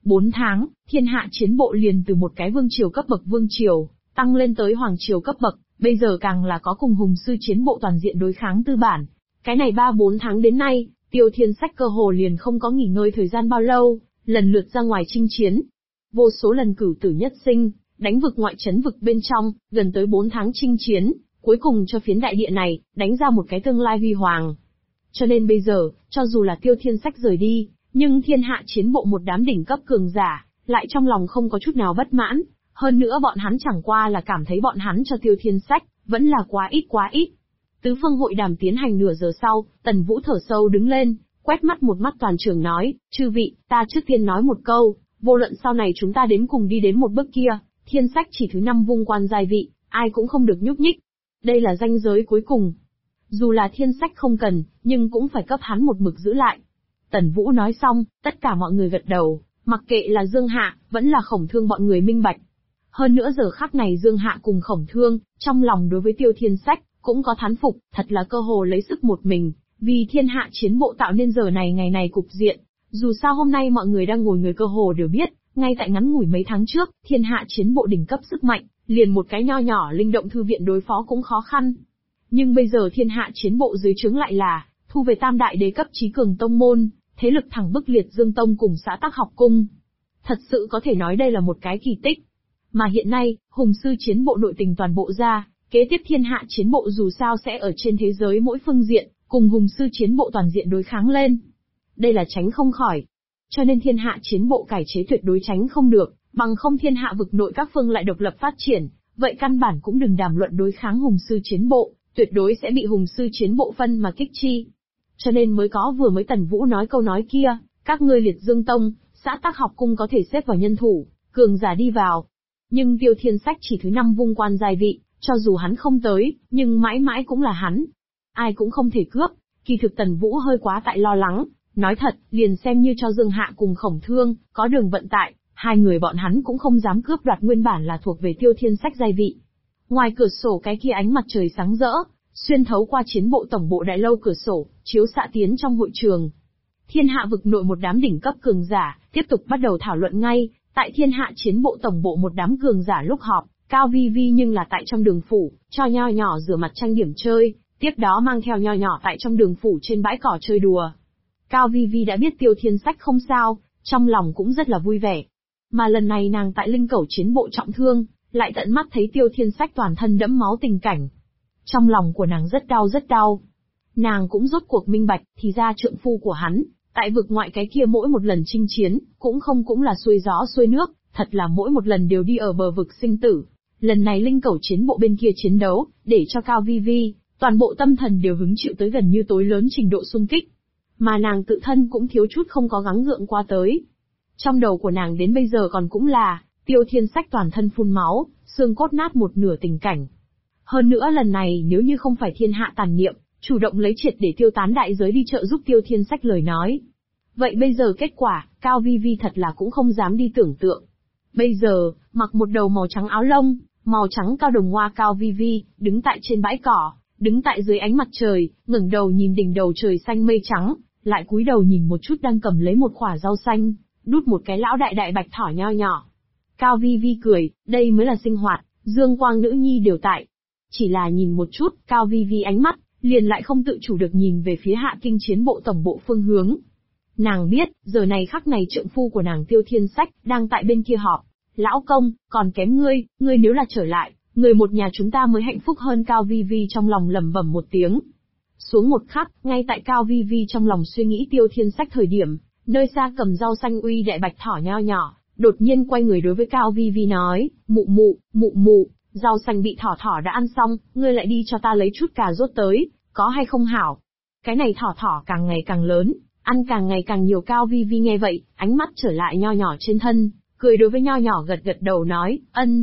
Speaker 1: 4 tháng, thiên hạ chiến bộ liền từ một cái vương triều cấp bậc vương triều, tăng lên tới hoàng triều cấp bậc, bây giờ càng là có cùng hùng sư chiến bộ toàn diện đối kháng tư bản. Cái này 3-4 tháng đến nay, Tiêu Thiên Sách cơ hồ liền không có nghỉ ngơi thời gian bao lâu, lần lượt ra ngoài chinh chiến. Vô số lần cửu tử nhất sinh, đánh vực ngoại trấn vực bên trong, gần tới 4 tháng chinh chiến, cuối cùng cho phiến đại địa này, đánh ra một cái tương lai huy hoàng. Cho nên bây giờ, cho dù là Tiêu Thiên Sách rời đi, nhưng thiên hạ chiến bộ một đám đỉnh cấp cường giả, lại trong lòng không có chút nào bất mãn, hơn nữa bọn hắn chẳng qua là cảm thấy bọn hắn cho Tiêu Thiên Sách, vẫn là quá ít. Tứ phương hội đàm tiến hành nửa giờ sau, Tần Vũ thở sâu đứng lên, quét mắt một mắt toàn trường nói, chư vị, ta trước tiên nói một câu, vô luận sau này chúng ta đến cùng đi đến một bước kia, Thiên Sách chỉ thứ 5 vung quan giai vị, ai cũng không được nhúc nhích. Đây là ranh giới cuối cùng. Dù là Thiên Sách không cần, nhưng cũng phải cấp hắn một mực giữ lại. Tần Vũ nói xong, tất cả mọi người gật đầu, mặc kệ là Dương Hạ, vẫn là Khổng Thương bọn người minh bạch. Hơn nữa giờ khắc này Dương Hạ cùng Khổng Thương, trong lòng đối với Tiêu Thiên Sách, cũng có thán phục, thật là cơ hồ lấy sức một mình, vì thiên hạ chiến bộ tạo nên giờ này ngày này cục diện. Dù sao hôm nay mọi người đang ngồi người cơ hồ đều biết, ngay tại ngắn ngủi mấy tháng trước, thiên hạ chiến bộ đỉnh cấp sức mạnh, liền một cái nho nhỏ linh động thư viện đối phó cũng khó khăn. Nhưng bây giờ thiên hạ chiến bộ dưới trướng lại là, thu về tam đại đế cấp trí cường tông môn, thế lực thẳng bức Liệt Dương Tông cùng xã Tắc Học Cung. Thật sự có thể nói đây là một cái kỳ tích. Mà hiện nay, hùng sư chiến bộ nội tình toàn bộ ra, kế tiếp thiên hạ chiến bộ dù sao sẽ ở trên thế giới mỗi phương diện, cùng hùng sư chiến bộ toàn diện đối kháng lên. Đây là tránh không khỏi. Cho nên thiên hạ chiến bộ cải chế tuyệt đối tránh không được, bằng không thiên hạ vực nội các phương lại độc lập phát triển, vậy căn bản cũng đừng đàm luận đối kháng hùng sư chiến bộ, tuyệt đối sẽ bị hùng sư chiến bộ phân mà kích chi. Cho nên mới có vừa mới Tần Vũ nói câu nói kia, các ngươi Liệt Dương Tông, xã Tắc Học Cung có thể xếp vào nhân thủ, cường giả đi vào. Nhưng Tiêu Thiên Sách chỉ thứ 5 vung quan giai vị, cho dù hắn không tới, nhưng mãi mãi cũng là hắn. Ai cũng không thể cướp, kỳ thực Tần Vũ hơi quá tại lo lắng, nói thật, liền xem như cho Dương Hạ cùng Khổng Thương, có đường vận tại, hai người bọn hắn cũng không dám cướp đoạt nguyên bản là thuộc về Tiêu Thiên Sách giai vị. Ngoài cửa sổ cái kia ánh mặt trời sáng rỡ, xuyên thấu qua chiến bộ tổng bộ đại lâu cửa sổ, chiếu xạ tiến trong hội trường. Thiên hạ vực nội một đám đỉnh cấp cường giả, tiếp tục bắt đầu thảo luận ngay, tại thiên hạ chiến bộ tổng bộ một đám cường giả lúc họp, Cao Vi Vi nhưng là tại trong đường phủ, cho nho nhỏ rửa mặt trang điểm chơi, tiếp đó mang theo nho nhỏ tại trong đường phủ trên bãi cỏ chơi đùa. Cao Vi Vi đã biết Tiêu Thiên Sách không sao, trong lòng cũng rất là vui vẻ. Mà lần này nàng tại linh cẩu chiến bộ trọng thương, lại tận mắt thấy Tiêu Thiên Sách toàn thân đẫm máu tình cảnh. Trong lòng của nàng rất đau. Nàng cũng rốt cuộc minh bạch, thì ra trượng phu của hắn, tại vực ngoại cái kia mỗi một lần chinh chiến, cũng là xuôi gió xuôi nước, thật là mỗi một lần đều đi ở bờ vực sinh tử. Lần này linh cẩu chiến bộ bên kia chiến đấu, để cho Cao Vi Vi, toàn bộ tâm thần đều hứng chịu tới gần như tối lớn trình độ xung kích. Mà nàng tự thân cũng thiếu chút không có gắng gượng qua tới. Trong đầu của nàng đến bây giờ còn cũng là, Tiêu Thiên Sách toàn thân phun máu, xương cốt nát một nửa tình cảnh. Hơn nữa lần này nếu như không phải thiên hạ tàn niệm, chủ động lấy triệt để tiêu tán đại giới đi trợ giúp Tiêu Thiên Sách lời nói. Vậy bây giờ kết quả, Cao Vi Vi thật là cũng không dám đi tưởng tượng. Bây giờ, mặc một đầu màu trắng áo lông, màu trắng cao đồng hoa Cao Vi Vi, đứng tại trên bãi cỏ, đứng tại dưới ánh mặt trời, ngẩng đầu nhìn đỉnh đầu trời xanh mây trắng, lại cúi đầu nhìn một chút đang cầm lấy một quả rau xanh, đút một cái lão đại bạch thỏ nho nhỏ. Cao Vi Vi cười, đây mới là sinh hoạt, dương quang nữ nhi đều tại. Chỉ là nhìn một chút, Cao Vi Vi ánh mắt, liền lại không tự chủ được nhìn về phía hạ kinh chiến bộ tổng bộ phương hướng. Nàng biết, giờ này khắc này trượng phu của nàng Tiêu Thiên Sách, đang tại bên kia họp. Lão công, còn kém ngươi nếu là trở lại, người một nhà chúng ta mới hạnh phúc hơn. Cao Vi Vi trong lòng lẩm bẩm một tiếng. Xuống một khắc, ngay tại Cao Vi Vi trong lòng suy nghĩ Tiêu Thiên Sách thời điểm, nơi xa cầm rau xanh uy đại bạch thỏ nho nhỏ, đột nhiên quay người đối với Cao Vi Vi nói, mụ mụ, rau xanh bị thỏ đã ăn xong, ngươi lại đi cho ta lấy chút cà rốt tới, có hay không hảo? Cái này thỏ càng ngày càng lớn, ăn càng ngày càng nhiều. Cao Vi Vi nghe vậy, ánh mắt trở lại nho nhỏ trên thân, cười đối với nho nhỏ gật đầu nói,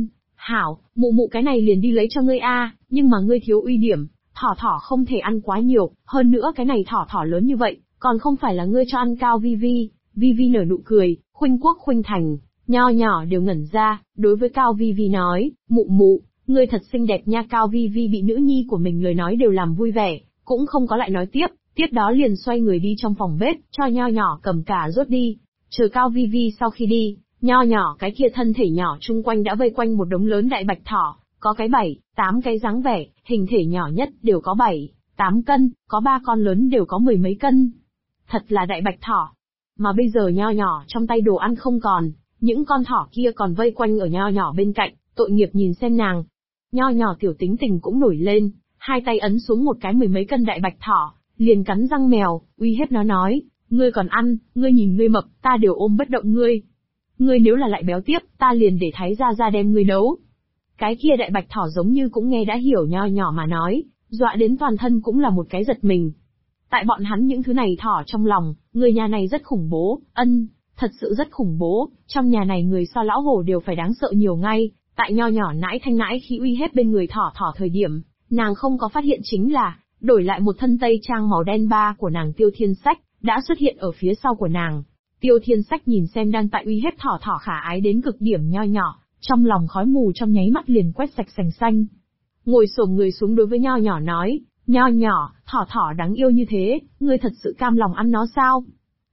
Speaker 1: hảo, mụ cái này liền đi lấy cho ngươi a, nhưng mà ngươi thiếu uy điểm, thỏ không thể ăn quá nhiều, hơn nữa cái này thỏ lớn như vậy, còn không phải là ngươi cho ăn. Cao Vi Vi nở nụ cười, khuynh quốc khuynh thành, nho nhỏ đều ngẩn ra, đối với Cao Vi Vi nói, mụ, ngươi thật xinh đẹp nha. Cao Vi Vi bị nữ nhi của mình lời nói đều làm vui vẻ, cũng không có lại nói tiếp đó liền xoay người đi trong phòng bếp, cho nho nhỏ cầm cà rốt đi. Chờ Cao Vi Vi sau khi đi, nho nhỏ cái kia thân thể nhỏ chung quanh đã vây quanh một đống lớn đại bạch thỏ, có cái 7, 8 cái dáng vẻ, hình thể nhỏ nhất đều có 7, 8 cân, có 3 con lớn đều có 10 mấy cân. Thật là đại bạch thỏ. Mà bây giờ nho nhỏ trong tay đồ ăn không còn, những con thỏ kia còn vây quanh ở nho nhỏ bên cạnh, tội nghiệp nhìn xem nàng. Nho nhỏ tiểu tính tình cũng nổi lên, hai tay ấn xuống một cái 10 mấy cân đại bạch thỏ, liền cắn răng mèo, uy hiếp nó nói, ngươi còn ăn, ngươi nhìn ngươi mập, ta đều ôm bất động ngươi. Ngươi nếu là lại béo tiếp, ta liền để Thái gia ra đem ngươi nấu. Cái kia đại bạch thỏ giống như cũng nghe đã hiểu nho nhỏ mà nói, dọa đến toàn thân cũng là một cái giật mình. Tại bọn hắn những thứ này thỏ trong lòng, người nhà này rất khủng bố, thật sự rất khủng bố, trong nhà này người so lão hổ đều phải đáng sợ nhiều ngay. Tại nho nhỏ nãi thanh nãi khi uy hiếp bên người thỏ thời điểm, nàng không có phát hiện chính là, đổi lại một thân tây trang màu đen ba của nàng Tiêu Thiên Sách, đã xuất hiện ở phía sau của nàng. Tiêu Thiên Sách nhìn xem đang tại uy hiếp thỏ khả ái đến cực điểm nho nhỏ, trong lòng khói mù trong nháy mắt liền quét sạch sành xanh. Ngồi xổm người xuống đối với nho nhỏ nói, nho nhỏ, thỏ đáng yêu như thế, ngươi thật sự cam lòng ăn nó sao?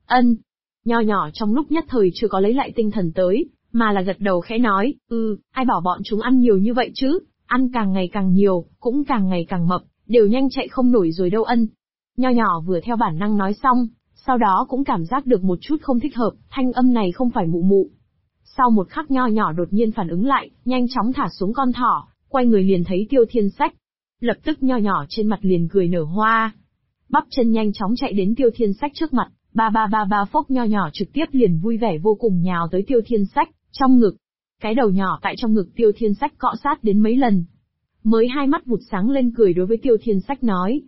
Speaker 1: Nho nhỏ trong lúc nhất thời chưa có lấy lại tinh thần tới, mà là gật đầu khẽ nói, ai bảo bọn chúng ăn nhiều như vậy chứ, ăn càng ngày càng nhiều, cũng càng ngày càng mập, đều nhanh chạy không nổi rồi đâu Nho nhỏ vừa theo bản năng nói xong, sau đó cũng cảm giác được một chút không thích hợp, thanh âm này không phải mụ mụ. Sau một khắc nho nhỏ đột nhiên phản ứng lại, nhanh chóng thả xuống con thỏ, quay người liền thấy Tiêu Thiên Sách. Lập tức nho nhỏ trên mặt liền cười nở hoa. Bắp chân nhanh chóng chạy đến Tiêu Thiên Sách trước mặt, ba phốc nho nhỏ trực tiếp liền vui vẻ vô cùng nhào tới Tiêu Thiên Sách, trong ngực. Cái đầu nhỏ tại trong ngực Tiêu Thiên Sách cọ sát đến mấy lần. Mới hai mắt vụt sáng lên cười đối với Tiêu Thiên Sách nói,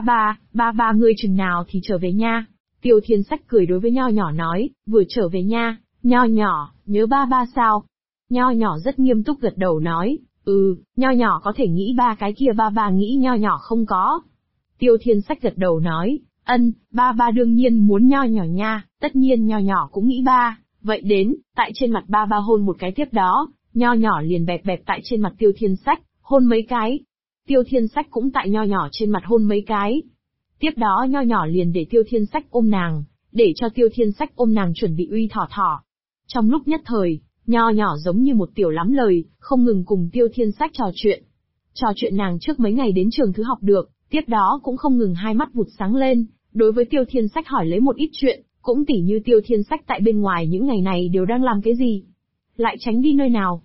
Speaker 1: ba ngươi chừng nào thì trở về nha. Tiêu Thiên Sách cười đối với nho nhỏ nói, vừa trở về nha, nho nhỏ, nhớ ba sao? Nho nhỏ rất nghiêm túc gật đầu nói, nho nhỏ có thể nghĩ ba cái kia ba nghĩ nho nhỏ không có. Tiêu Thiên Sách gật đầu nói, ba đương nhiên muốn nho nhỏ nha, tất nhiên nho nhỏ cũng nghĩ ba, vậy đến, tại trên mặt ba hôn một cái tiếp đó, nho nhỏ liền bẹp tại trên mặt Tiêu Thiên Sách, hôn mấy cái. Tiêu Thiên Sách cũng tại nho nhỏ trên mặt hôn mấy cái. Tiếp đó nho nhỏ liền để Tiêu Thiên Sách ôm nàng, để cho Tiêu Thiên Sách ôm nàng chuẩn bị uy thỏ. Trong lúc nhất thời, nho nhỏ giống như một tiểu lắm lời, không ngừng cùng Tiêu Thiên Sách trò chuyện. Trò chuyện nàng trước mấy ngày đến trường thứ học được, tiếp đó cũng không ngừng hai mắt vụt sáng lên, đối với Tiêu Thiên Sách hỏi lấy một ít chuyện, cũng tỉ như Tiêu Thiên Sách tại bên ngoài những ngày này đều đang làm cái gì, lại tránh đi nơi nào.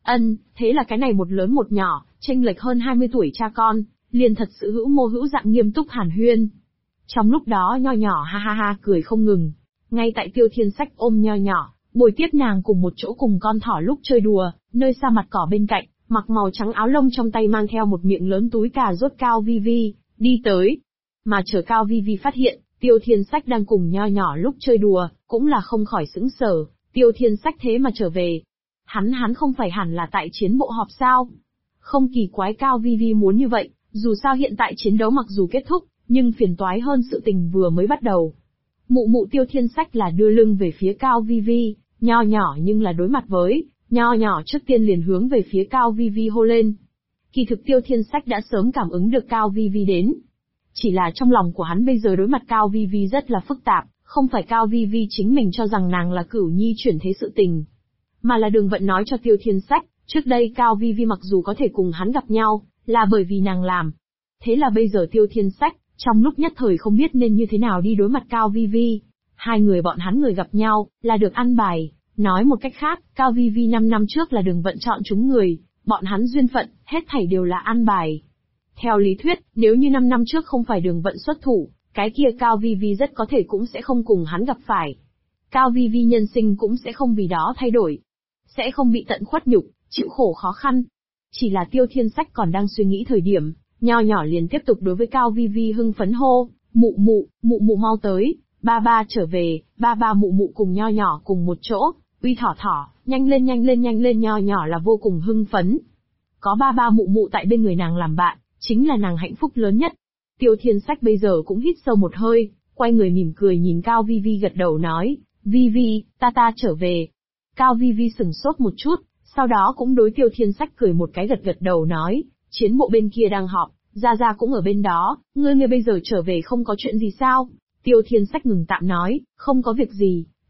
Speaker 1: Thế là cái này một lớn một nhỏ, chênh lệch hơn 20 tuổi cha con, liền thật sự hữu mô hữu dạng nghiêm túc hàn huyên. Trong lúc đó nho nhỏ ha cười không ngừng, ngay tại Tiêu Thiên Sách ôm nho nhỏ, bồi tiếp nàng cùng một chỗ cùng con thỏ lúc chơi đùa, nơi xa mặt cỏ bên cạnh, mặc màu trắng áo lông trong tay mang theo một miệng lớn túi cà rốt Cao Vi Vi, đi tới. Mà chờ Cao Vi Vi phát hiện, Tiêu Thiên Sách đang cùng nho nhỏ lúc chơi đùa, cũng là không khỏi sững sờ, Tiêu Thiên Sách thế mà trở về. Hắn không phải hẳn là tại chiến bộ họp sao? Không kỳ quái Cao Vi Vi muốn như vậy, dù sao hiện tại chiến đấu mặc dù kết thúc, nhưng phiền toái hơn sự tình vừa mới bắt đầu. Mụ Tiêu Thiên Sách là đưa lưng về phía Cao Vi Vi, nho nhỏ nhưng là đối mặt với, nho nhỏ trước tiên liền hướng về phía Cao Vi Vi hô lên. Kỳ thực Tiêu Thiên Sách đã sớm cảm ứng được Cao Vi Vi đến. Chỉ là trong lòng của hắn bây giờ đối mặt Cao Vi Vi rất là phức tạp, không phải Cao Vi Vi chính mình cho rằng nàng là Cửu Nhi chuyển thế sự tình, mà là Đường Vận nói cho Tiêu Thiên Sách, trước đây Cao Vi Vi mặc dù có thể cùng hắn gặp nhau, là bởi vì nàng làm. Thế là bây giờ Tiêu Thiên Sách, trong lúc nhất thời không biết nên như thế nào đi đối mặt Cao Vi Vi. Hai người bọn hắn người gặp nhau, là được ăn bài. Nói một cách khác, Cao Vi Vi 5 năm trước là Đường Vận chọn chúng người, bọn hắn duyên phận, hết thảy đều là ăn bài. Theo lý thuyết, nếu như 5 năm trước không phải Đường Vận xuất thủ, cái kia Cao Vi Vi rất có thể cũng sẽ không cùng hắn gặp phải. Cao Vi Vi nhân sinh cũng sẽ không vì đó thay đổi. Sẽ không bị tận khuất nhục, chịu khổ khó khăn. Chỉ là Tiêu Thiên Sách còn đang suy nghĩ thời điểm, nho nhỏ liền tiếp tục đối với Cao Vi Vi hưng phấn hô, mụ mụ mau tới, ba trở về, ba mụ cùng nho nhỏ cùng một chỗ, uy thỏ, nhanh lên nho nhỏ là vô cùng hưng phấn. Có ba mụ tại bên người nàng làm bạn, chính là nàng hạnh phúc lớn nhất. Tiêu Thiên Sách bây giờ cũng hít sâu một hơi, quay người mỉm cười nhìn Cao Vi Vi gật đầu nói, Vi Vi, ta trở về. Cao Vi Vi sừng sốt một chút, sau đó cũng đối Tiêu Thiên Sách cười một cái gật đầu nói, chiến bộ bên kia đang họp, Gia cũng ở bên đó, ngươi bây giờ trở về không có chuyện gì sao? Tiêu Thiên Sách ngừng tạm nói, không có việc gì,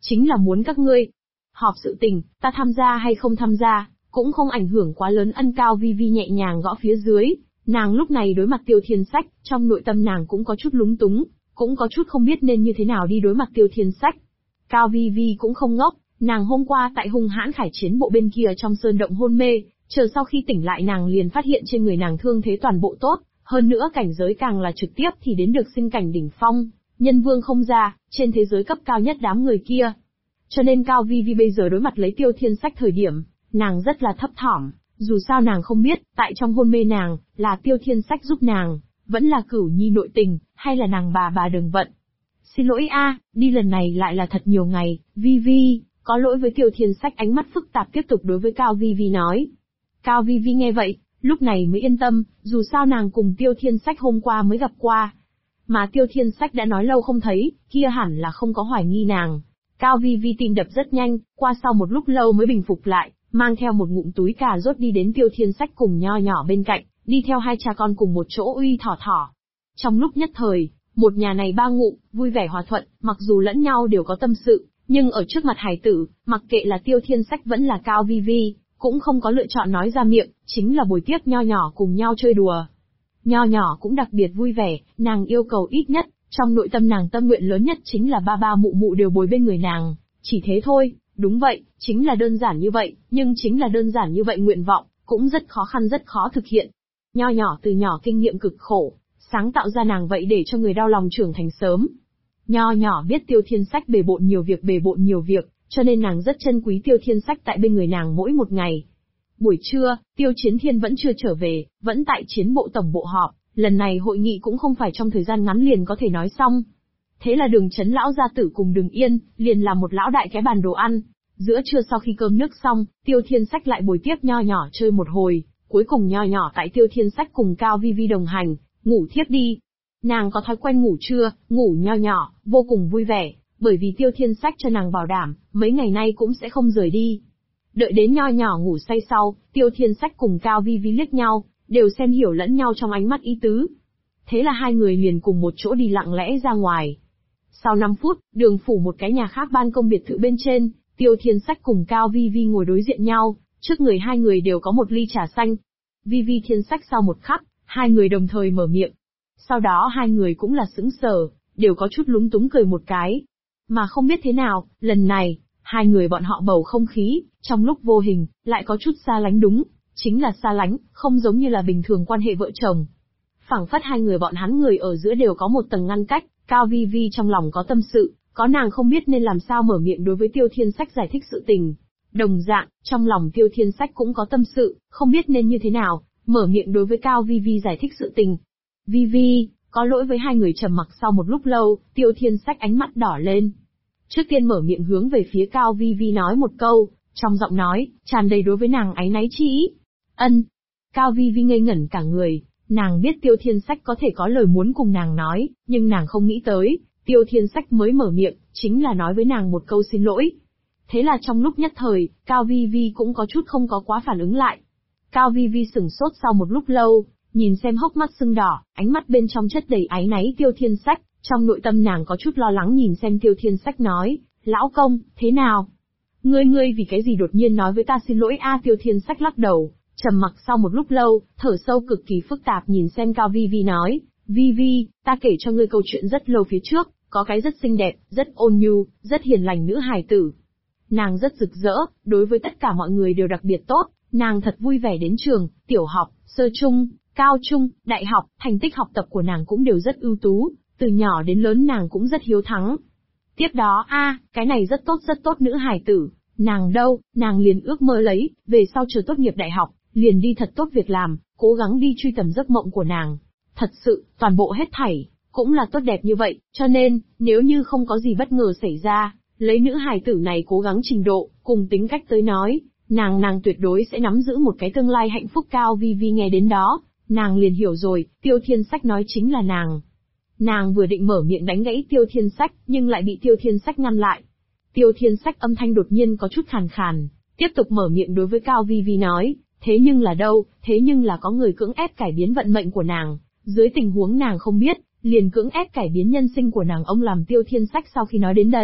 Speaker 1: chính là muốn các ngươi. Họp sự tình, ta tham gia hay không tham gia, cũng không ảnh hưởng quá lớn. Cao Vi Vi nhẹ nhàng gõ phía dưới, nàng lúc này đối mặt Tiêu Thiên Sách, trong nội tâm nàng cũng có chút lúng túng, cũng có chút không biết nên như thế nào đi đối mặt Tiêu Thiên Sách. Cao Vi Vi cũng không ngốc, nàng hôm qua tại hung hãn khải chiến bộ bên kia trong sơn động hôn mê, chờ sau khi tỉnh lại nàng liền phát hiện trên người nàng thương thế toàn bộ tốt, hơn nữa cảnh giới càng là trực tiếp thì đến được sinh cảnh đỉnh phong, nhân vương không ra, trên thế giới cấp cao nhất đám người kia. Cho nên Cao Vi Vi bây giờ đối mặt lấy Tiêu Thiên Sách thời điểm, nàng rất là thấp thỏm, dù sao nàng không biết, tại trong hôn mê nàng, là Tiêu Thiên Sách giúp nàng, vẫn là Cửu Nhi nội tình, hay là nàng bà đường vận. Xin lỗi đi lần này lại là thật nhiều ngày, Vi Vi, có lỗi với Tiêu Thiên Sách. Ánh mắt phức tạp tiếp tục đối với Cao Vi Vi nói. Cao Vi Vi nghe vậy, lúc này mới yên tâm, dù sao nàng cùng Tiêu Thiên Sách hôm qua mới gặp qua. Mà Tiêu Thiên Sách đã nói lâu không thấy, kia hẳn là không có hoài nghi nàng. Cao Vi Vi tim đập rất nhanh, qua sau một lúc lâu mới bình phục lại, mang theo một ngụm túi cà rốt đi đến Tiêu Thiên Sách cùng Nho Nhỏ bên cạnh, đi theo hai cha con cùng một chỗ uy thỏ thỏ. Trong lúc nhất thời, một nhà này ba ngụ, vui vẻ hòa thuận, mặc dù lẫn nhau đều có tâm sự, nhưng ở trước mặt hài tử, mặc kệ là Tiêu Thiên Sách vẫn là Cao Vi Vi, cũng không có lựa chọn nói ra miệng, chính là buổi tiếp Nho Nhỏ cùng nhau chơi đùa. Nho Nhỏ cũng đặc biệt vui vẻ, nàng yêu cầu ít nhất, trong nội tâm nàng tâm nguyện lớn nhất chính là ba mụ mụ đều bồi bên người nàng, chỉ thế thôi. Đúng vậy, chính là đơn giản như vậy, nhưng chính là đơn giản như vậy nguyện vọng, cũng rất khó khăn rất khó thực hiện. Nho Nhỏ từ nhỏ kinh nghiệm cực khổ, sáng tạo ra nàng vậy để cho người đau lòng trưởng thành sớm. Nho Nhỏ biết Tiêu Thiên Sách bề bộn nhiều việc, cho nên nàng rất trân quý Tiêu Thiên Sách tại bên người nàng mỗi một ngày. Buổi trưa, Tiêu Chiến Thiên vẫn chưa trở về, vẫn tại chiến bộ tổng bộ họp, lần này hội nghị cũng không phải trong thời gian ngắn liền có thể nói xong. Thế là Đường Chấn lão gia tử cùng Đường Yên, liền làm một lão đại cái bàn đồ ăn. Giữa trưa sau khi cơm nước xong, Tiêu Thiên Sách lại bồi tiếp Nho Nhỏ chơi một hồi, cuối cùng Nho Nhỏ tại Tiêu Thiên Sách cùng Cao Vi Vi đồng hành, ngủ thiếp đi. Nàng có thói quen ngủ trưa, ngủ Nho Nhỏ, vô cùng vui vẻ, bởi vì Tiêu Thiên Sách cho nàng bảo đảm, mấy ngày nay cũng sẽ không rời đi. Đợi đến Nho Nhỏ ngủ say sau, Tiêu Thiên Sách cùng Cao Vi Vi liếc nhau, đều xem hiểu lẫn nhau trong ánh mắt ý tứ. Thế là hai người liền cùng một chỗ đi lặng lẽ ra ngoài. Sau 5 phút, Đường phủ một cái nhà khác ban công biệt thự bên trên, Tiêu Thiên Sách cùng Cao Vi Vi ngồi đối diện nhau, trước người hai người đều có một ly trà xanh. Vi Vi Thiên Sách sau một khắc, hai người đồng thời mở miệng. Sau đó hai người cũng là sững sờ, đều có chút lúng túng cười một cái. Mà không biết thế nào, lần này, hai người bọn họ bầu không khí, trong lúc vô hình, lại có chút xa lánh đúng, chính là xa lánh, không giống như là bình thường quan hệ vợ chồng. Phảng phất hai người bọn hắn người ở giữa đều có một tầng ngăn cách, Cao Vi Vi trong lòng có tâm sự, có nàng không biết nên làm sao mở miệng đối với Tiêu Thiên Sách giải thích sự tình. Đồng dạng, trong lòng Tiêu Thiên Sách cũng có tâm sự, không biết nên như thế nào, mở miệng đối với Cao Vi Vi giải thích sự tình. Vi Vi, có lỗi với hai người trầm mặc sau một lúc lâu, Tiêu Thiên Sách ánh mắt đỏ lên. Trước tiên mở miệng hướng về phía Cao Vi Vi nói một câu, trong giọng nói, tràn đầy đối với nàng áy náy chi ý. Ân. Cao Vi Vi ngây ngẩn cả người, nàng biết Tiêu Thiên Sách có thể có lời muốn cùng nàng nói, nhưng nàng không nghĩ tới, Tiêu Thiên Sách mới mở miệng, chính là nói với nàng một câu xin lỗi. Thế là trong lúc nhất thời, Cao Vi Vi cũng có chút không có quá phản ứng lại. Cao Vi Vi sửng sốt sau một lúc lâu, nhìn xem hốc mắt sưng đỏ, ánh mắt bên trong chất đầy áy náy Tiêu Thiên Sách, trong nội tâm nàng có chút lo lắng nhìn xem Tiêu Thiên Sách nói, lão công, thế nào? Ngươi vì cái gì đột nhiên nói với ta xin lỗi Tiêu Thiên Sách lắc đầu, trầm mặc sau một lúc lâu, thở sâu cực kỳ phức tạp nhìn xem Cao Vi Vi nói, Vi Vi, ta kể cho ngươi câu chuyện rất lâu phía trước, có cái rất xinh đẹp, rất ôn nhu, rất hiền lành nữ hài tử. Nàng rất rực rỡ, đối với tất cả mọi người đều đặc biệt tốt, nàng thật vui vẻ đến trường, tiểu học, sơ trung, cao trung, đại học, thành tích học tập của nàng cũng đều rất ưu tú, từ nhỏ đến lớn nàng cũng rất hiếu thắng. Tiếp đó cái này rất tốt nữ hài tử, nàng đâu, nàng liền ước mơ lấy, về sau chờ tốt nghiệp đại học, liền đi thật tốt việc làm, cố gắng đi truy tầm giấc mộng của nàng. Thật sự, toàn bộ hết thảy, cũng là tốt đẹp như vậy, cho nên, nếu như không có gì bất ngờ xảy ra, lấy nữ hài tử này cố gắng trình độ, cùng tính cách tới nói, nàng tuyệt đối sẽ nắm giữ một cái tương lai hạnh phúc. Cao Vi Vi nghe đến đó, nàng liền hiểu rồi, Tiêu Thiên Sách nói chính là nàng. Nàng vừa định mở miệng đánh gãy Tiêu Thiên Sách, nhưng lại bị Tiêu Thiên Sách ngăn lại. Tiêu Thiên Sách âm thanh đột nhiên có chút khàn khàn, tiếp tục mở miệng đối với Cao Vi Vi nói, thế nhưng là đâu, thế nhưng là có người cưỡng ép cải biến vận mệnh của nàng, dưới tình huống nàng không biết, liền cưỡng ép cải biến nhân sinh của nàng. Ông làm Tiêu Thiên Sách sau khi nói đến đây,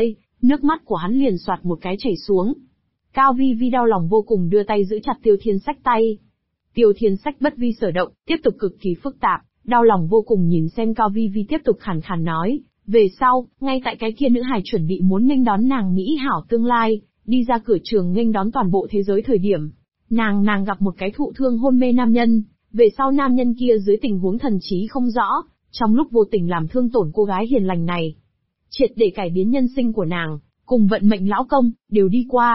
Speaker 1: Nước mắt của hắn liền soạt một cái chảy xuống. Cao Vi Vi đau lòng vô cùng đưa tay giữ chặt Tiêu Thiên Sách tay. Tiêu Thiên Sách bất vi sở động, tiếp tục cực kỳ phức tạp, đau lòng vô cùng nhìn xem Cao Vi Vi tiếp tục khàn khàn nói, về sau, ngay tại cái kia nữ hài chuẩn bị muốn nghênh đón nàng mỹ hảo tương lai, đi ra cửa trường nghênh đón toàn bộ thế giới thời điểm, nàng gặp một cái thụ thương hôn mê nam nhân, về sau nam nhân kia dưới tình huống thần trí không rõ, trong lúc vô tình làm thương tổn cô gái hiền lành này, triệt để cải biến nhân sinh của nàng, cùng vận mệnh lão công, đều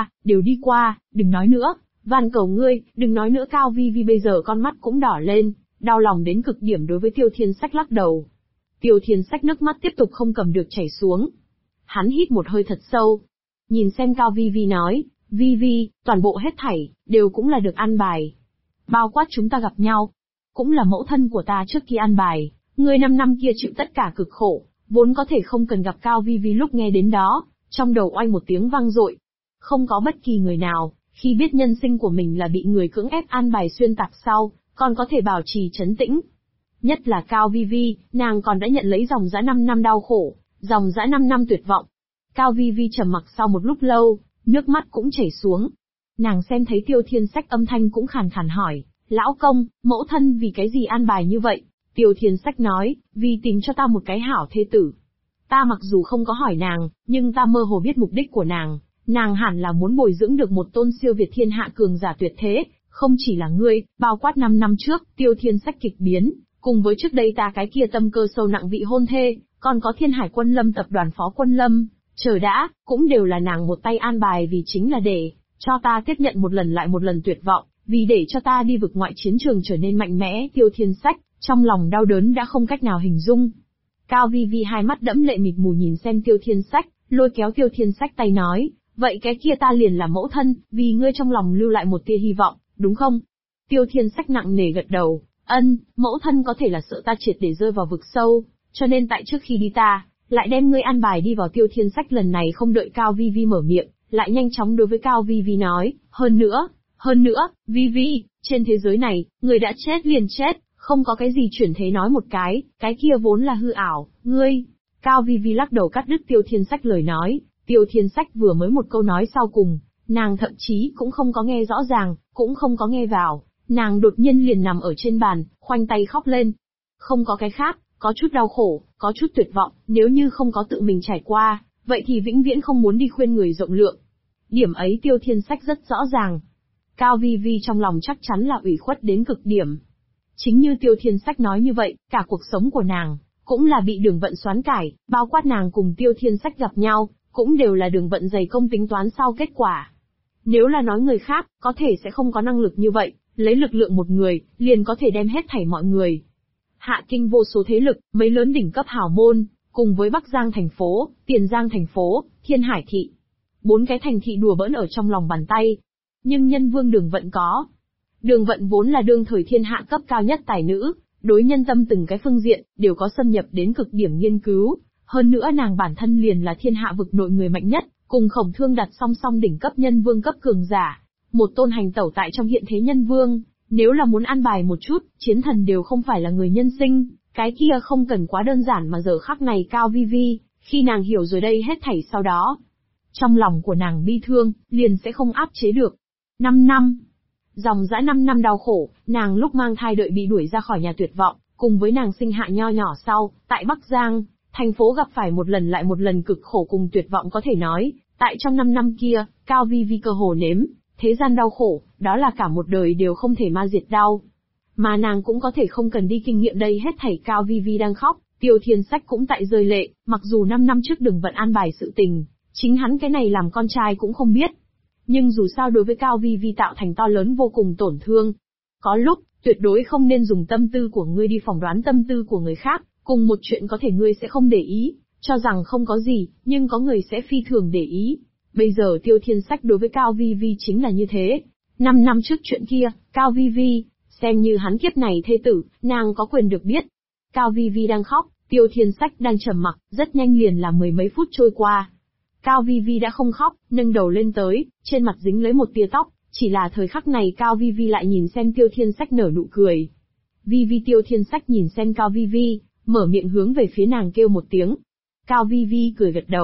Speaker 1: đi qua, đừng nói nữa, van cầu ngươi, đừng nói nữa. Cao Vi Vi bây giờ con mắt cũng đỏ lên, đau lòng đến cực điểm đối với Tiêu Thiên Sách lắc đầu. Tiêu Thiên Sách nước mắt tiếp tục không cầm được chảy xuống. Hắn hít một hơi thật sâu, nhìn xem Cao Vi Vi nói, Vi Vi, toàn bộ hết thảy, đều cũng là được an bài. Bao quát chúng ta gặp nhau, cũng là mẫu thân của ta trước khi an bài, ngươi 5 năm kia chịu tất cả cực khổ, vốn có thể không cần gặp. Cao Vi Vi lúc nghe đến đó, trong đầu oanh một tiếng vang dội. Không có bất kỳ người nào, khi biết nhân sinh của mình là bị người cưỡng ép an bài xuyên tạc sau, còn có thể bảo trì trấn tĩnh. Nhất là Cao Vi Vi, nàng còn đã nhận lấy dòng dã 5 năm đau khổ, dòng dã 5 năm tuyệt vọng. Cao Vi Vi trầm mặc sau một lúc lâu, nước mắt cũng chảy xuống. Nàng xem thấy Tiêu Thiên Sách âm thanh cũng khàn khàn hỏi, lão công, mẫu thân vì cái gì an bài như vậy? Tiêu Thiên Sách nói, vì tìm cho ta một cái hảo thê tử. Ta mặc dù không có hỏi nàng, nhưng ta mơ hồ biết mục đích của nàng hẳn là muốn bồi dưỡng được một tôn siêu việt thiên hạ cường giả tuyệt thế, không chỉ là ngươi. Bao quát 5 năm trước, Tiêu Thiên Sách kịch biến, cùng với trước đây ta cái kia tâm cơ sâu nặng vị hôn thê, còn có Thiên Hải Quân Lâm tập đoàn phó quân Lâm, chờ đã, cũng đều là nàng một tay an bài, vì chính là để cho ta tiếp nhận một lần lại một lần tuyệt vọng, vì để cho ta đi vực ngoại chiến trường trở nên mạnh mẽ. Tiêu Thiên Sách, trong lòng đau đớn đã không cách nào hình dung. Cao Vi Vi hai mắt đẫm lệ mịt mù nhìn xem Tiêu Thiên Sách, lôi kéo Tiêu Thiên Sách tay nói, vậy cái kia ta liền là mẫu thân, vì ngươi trong lòng lưu lại một tia hy vọng, đúng không? Tiêu Thiên Sách nặng nề gật đầu, mẫu thân có thể là sợ ta triệt để rơi vào vực sâu, cho nên tại trước khi đi ta, lại đem ngươi an bài đi vào. Tiêu Thiên Sách lần này không đợi Cao Vi Vi mở miệng, lại nhanh chóng đối với Cao Vi Vi nói, hơn nữa, Vi Vi, trên thế giới này, người đã chết liền chết, không có cái gì chuyển thế nói một cái kia vốn là hư ảo, ngươi. Cao Vi Vi lắc đầu cắt đứt Tiêu Thiên Sách lời nói. Tiêu Thiên Sách vừa mới một câu nói sau cùng, nàng thậm chí cũng không có nghe rõ ràng, cũng không có nghe vào, nàng đột nhiên liền nằm ở trên bàn, khoanh tay khóc lên. Không có cái khác, có chút đau khổ, có chút tuyệt vọng, nếu như không có tự mình trải qua, vậy thì vĩnh viễn không muốn đi khuyên người rộng lượng. Điểm ấy Tiêu Thiên Sách rất rõ ràng. Cao Vi Vi trong lòng chắc chắn là ủy khuất đến cực điểm. Chính như Tiêu Thiên Sách nói như vậy, cả cuộc sống của nàng, cũng là bị đường vận xoán cải, bao quát nàng cùng Tiêu Thiên Sách gặp nhau, cũng đều là đường vận dày công tính toán sau kết quả. Nếu là nói người khác, có thể sẽ không có năng lực như vậy, lấy lực lượng một người, liền có thể đem hết thảy mọi người. Hạ kinh vô số thế lực, mấy lớn đỉnh cấp hào môn, cùng với Bắc Giang thành phố, Tiền Giang thành phố, Thiên Hải thị. 4 cái thành thị đùa bỡn ở trong lòng bàn tay. Nhưng nhân vương Đường Vận có. Đường Vận vốn là đương thời thiên hạ cấp cao nhất tài nữ, đối nhân tâm từng cái phương diện, đều có xâm nhập đến cực điểm nghiên cứu. Hơn nữa nàng bản thân liền là thiên hạ vực nội người mạnh nhất, cùng Khổng Thương đặt song song đỉnh cấp nhân vương cấp cường giả. Một tôn hành tẩu tại trong hiện thế nhân vương, nếu là muốn an bài một chút, chiến thần đều không phải là người nhân sinh, cái kia không cần quá đơn giản. Mà giờ khắc này Cao Vi Vi, khi nàng hiểu rồi đây hết thảy sau đó, trong lòng của nàng bi thương, liền sẽ không áp chế được. 5 năm. Dòng dã 5 năm đau khổ, nàng lúc mang thai đợi bị đuổi ra khỏi nhà tuyệt vọng, cùng với nàng sinh hạ nho nhỏ sau, tại Bắc Giang, thành phố gặp phải một lần lại một lần cực khổ cùng tuyệt vọng. Có thể nói, tại trong 5 năm kia, Cao Vi Vi cơ hồ nếm thế gian đau khổ, đó là cả một đời đều không thể ma diệt đau. Mà nàng cũng có thể không cần đi kinh nghiệm đây hết thảy. Cao Vi Vi đang khóc, Tiêu Thiên Sách cũng tại rơi lệ, mặc dù 5 năm trước Đường Vận an bài sự tình, chính hắn cái này làm con trai cũng không biết. Nhưng dù sao đối với Cao Vi Vi tạo thành to lớn vô cùng tổn thương. Có lúc, tuyệt đối không nên dùng tâm tư của ngươi đi phỏng đoán tâm tư của người khác, cùng một chuyện có thể ngươi sẽ không để ý, cho rằng không có gì, nhưng có người sẽ phi thường để ý. Bây giờ Tiêu Thiên Sách đối với Cao Vi Vi chính là như thế. 5 năm trước chuyện kia, Cao Vi Vi, xem như hắn kiếp này thê tử, nàng có quyền được biết. Cao Vi Vi đang khóc, Tiêu Thiên Sách đang trầm mặc, rất nhanh liền là 10 mấy phút trôi qua. Cao Vi Vi đã không khóc, nâng đầu lên tới, trên mặt dính lấy một tia tóc, chỉ là thời khắc này Cao Vi Vi lại nhìn xem Tiêu Thiên Sách nở nụ cười. Vi Vi. Tiêu Thiên Sách nhìn xem Cao Vi Vi, mở miệng hướng về phía nàng kêu một tiếng. Cao Vi Vi cười gật đầu,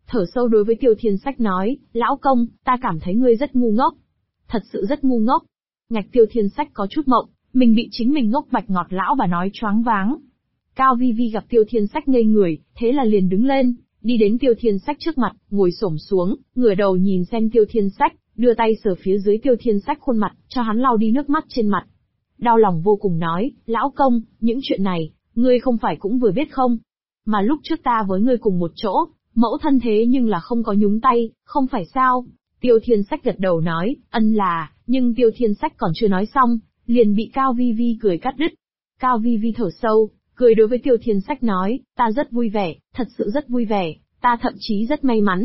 Speaker 1: thở sâu đối với Tiêu Thiên Sách nói, lão công, ta cảm thấy ngươi rất ngu ngốc. Thật sự rất ngu ngốc. Ngạch Tiêu Thiên Sách có chút mộng, mình bị chính mình ngốc bạch ngọt lão bà nói choáng váng. Cao Vi Vi gặp Tiêu Thiên Sách ngây người, thế là liền đứng lên, đi đến Tiêu Thiên Sách trước mặt, ngồi xổm xuống, ngửa đầu nhìn xem Tiêu Thiên Sách, đưa tay sờ phía dưới Tiêu Thiên Sách khuôn mặt, cho hắn lau đi nước mắt trên mặt. Đau lòng vô cùng nói, lão công, những chuyện này, ngươi không phải cũng vừa biết không? Mà lúc trước ta với ngươi cùng một chỗ, mẫu thân thế nhưng là không có nhúng tay, không phải sao? Tiêu Thiên Sách gật đầu nói, ân là, nhưng Tiêu Thiên Sách còn chưa nói xong, liền bị Cao Vi Vi cười cắt đứt. Cao Vi Vi thở sâu, cười đối với Tiêu Thiên Sách nói, ta rất vui vẻ, thật sự rất vui vẻ, ta thậm chí rất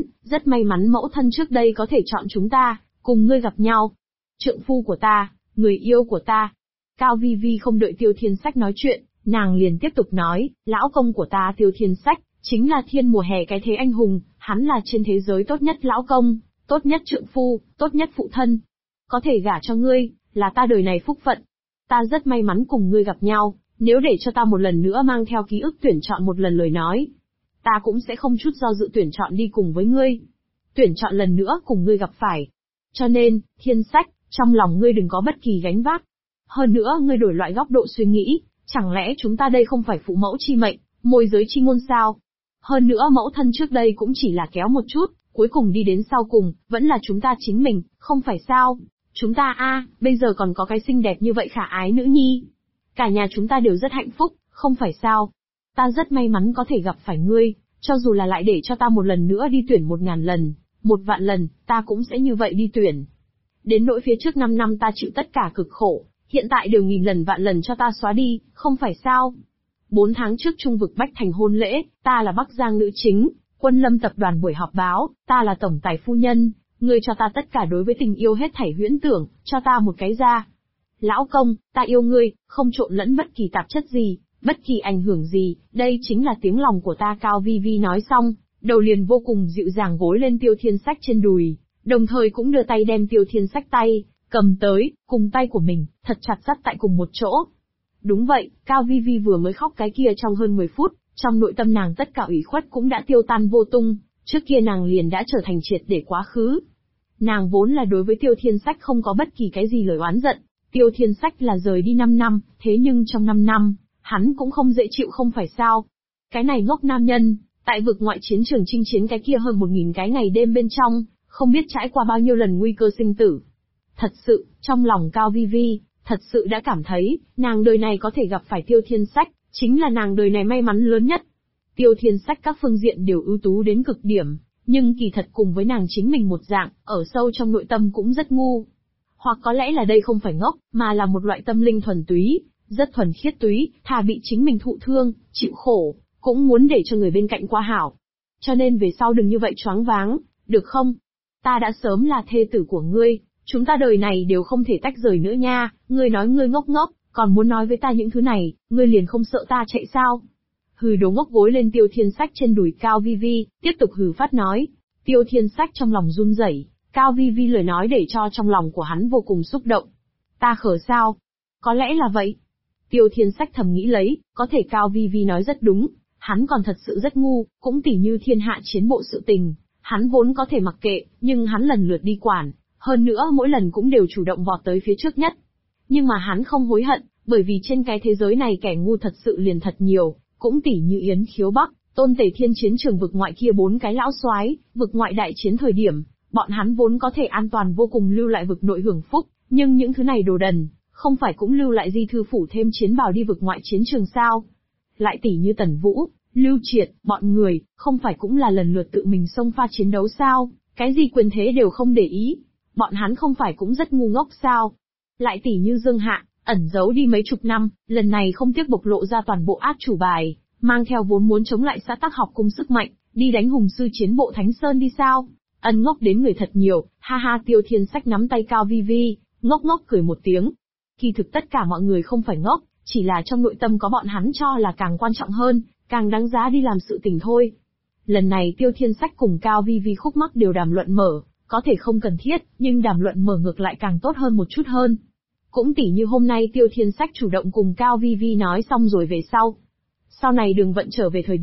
Speaker 1: may mắn mẫu thân trước đây có thể chọn chúng ta, cùng ngươi gặp nhau. Trượng phu của ta, người yêu của ta. Cao Vi Vi không đợi Tiêu Thiên Sách nói chuyện, nàng liền tiếp tục nói, lão công của ta Tiêu Thiên Sách, chính là thiên mùa hè cái thế anh hùng, hắn là trên thế giới tốt nhất lão công, tốt nhất trượng phu, tốt nhất phụ thân. Có thể gả cho ngươi, là ta đời này phúc phận. Ta rất may mắn cùng ngươi gặp nhau, nếu để cho ta một lần nữa mang theo ký ức tuyển chọn một lần lời nói, ta cũng sẽ không chút do dự tuyển chọn đi cùng với ngươi. Tuyển chọn lần nữa cùng ngươi gặp phải. Cho nên, Thiên Sách, trong lòng ngươi đừng có bất kỳ gánh vác. Hơn nữa ngươi đổi loại góc độ suy nghĩ, chẳng lẽ chúng ta đây không phải phụ mẫu chi mệnh, môi giới chi ngôn sao? Hơn nữa mẫu thân trước đây cũng chỉ là kéo một chút, cuối cùng đi đến sau cùng, vẫn là chúng ta chính mình, không phải sao? Chúng ta bây giờ còn có cái xinh đẹp như vậy khả ái nữ nhi. Cả nhà chúng ta đều rất hạnh phúc, không phải sao? Ta rất may mắn có thể gặp phải ngươi, cho dù là lại để cho ta một lần nữa đi tuyển 1000 lần, 1 vạn lần, ta cũng sẽ như vậy đi tuyển. Đến nỗi phía trước 5 năm ta chịu tất cả cực khổ, hiện tại đều 1000 lần vạn lần cho ta xóa đi, không phải sao? 4 tháng trước Trung vực Bách Thành hôn lễ, ta là Bắc Giang nữ chính, Quân Lâm tập đoàn buổi họp báo, ta là tổng tài phu nhân, ngươi cho ta tất cả đối với tình yêu hết thảy huyễn tưởng, cho ta một cái ra. Lão công, ta yêu ngươi, không trộn lẫn bất kỳ tạp chất gì, bất kỳ ảnh hưởng gì, đây chính là tiếng lòng của ta. Cao Vi Vi nói xong, đầu liền vô cùng dịu dàng gối lên Tiêu Thiên Sách trên đùi, đồng thời cũng đưa tay đem Tiêu Thiên Sách tay cầm tới, cùng tay của mình, thật chặt dắt tại cùng một chỗ. Đúng vậy, Cao Vi Vi vừa mới khóc cái kia trong hơn 10 phút, trong nội tâm nàng tất cả ủy khuất cũng đã tiêu tan vô tung, trước kia nàng liền đã trở thành triệt để quá khứ. Nàng vốn là đối với Tiêu Thiên Sách không có bất kỳ cái gì lời oán giận, Tiêu Thiên Sách là rời đi 5 năm, thế nhưng trong 5 năm, hắn cũng không dễ chịu không phải sao. Cái này ngốc nam nhân, tại vực ngoại chiến trường chinh chiến cái kia hơn 1000 cái ngày đêm bên trong, không biết trải qua bao nhiêu lần nguy cơ sinh tử. Thật sự, trong lòng Cao Vi Vi, thật sự đã cảm thấy, nàng đời này có thể gặp phải Tiêu Thiên Sách, chính là nàng đời này may mắn lớn nhất. Tiêu Thiên Sách các phương diện đều ưu tú đến cực điểm, nhưng kỳ thật cùng với nàng chính mình một dạng, ở sâu trong nội tâm cũng rất ngu. Hoặc có lẽ là đây không phải ngốc, mà là một loại tâm linh thuần túy, rất thuần khiết túy, thà bị chính mình thụ thương, chịu khổ, cũng muốn để cho người bên cạnh qua hảo. Cho nên về sau đừng như vậy choáng váng, được không? Ta đã sớm là thê tử của ngươi, chúng ta đời này đều không thể tách rời nữa nha, ngươi nói ngươi ngốc ngốc, còn muốn nói với ta những thứ này, ngươi liền không sợ ta chạy sao? Hừ, đồ ngốc gối lên Tiêu Thiên Sách trên đùi Cao Vi Vi, tiếp tục hừ phát nói. Tiêu Thiên Sách trong lòng run rẩy, Cao Vi Vi lời nói để cho trong lòng của hắn vô cùng xúc động. Ta khờ sao? Có lẽ là vậy. Tiêu Thiên Sách thầm nghĩ lấy, có thể Cao Vi Vi nói rất đúng, hắn còn thật sự rất ngu, cũng tỉ như thiên hạ chiến bộ sự tình, hắn vốn có thể mặc kệ, nhưng hắn lần lượt đi quản, hơn nữa mỗi lần cũng đều chủ động vọt tới phía trước nhất. Nhưng mà hắn không hối hận, bởi vì trên cái thế giới này kẻ ngu thật sự liền thật nhiều, cũng tỉ như Yến Khiếu Bắc, Tôn Tề Thiên chiến trường vực ngoại kia 4 cái lão soái, vực ngoại đại chiến thời điểm, bọn hắn vốn có thể an toàn vô cùng lưu lại vực nội hưởng phúc, nhưng những thứ này đồ đần, không phải cũng lưu lại di thư phủ thêm chiến bào đi vực ngoại chiến trường sao? Lại tỉ như Tần Vũ, Lưu Triệt, bọn người, không phải cũng là lần lượt tự mình xông pha chiến đấu sao? Cái gì quyền thế đều không để ý, bọn hắn không phải cũng rất ngu ngốc sao? Lại tỉ như Dương Hạ, ẩn giấu đi mấy chục năm, lần này không tiếc bộc lộ ra toàn bộ át chủ bài, mang theo vốn muốn chống lại xã Tắc Học Cung sức mạnh, đi đánh hùng sư chiến bộ Thánh Sơn đi sao? Ân ngốc đến người thật nhiều, ha ha. Tiêu Thiên Sách nắm tay Cao Vi Vi, ngốc ngốc cười một tiếng. Kỳ thực tất cả mọi người không phải ngốc, chỉ là trong nội tâm có bọn hắn cho là càng quan trọng hơn, càng đáng giá đi làm sự tình thôi. Lần này Tiêu Thiên Sách cùng Cao Vi Vi khúc mắc đều đàm luận mở, có thể không cần thiết, nhưng đàm luận mở ngược lại càng tốt hơn một chút hơn. Cũng tỉ như hôm nay Tiêu Thiên Sách chủ động cùng Cao Vi Vi nói xong rồi về sau. Sau này đường vận trở về thời điểm,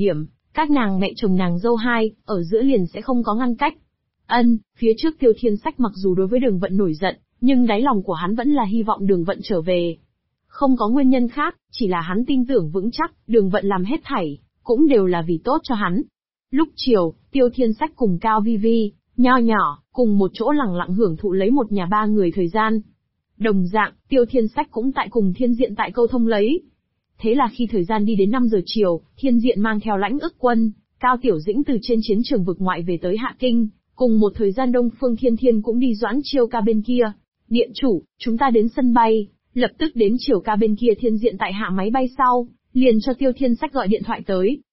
Speaker 1: Các nàng mẹ chồng nàng dâu hai, ở giữa liền sẽ không có ngăn cách. Phía trước Tiêu Thiên Sách mặc dù đối với Đường Vận nổi giận, nhưng đáy lòng của hắn vẫn là hy vọng Đường Vận trở về. Không có nguyên nhân khác, chỉ là hắn tin tưởng vững chắc, Đường Vận làm hết thảy, cũng đều là vì tốt cho hắn. Lúc chiều, Tiêu Thiên Sách cùng Cao Vi Vi, nho nhỏ, cùng một chỗ lặng lặng hưởng thụ lấy một nhà ba người thời gian. Đồng dạng, Tiêu Thiên Sách cũng tại cùng Thiên Diện tại câu thông lấy. Thế là khi thời gian đi đến 5 giờ chiều, Thiên Diện mang theo Lãnh Ức Quân, Cao Tiểu Dĩnh từ trên chiến trường vực ngoại về tới Hạ Kinh, cùng một thời gian Đông Phương Thiên Thiên cũng đi Doãn Chiêu Ca bên kia. Điện chủ, chúng ta đến sân bay, lập tức đến Chiều Ca bên kia. Thiên Diện tại hạ máy bay sau, liền cho Tiêu Thiên Sách gọi điện thoại tới.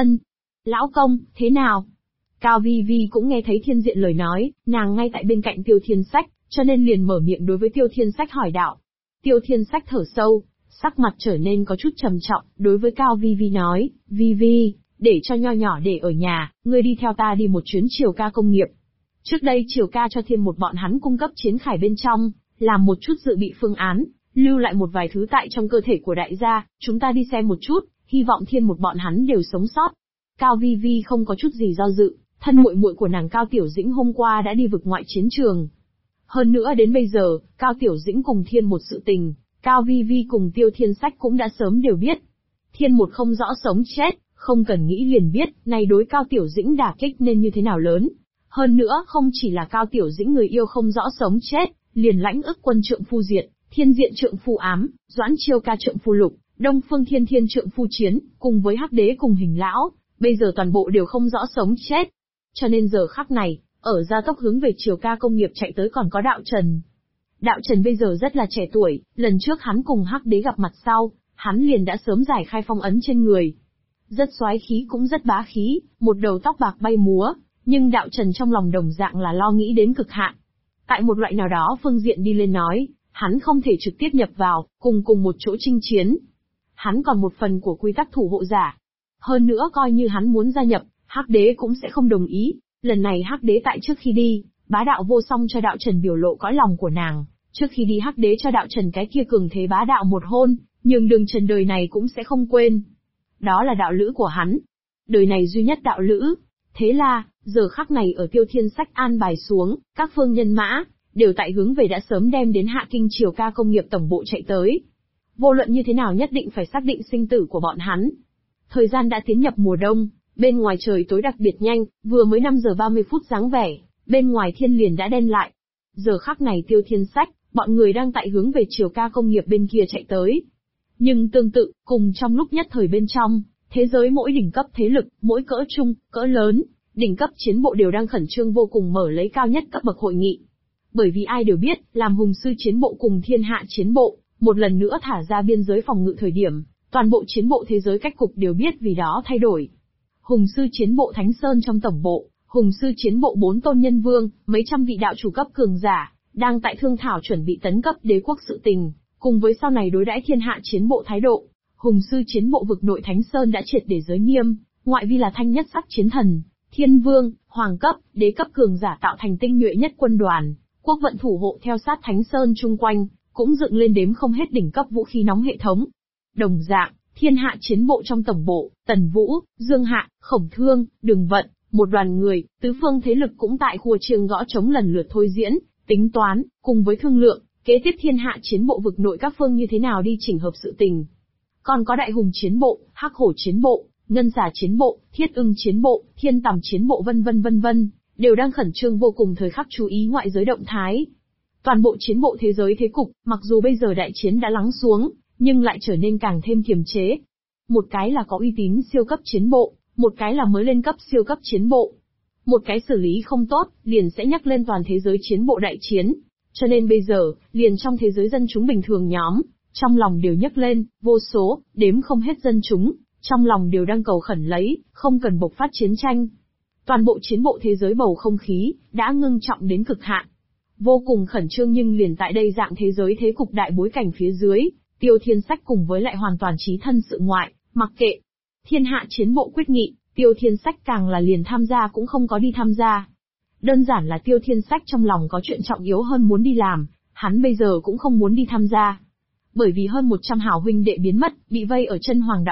Speaker 1: Lão công, thế nào? Cao Vi Vi cũng nghe thấy Thiên Diện lời nói, nàng ngay tại bên cạnh Tiêu Thiên Sách, cho nên liền mở miệng đối với Tiêu Thiên Sách hỏi đạo. Tiêu Thiên Sách thở sâu, sắc mặt trở nên có chút trầm trọng, đối với Cao Vi Vi nói, Vi Vi, để cho nho nhỏ để ở nhà, ngươi đi theo ta đi một chuyến Chiều Ca công nghiệp. Trước đây Chiều Ca cho Thiên một bọn hắn cung cấp chiến khải bên trong, làm một chút dự bị phương án, lưu lại một vài thứ tại trong cơ thể của đại gia, chúng ta đi xem một chút, hy vọng Thiên một bọn hắn đều sống sót. Cao Vi Vi không có chút gì do dự, thân muội muội của nàng Cao Tiểu Dĩnh hôm qua đã đi vực ngoại chiến trường. Hơn nữa đến bây giờ, Cao Tiểu Dĩnh cùng Thiên một sự tình, Cao Vi Vi cùng Tiêu Thiên Sách cũng đã sớm đều biết. Thiên một không rõ sống chết, không cần nghĩ liền biết, này đối Cao Tiểu Dĩnh đả kích nên như thế nào lớn. Hơn nữa không chỉ là Cao Tiểu Dĩnh người yêu không rõ sống chết, liền Lãnh Ức Quân trượng phu diệt, Thiên Diện trượng phu ám, Doãn Chiêu Ca trượng phu lục, Đông Phương Thiên Thiên trượng phu chiến, cùng với Hắc Đế cùng Hình Lão, bây giờ toàn bộ đều không rõ sống chết. Cho nên giờ khắc này, ở gia tốc hướng về Chiều Ca công nghiệp chạy tới còn có Đạo Trần. Đạo Trần bây giờ rất là trẻ tuổi, lần trước hắn cùng Hắc Đế gặp mặt sau, hắn liền đã sớm giải khai phong ấn trên người. Rất xoái khí cũng rất bá khí, một đầu tóc bạc bay múa, nhưng Đạo Trần trong lòng đồng dạng là lo nghĩ đến cực hạn. Tại một loại nào đó phương diện đi lên nói, hắn không thể trực tiếp nhập vào, cùng một chỗ chinh chiến. Hắn còn một phần của quy tắc thủ hộ giả. Hơn nữa coi như hắn muốn gia nhập, Hắc Đế cũng sẽ không đồng ý. Lần này Hắc Đế tại trước khi đi, bá đạo vô song cho Đạo Trần biểu lộ cõi lòng của nàng. Trước khi đi Hắc Đế cho Đạo Trần cái kia cường thế bá đạo một hôn, nhưng đường Trần đời này cũng sẽ không quên. Đó là đạo lữ của hắn. Đời này duy nhất đạo lữ. Thế là, giờ khắc này ở Tiêu Thiên Sách an bài xuống, các phương nhân mã, đều tại hướng về đã sớm đem đến Hạ Kinh Chiều Ca công nghiệp tổng bộ chạy tới. Vô luận như thế nào nhất định phải xác định sinh tử của bọn hắn. Thời gian đã tiến nhập mùa đông, bên ngoài trời tối đặc biệt nhanh, vừa mới 5 giờ 30 phút dáng vẻ, bên ngoài thiên liền đã đen lại. Giờ khắc này Tiêu Thiên Sách, bọn người đang tại hướng về Chiều Ca công nghiệp bên kia chạy tới. Nhưng tương tự, cùng trong lúc nhất thời bên trong, thế giới mỗi đỉnh cấp thế lực, mỗi cỡ trung, cỡ lớn, đỉnh cấp chiến bộ đều đang khẩn trương vô cùng mở lấy cao nhất cấp bậc hội nghị. Bởi vì ai đều biết, làm hùng sư chiến bộ cùng thiên hạ chiến bộ, một lần nữa thả ra biên giới phòng ngự thời điểm, toàn bộ chiến bộ thế giới cách cục đều biết vì đó thay đổi. Hùng sư chiến bộ Thánh Sơn trong tổng bộ, hùng sư chiến bộ 4 tôn nhân vương, mấy trăm vị đạo chủ cấp cường giả, đang tại thương thảo chuẩn bị tấn cấp đế quốc sự tình, cùng với sau này đối đãi thiên hạ chiến bộ thái độ. Hùng sư chiến bộ vực nội Thánh Sơn đã triệt để giới nghiêm, ngoại vi là thanh nhất sắc chiến thần, thiên vương, hoàng cấp, đế cấp cường giả tạo thành tinh nhuệ nhất quân đoàn, quốc vận thủ hộ theo sát Thánh Sơn chung quanh, cũng dựng lên đếm không hết đỉnh cấp vũ khí nóng hệ thống. Đồng dạng, thiên hạ chiến bộ trong tổng bộ, Tần Vũ, Dương Hạ, Khổng Thương, Đường Vận, một đoàn người, tứ phương thế lực cũng tại khua chiêng gõ trống lần lượt thôi diễn, tính toán, cùng với thương lượng, kế tiếp thiên hạ chiến bộ vực nội các phương như thế nào đi chỉnh hợp sự tình. Còn có Đại Hùng chiến bộ, Hắc Hổ chiến bộ, Ngân Xà chiến bộ, Thiết Ưng chiến bộ, Thiên Tằm chiến bộ vân vân, đều đang khẩn trương vô cùng thời khắc chú ý ngoại giới động thái. Toàn bộ chiến bộ thế giới thế cục, mặc dù bây giờ đại chiến đã lắng xuống, nhưng lại trở nên càng thêm kiềm chế. Một cái là có uy tín siêu cấp chiến bộ, một cái là mới lên cấp siêu cấp chiến bộ. Một cái xử lý không tốt, liền sẽ nhắc lên toàn thế giới chiến bộ đại chiến. Cho nên bây giờ, liền trong thế giới dân chúng bình thường nhóm, trong lòng đều nhấc lên, vô số, đếm không hết dân chúng, trong lòng đều đang cầu khẩn lấy, không cần bộc phát chiến tranh. Toàn bộ chiến bộ thế giới bầu không khí, đã ngưng trọng đến cực hạn. Vô cùng khẩn trương nhưng liền tại đây dạng thế giới thế cục đại bối cảnh phía dưới, Tiêu Thiên Sách cùng với lại hoàn toàn trí thân sự ngoại, mặc kệ. Thiên hạ chiến bộ quyết nghị, Tiêu Thiên Sách càng là liền tham gia cũng không có đi tham gia. Đơn giản là Tiêu Thiên Sách trong lòng có chuyện trọng yếu hơn muốn đi làm, hắn bây giờ cũng không muốn đi tham gia. Bởi vì hơn 100 hảo huynh đệ biến mất, bị vây ở chân hoàng đạo vực,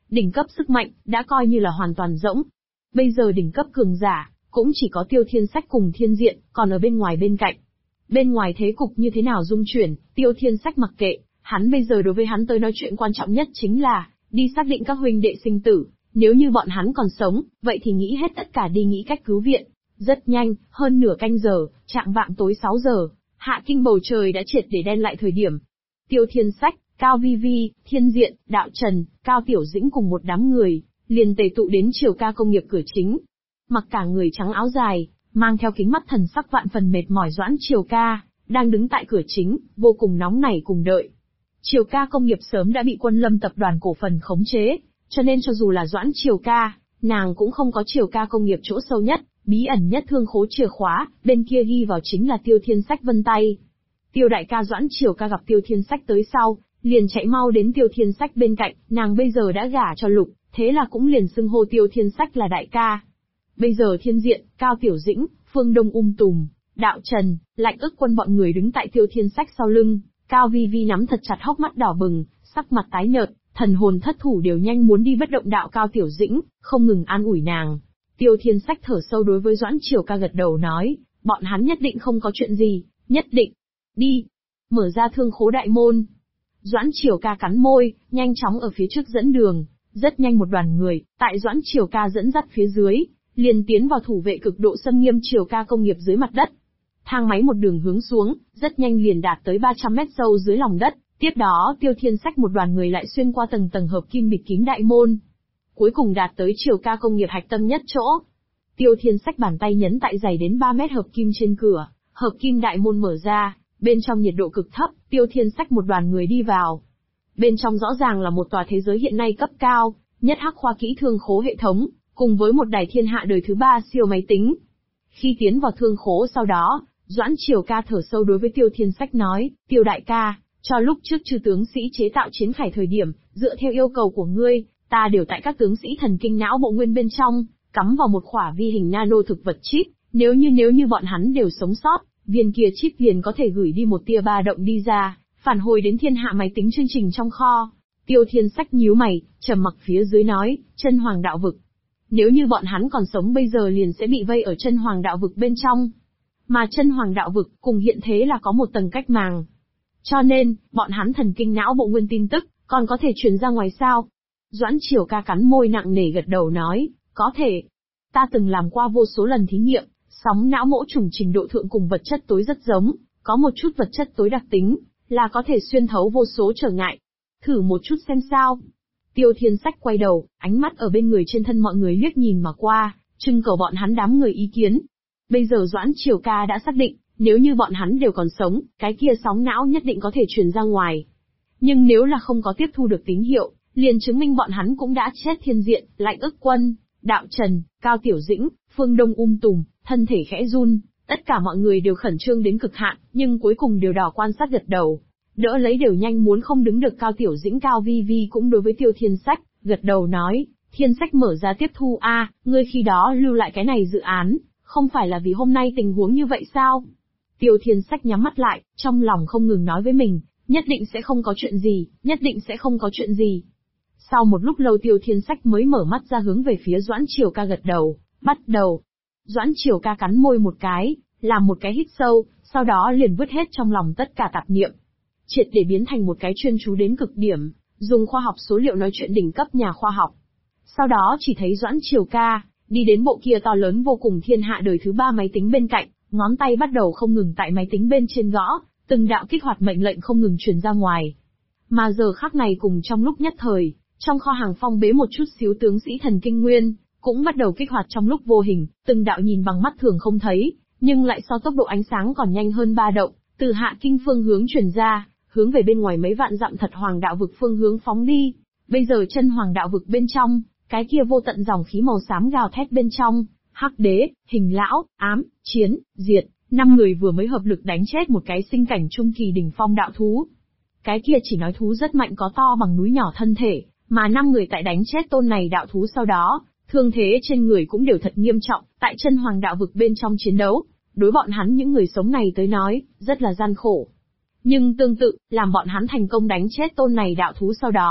Speaker 1: Đỉnh cấp sức mạnh, đã coi như là hoàn toàn rỗng. Bây giờ đỉnh cấp cường giả, cũng chỉ có Tiêu Thiên Sách cùng Thiên Diện, còn ở bên ngoài bên cạnh. Bên ngoài thế cục như thế nào dung chuyển, Tiêu Thiên Sách mặc kệ, hắn bây giờ đối với hắn tới nói chuyện quan trọng nhất chính là, đi xác định các huynh đệ sinh tử, nếu như bọn hắn còn sống, vậy thì nghĩ hết tất cả đi nghĩ cách cứu viện. Rất nhanh, hơn nửa canh giờ, chạng vạng tối 6 giờ, Hạ Kinh bầu trời đã triệt để đen lại thời điểm. Tiêu Thiên Sách, Cao Vi Vi, Thiên Diện, Đạo Trần, Cao Tiểu Dĩnh cùng một đám người, liền tề tụ đến Triều Ca công nghiệp cửa chính. Mặc cả người trắng áo dài, mang theo kính mắt thần sắc vạn phần mệt mỏi Doãn Triều Ca, đang đứng tại cửa chính, vô cùng nóng nảy cùng đợi. Triều Ca công nghiệp sớm đã bị Quân Lâm tập đoàn cổ phần khống chế, cho nên cho dù là Doãn Triều Ca, nàng cũng không có Triều Ca công nghiệp chỗ sâu nhất, bí ẩn nhất thương khố chìa khóa, bên kia ghi vào chính là Tiêu Thiên Sách vân tay. Tiêu đại ca Doãn Triều Ca gặp Tiêu Thiên Sách tới sau, liền chạy mau đến Tiêu Thiên Sách bên cạnh, nàng bây giờ đã gả cho Lục, thế là cũng liền xưng hô Tiêu Thiên Sách là đại ca. Bây giờ Thiên Diện, Cao Tiểu Dĩnh, Phương Đông Tùm, Đạo Trần, Lạnh Ức Quân bọn người đứng tại Tiêu Thiên Sách sau lưng, Cao Vi Vi nắm thật chặt hốc mắt đỏ bừng, sắc mặt tái nhợt, thần hồn thất thủ đều nhanh muốn đi bất động đạo Cao Tiểu Dĩnh, không ngừng an ủi nàng. Tiêu Thiên Sách thở sâu đối với Doãn Triều Ca gật đầu nói, bọn hắn nhất định không có chuyện gì, nhất định. Đi. Mở ra thương khố đại môn. Doãn Triều Ca cắn môi, nhanh chóng ở phía trước dẫn đường. Rất nhanh một đoàn người, tại Doãn Triều Ca dẫn dắt phía dưới, liền tiến vào thủ vệ cực độ xâm nghiêm Triều Ca công nghiệp dưới mặt đất. Thang máy một đường hướng xuống, rất nhanh liền đạt tới 300 mét sâu dưới lòng đất. Tiếp đó Tiêu Thiên Sách một đoàn người lại xuyên qua tầng tầng hợp kim bịt kín đại môn. Cuối cùng đạt tới Triều Ca công nghiệp hạch tâm nhất chỗ. Tiêu Thiên Sách bàn tay nhấn tại dày đến 3 mét hợp kim trên cửa, hợp kim đại môn mở ra, bên trong nhiệt độ cực thấp, Tiêu Thiên Sách một đoàn người đi vào. Bên trong rõ ràng là một tòa thế giới hiện nay cấp cao, nhất hắc khoa kỹ thương khố hệ thống, cùng với một đài thiên hạ đời thứ 3 siêu máy tính. Khi tiến vào thương khố sau đó, Doãn Triều Ca thở sâu đối với Tiêu Thiên Sách nói, Tiêu đại ca, cho lúc trước chư tướng sĩ chế tạo chiến khải thời điểm, dựa theo yêu cầu của ngươi, ta đều tại các tướng sĩ thần kinh não bộ nguyên bên trong, cắm vào một khỏa vi hình nano thực vật chip, nếu như bọn hắn đều sống sót, viên kia chip liền có thể gửi đi một tia ba động đi ra, phản hồi đến thiên hạ máy tính chương trình trong kho. Tiêu Thiên Sách nhíu mày, trầm mặc phía dưới nói, Chân Hoàng đạo vực. Nếu như bọn hắn còn sống bây giờ liền sẽ bị vây ở Chân Hoàng đạo vực bên trong. Mà Chân Hoàng đạo vực cùng hiện thế là có một tầng cách màng. Cho nên, bọn hắn thần kinh não bộ nguyên tin tức, còn có thể truyền ra ngoài sao? Doãn Triều Ca cắn môi nặng nề gật đầu nói, có thể. Ta từng làm qua vô số lần thí nghiệm, sóng não mỗ trùng trình độ thượng cùng vật chất tối rất giống, có một chút vật chất tối đặc tính, là có thể xuyên thấu vô số trở ngại. Thử một chút xem sao. Tiêu Thiên Sách quay đầu, ánh mắt ở bên người trên thân mọi người liếc nhìn mà qua, trưng cầu bọn hắn đám người ý kiến. Bây giờ Doãn Triều Ca đã xác định, nếu như bọn hắn đều còn sống, cái kia sóng não nhất định có thể truyền ra ngoài. Nhưng nếu là không có tiếp thu được tín hiệu, liền chứng minh bọn hắn cũng đã chết. Thiên Diện, Lạnh Ức Quân, Đạo Trần, Cao Tiểu Dĩnh, Phương Đông Tùm, thân thể khẽ run, tất cả mọi người đều khẩn trương đến cực hạn, nhưng cuối cùng đều đỏ quan sát gật đầu. Đỡ lấy đều nhanh muốn không đứng được Cao Tiểu Dĩnh Cao Vi Vi cũng đối với Tiêu Thiên Sách, gật đầu nói, Thiên Sách mở ra tiếp thu a, ngươi khi đó lưu lại cái này dự án, không phải là vì hôm nay tình huống như vậy sao? Tiêu Thiên Sách nhắm mắt lại, trong lòng không ngừng nói với mình, nhất định sẽ không có chuyện gì, nhất định sẽ không có chuyện gì. Sau một lúc lâu Tiêu Thiên Sách mới mở mắt ra hướng về phía Doãn Triều Ca gật đầu, bắt đầu. Doãn Triều Ca cắn môi một cái, làm một cái hít sâu, sau đó liền vứt hết trong lòng tất cả tạp niệm. Triệt để biến thành một cái chuyên chú đến cực điểm, dùng khoa học số liệu nói chuyện đỉnh cấp nhà khoa học. Sau đó chỉ thấy Doãn Triều Ca, đi đến bộ kia to lớn vô cùng thiên hạ đời thứ 3 máy tính bên cạnh, ngón tay bắt đầu không ngừng tại máy tính bên trên gõ, từng đạo kích hoạt mệnh lệnh không ngừng truyền ra ngoài. Mà giờ khắc này cùng trong lúc nhất thời, trong kho hàng phong bế một chút xíu tướng sĩ thần kinh nguyên, cũng bắt đầu kích hoạt trong lúc vô hình, từng đạo nhìn bằng mắt thường không thấy, nhưng lại so tốc độ ánh sáng còn nhanh hơn ba động, từ Hạ Kinh phương hướng truyền ra, hướng về bên ngoài mấy vạn dặm Thật Hoàng đạo vực phương hướng phóng đi. Bây giờ Chân Hoàng đạo vực bên trong, cái kia vô tận dòng khí màu xám gào thét bên trong, Hắc Đế, Hình Lão, Ám, Chiến, Diệt, 5 người vừa mới hợp lực đánh chết một cái sinh cảnh trung kỳ đỉnh phong đạo thú. Cái kia chỉ nói thú rất mạnh có to bằng núi nhỏ thân thể, mà 5 người tại đánh chết tôn này đạo thú sau đó, thương thế trên người cũng đều thật nghiêm trọng, tại Chân Hoàng đạo vực bên trong chiến đấu, đối bọn hắn những người sống này tới nói, rất là gian khổ. Nhưng tương tự, làm bọn hắn thành công đánh chết tôn này đạo thú sau đó,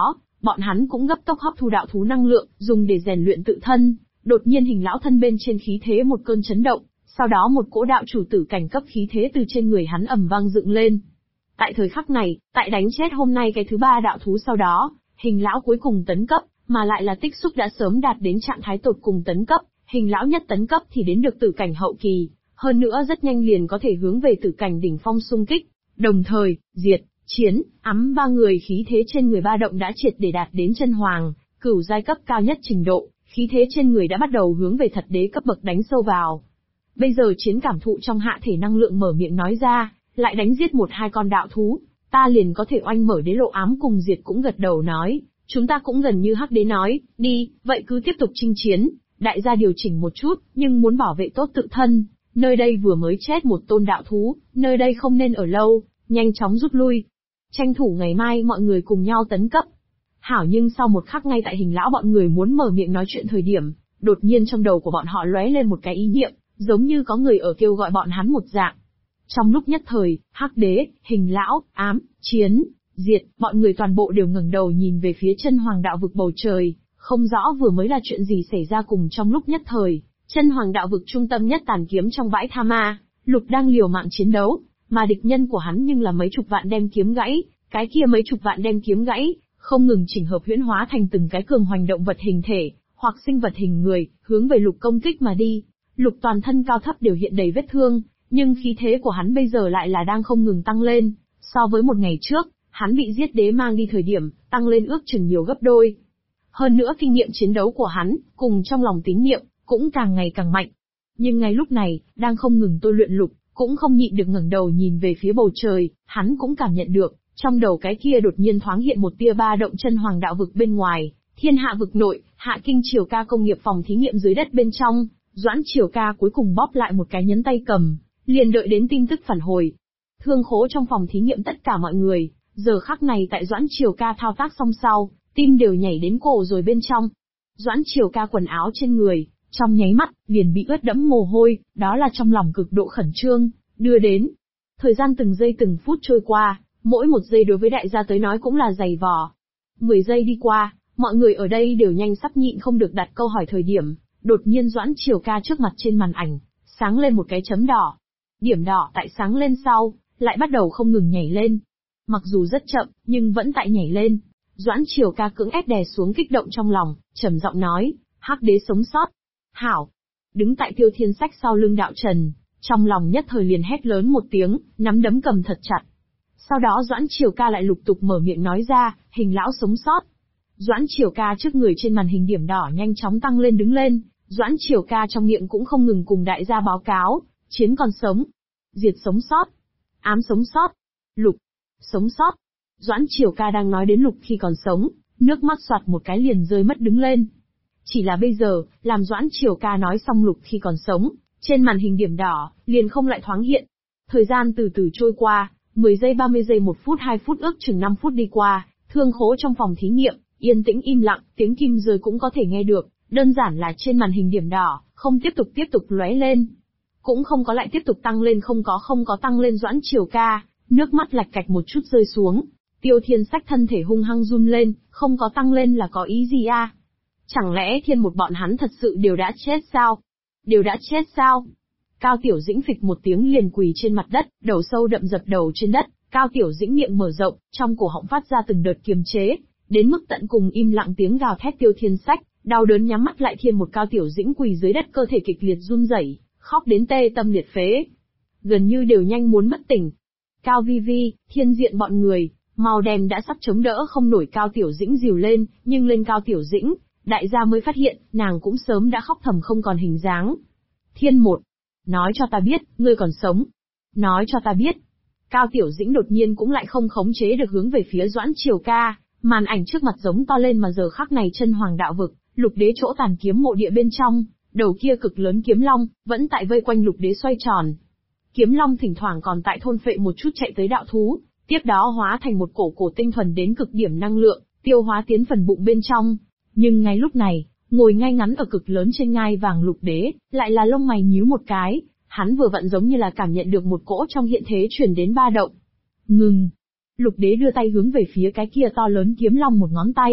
Speaker 1: bọn hắn cũng gấp tốc hấp thu đạo thú năng lượng, dùng để rèn luyện tự thân. Đột nhiên Hình lão thân bên trên khí thế một cơn chấn động, sau đó một cỗ đạo chủ tử cảnh cấp khí thế từ trên người hắn ầm vang dựng lên. Tại thời khắc này, tại đánh chết hôm nay cái thứ 3 đạo thú sau đó, Hình lão cuối cùng tấn cấp, mà lại là tích xúc đã sớm đạt đến trạng thái tột cùng tấn cấp. Hình lão nhất tấn cấp thì đến được tử cảnh hậu kỳ, hơn nữa rất nhanh liền có thể hướng về tử cảnh đỉnh phong xung kích. Đồng thời, Diệt, Chiến, Ám 3 người khí thế trên người ba động đã triệt để đạt đến chân hoàng, cửu giai cấp cao nhất trình độ, khí thế trên người đã bắt đầu hướng về thật đế cấp bậc đánh sâu vào. Bây giờ Chiến cảm thụ trong hạ thể năng lượng mở miệng nói ra, lại đánh giết 1-2 con đạo thú, ta liền có thể oanh mở đế lộ. Ám cùng Diệt cũng gật đầu nói, chúng ta cũng gần như hắc đế nói, đi, vậy cứ tiếp tục chinh chiến, đại gia điều chỉnh một chút, nhưng muốn bảo vệ tốt tự thân, nơi đây vừa mới chết một tôn đạo thú, nơi đây không nên ở lâu, nhanh chóng rút lui. Tranh thủ ngày mai mọi người cùng nhau tấn cấp. Hảo, nhưng sau một khắc ngay tại Hình lão bọn người muốn mở miệng nói chuyện thời điểm, đột nhiên trong đầu của bọn họ lóe lên một cái ý niệm, giống như có người ở kêu gọi bọn hắn một dạng. Trong lúc nhất thời, hắc đế, Hình lão, Ám, Chiến, Diệt, bọn người toàn bộ đều ngẩng đầu nhìn về phía chân hoàng đạo vực bầu trời, không rõ vừa mới là chuyện gì xảy ra. Cùng trong lúc nhất thời, chân hoàng đạo vực trung tâm nhất tàn kiếm trong bãi tha ma, Lục đang liều mạng chiến đấu, mà địch nhân của hắn nhưng là mấy chục vạn đem kiếm gãy, cái kia mấy chục vạn đem kiếm gãy, không ngừng chỉnh hợp huyễn hóa thành từng cái cường hoành động vật hình thể, hoặc sinh vật hình người, hướng về Lục công kích mà đi. Lục toàn thân cao thấp đều hiện đầy vết thương, nhưng khí thế của hắn bây giờ lại là đang không ngừng tăng lên, so với một ngày trước, hắn bị giết đế mang đi thời điểm, tăng lên ước chừng nhiều gấp đôi. Hơn nữa kinh nghiệm chiến đấu của hắn, cùng trong lòng tín niệm, cũng càng ngày càng mạnh. Nhưng ngay lúc này, đang không ngừng tôi luyện Lục, cũng không nhịn được ngẩng đầu nhìn về phía bầu trời, hắn cũng cảm nhận được, trong đầu cái kia đột nhiên thoáng hiện một tia ba động chân hoàng đạo vực bên ngoài, thiên hạ vực nội, Hạ Kinh Triều Ca công nghiệp phòng thí nghiệm dưới đất bên trong, Doãn Triều Ca cuối cùng bóp lại một cái nhấn tay cầm, liền đợi đến tin tức phản hồi. Thương khố trong phòng thí nghiệm tất cả mọi người, giờ khắc này tại Doãn Triều Ca thao tác xong sau, tim đều nhảy đến cổ rồi bên trong. Doãn Triều Ca quần áo trên người, trong nháy mắt, liền bị ướt đẫm mồ hôi, đó là trong lòng cực độ khẩn trương, đưa đến. Thời gian từng giây từng phút trôi qua, mỗi một giây đối với đại gia tới nói cũng là dày vò. 10 giây đi qua, mọi người ở đây đều nhanh sắp nhịn không được đặt câu hỏi thời điểm, đột nhiên Doãn Triều Ca trước mặt trên màn ảnh, sáng lên một cái chấm đỏ. Điểm đỏ tại sáng lên sau, lại bắt đầu không ngừng nhảy lên. Mặc dù rất chậm, nhưng vẫn tại nhảy lên. Doãn Triều Ca cưỡng ép đè xuống kích động trong lòng, trầm giọng nói, hắc đế sống sót. Hảo. Đứng tại Tiêu Thiên Sách sau lưng Đạo Trần, trong lòng nhất thời liền hét lớn một tiếng, nắm đấm cầm thật chặt. Sau đó Doãn Triều Ca lại lục tục mở miệng nói ra, Hình lão sống sót. Doãn Triều Ca trước người trên màn hình điểm đỏ nhanh chóng tăng lên đứng lên, Doãn Triều Ca trong miệng cũng không ngừng cùng đại gia báo cáo, Chiến còn sống, Diệt sống sót, Ám sống sót, Lục sống sót. Doãn Triều Ca đang nói đến Lục khi còn sống, nước mắt xoạt một cái liền rơi mất đứng lên. Chỉ là bây giờ, làm Doãn Triều Ca nói xong Lục khi còn sống, trên màn hình điểm đỏ, liền không lại thoáng hiện. Thời gian từ từ trôi qua, 10 giây 30 giây 1 phút 2 phút ước chừng 5 phút đi qua, thương khố trong phòng thí nghiệm, yên tĩnh im lặng, tiếng kim rơi cũng có thể nghe được, đơn giản là trên màn hình điểm đỏ, không tiếp tục lóe lên. Cũng không có lại tiếp tục tăng lên không có tăng lên. Doãn Triều Ca, nước mắt lạch cạch một chút rơi xuống. Tiêu Thiên Sách thân thể hung hăng run lên, không có tăng lên là có ý gì a? Chẳng lẽ thiên một bọn hắn thật sự đều đã chết sao? Đều đã chết sao? Cao Tiểu Dĩnh phịch một tiếng liền quỳ trên mặt đất, đầu sâu đậm dập đầu trên đất, Cao Tiểu Dĩnh miệng mở rộng, trong cổ họng phát ra từng đợt kiềm chế, đến mức tận cùng im lặng tiếng gào thét. Tiêu Thiên Sách, đau đớn nhắm mắt lại. Thiên một Cao Tiểu Dĩnh quỳ dưới đất, cơ thể kịch liệt run rẩy, khóc đến tê tâm liệt phế, gần như đều nhanh muốn bất tỉnh. Cao Vi Vi, Thiên Diện bọn người, màu đen đã sắp chống đỡ không nổi Cao Tiểu Dĩnh dìu lên, nhưng lên Cao Tiểu Dĩnh, đại gia mới phát hiện, nàng cũng sớm đã khóc thầm không còn hình dáng. Thiên một, nói cho ta biết, ngươi còn sống. Nói cho ta biết. Cao Tiểu Dĩnh đột nhiên cũng lại không khống chế được hướng về phía Doãn Triều Ca, màn ảnh trước mặt giống to lên. Mà giờ khắc này chân hoàng đạo vực, Lục đế chỗ tàn kiếm mộ địa bên trong, đầu kia cực lớn kiếm long, vẫn tại vây quanh Lục đế xoay tròn. Kiếm long thỉnh thoảng còn tại thôn phệ một chút chạy tới đạo thú, tiếp đó hóa thành một cổ tinh thuần đến cực điểm năng lượng, tiêu hóa tiến phần bụng bên trong. Nhưng ngay lúc này, ngồi ngay ngắn ở cực lớn trên ngai vàng Lục đế, lại là lông mày nhíu một cái, hắn vừa vặn giống như là cảm nhận được một cỗ trong hiện thế truyền đến ba động. Ngừng! Lục đế đưa tay hướng về phía cái kia to lớn kiếm long một ngón tay,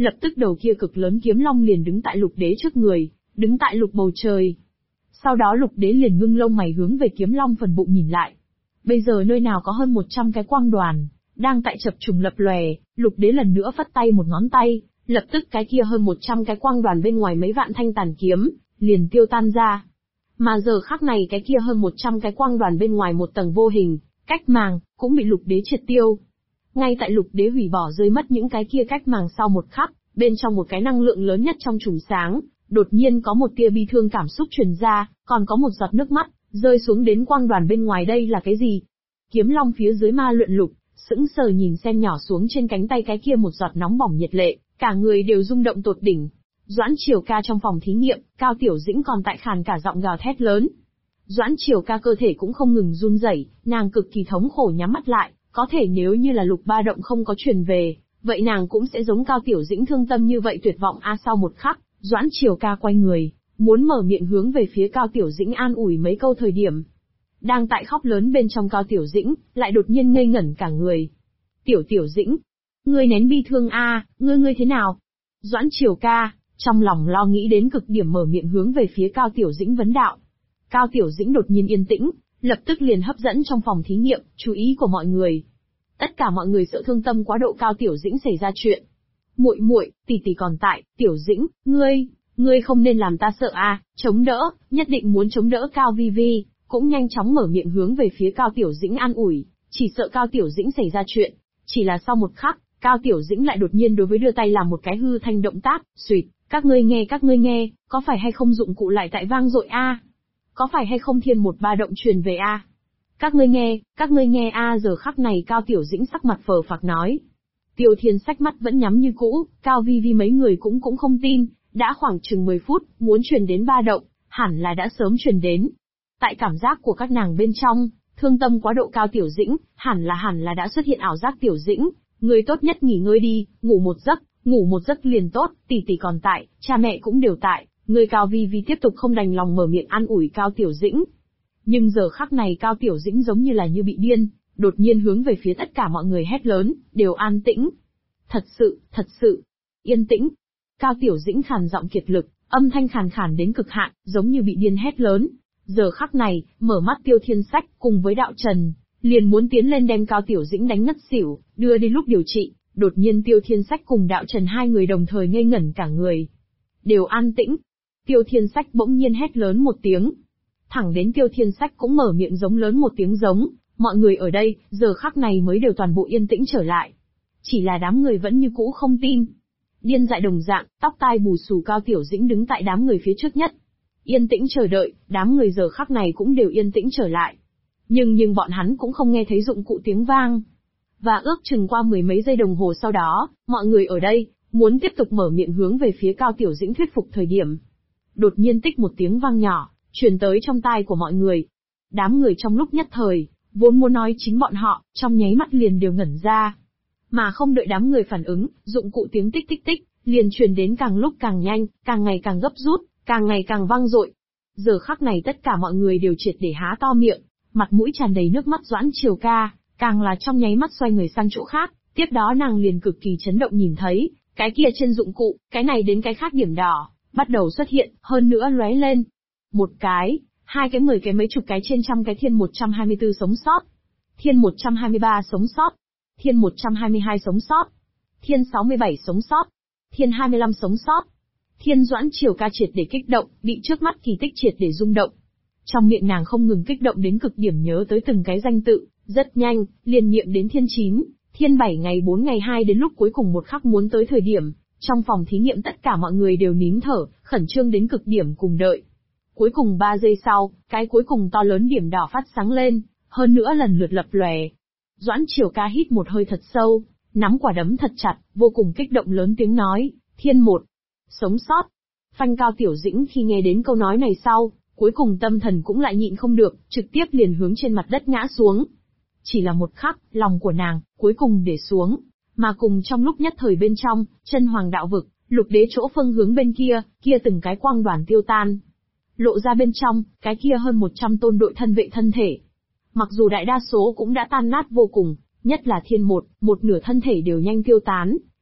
Speaker 1: lập tức đầu kia cực lớn kiếm long liền đứng tại Lục Đế trước người, đứng tại lục bầu trời. Sau đó Lục Đế liền ngưng lông mày hướng về kiếm long phần bụng nhìn lại. Bây giờ nơi nào có hơn 100 cái quang đoàn, đang tại chập trùng lập lòe, Lục Đế lần nữa phất tay một ngón tay, lập tức cái kia hơn 100 cái quang đoàn bên ngoài mấy vạn thanh tàn kiếm, liền tiêu tan ra. Mà giờ khắc này cái kia hơn 100 cái quang đoàn bên ngoài một tầng vô hình, cách màng, cũng bị Lục Đế triệt tiêu. Ngay tại Lục Đế hủy bỏ rơi mất những cái kia cách màng sau một khắc, bên trong một cái năng lượng lớn nhất trong chùm sáng, đột nhiên có một tia bi thương cảm xúc truyền ra, còn có một giọt nước mắt, rơi xuống đến quang đoàn bên ngoài. Đây là cái gì? Kiếm long phía dưới Ma Luyện Lục, sững sờ nhìn xem nhỏ xuống trên cánh tay cái kia một giọt nóng bỏng nhiệt lệ, cả người đều rung động tột đỉnh. Doãn Triều Ca trong phòng thí nghiệm, Cao Tiểu Dĩnh còn tại khàn cả giọng gào thét lớn. Doãn Triều Ca cơ thể cũng không ngừng run rẩy, nàng cực kỳ thống khổ nhắm mắt lại, có thể nếu như là Lục Ba Động không có truyền về, vậy nàng cũng sẽ giống Cao Tiểu Dĩnh thương tâm như vậy tuyệt vọng sau một khắc, Doãn Triều Ca quay người, muốn mở miệng hướng về phía Cao Tiểu Dĩnh an ủi mấy câu thời điểm. Đang tại khóc lớn bên trong Cao Tiểu Dĩnh, lại đột nhiên ngây ngẩn cả người. Tiểu Dĩnh, ngươi nén bi thương ngươi thế nào? Doãn Triều Ca, trong lòng lo nghĩ đến cực điểm mở miệng hướng về phía Cao Tiểu Dĩnh vấn đạo. Cao Tiểu Dĩnh đột nhiên yên tĩnh, lập tức liền hấp dẫn trong phòng thí nghiệm, chú ý của mọi người. Tất cả mọi người sợ thương tâm quá độ Cao Tiểu Dĩnh xảy ra chuyện. Muội, tỷ còn tại, Tiểu Dĩnh, ngươi không nên làm ta sợ chống đỡ, nhất định muốn chống đỡ Cao Vi Vi, cũng nhanh chóng mở miệng hướng về phía Cao Tiểu Dĩnh an ủi, chỉ sợ Cao Tiểu Dĩnh xảy ra chuyện. Chỉ là sau một khắc, Cao Tiểu Dĩnh lại đột nhiên đối với đưa tay làm một cái hư thanh động tác, xuỵt, các ngươi nghe, có phải hay không dụng cụ lại tại vang dội Có phải hay không thiên một ba động truyền về Các ngươi nghe giờ khắc này Cao Tiểu Dĩnh sắc mặt phờ phạc nói. Tiêu Thiên Sách mắt vẫn nhắm như cũ, Cao Vi Vi mấy người cũng không tin, đã khoảng chừng 10 phút, muốn truyền đến ba động, hẳn là đã sớm truyền đến. Tại cảm giác của các nàng bên trong, thương tâm quá độ Cao Tiểu Dĩnh, hẳn là đã xuất hiện ảo giác. Tiểu Dĩnh, người tốt nhất nghỉ ngơi đi, ngủ một giấc liền tốt, tỷ còn tại, cha mẹ cũng đều tại, người. Cao Vi Vi tiếp tục không đành lòng mở miệng an ủi Cao Tiểu Dĩnh. Nhưng giờ khắc này Cao Tiểu Dĩnh giống như là như bị điên, đột nhiên hướng về phía tất cả mọi người hét lớn, đều an tĩnh. Thật sự, yên tĩnh. Cao Tiểu Dĩnh khàn giọng kiệt lực, âm thanh khàn đến cực hạn, giống như bị điên hét lớn. Giờ khắc này, mở mắt Tiêu Thiên Sách cùng với Đạo Trần, liền muốn tiến lên đem Cao Tiểu Dĩnh đánh ngất xỉu, đưa đi lúc điều trị. Đột nhiên Tiêu Thiên Sách cùng Đạo Trần hai người đồng thời ngây ngẩn cả người. Đều an tĩnh. Tiêu Thiên Sách bỗng nhiên hét lớn một tiếng. Thẳng đến Tiêu Thiên Sách cũng mở miệng giống lớn một tiếng giống, mọi người ở đây, giờ khắc này mới đều toàn bộ yên tĩnh trở lại. Chỉ là đám người vẫn như cũ không tin. Điên dại đồng dạng, tóc tai bù xù Cao Tiểu Dĩnh đứng tại đám người phía trước nhất. Yên tĩnh chờ đợi, đám người giờ khắc này cũng đều yên tĩnh trở lại. Nhưng bọn hắn cũng không nghe thấy dụng cụ tiếng vang. Và ước chừng qua 10 mấy giây đồng hồ sau đó, mọi người ở đây, muốn tiếp tục mở miệng hướng về phía Cao Tiểu Dĩnh thuyết phục thời điểm. Đột nhiên tích một tiếng vang nhỏ, truyền tới trong tai của mọi người. Đám người trong lúc nhất thời, vốn muốn nói chính bọn họ, trong nháy mắt liền đều ngẩn ra. Mà không đợi đám người phản ứng, dụng cụ tiếng tích tích, liền truyền đến càng lúc càng nhanh, càng ngày càng gấp rút, càng ngày càng vang dội. Giờ khắc này tất cả mọi người đều triệt để há to miệng, mặt mũi tràn đầy nước mắt. Doãn Triều Ca, càng là trong nháy mắt xoay người sang chỗ khác, tiếp đó nàng liền cực kỳ chấn động nhìn thấy, cái kia trên dụng cụ, cái này đến cái khác điểm đỏ, bắt đầu xuất hiện, hơn nữa lóe lên. Một cái, hai cái, 10 cái, mấy chục cái, trên trăm cái. Thiên 124 sống sót, Thiên 123 sống sót, Thiên 122 sống sót, Thiên 67 sống sót, Thiên 25 sống sót. Thiên Doãn Triều Ca triệt để kích động, bị trước mắt kỳ tích triệt để rung động. Trong miệng nàng không ngừng kích động đến cực điểm nhớ tới từng cái danh tự, rất nhanh, liền niệm đến Thiên 9, Thiên 7 ngày 4 ngày 2 đến lúc cuối cùng một khắc muốn tới thời điểm, trong phòng thí nghiệm tất cả mọi người đều nín thở, khẩn trương đến cực điểm cùng đợi. Cuối cùng 3 giây sau, cái cuối cùng to lớn điểm đỏ phát sáng lên, hơn nữa lần lượt lập lòe. Doãn Triều Ca hít một hơi thật sâu, nắm quả đấm thật chặt, vô cùng kích động lớn tiếng nói, Thiên 1, sống sót. Phanh. Cao Tiểu Dĩnh khi nghe đến câu nói này sau, cuối cùng tâm thần cũng lại nhịn không được, trực tiếp liền hướng trên mặt đất ngã xuống. Chỉ là một khắc, lòng của nàng, cuối cùng để xuống, mà cùng trong lúc nhất thời bên trong, chân hoàng đạo vực, Lục Đế chỗ phương hướng bên kia, từng cái quang đoàn tiêu tan. Lộ ra bên trong, cái kia hơn 100 tôn đội thân vệ thân thể. Mặc dù đại đa số cũng đã tan nát vô cùng, nhất là Thiên 1, một nửa thân thể đều nhanh tiêu tán,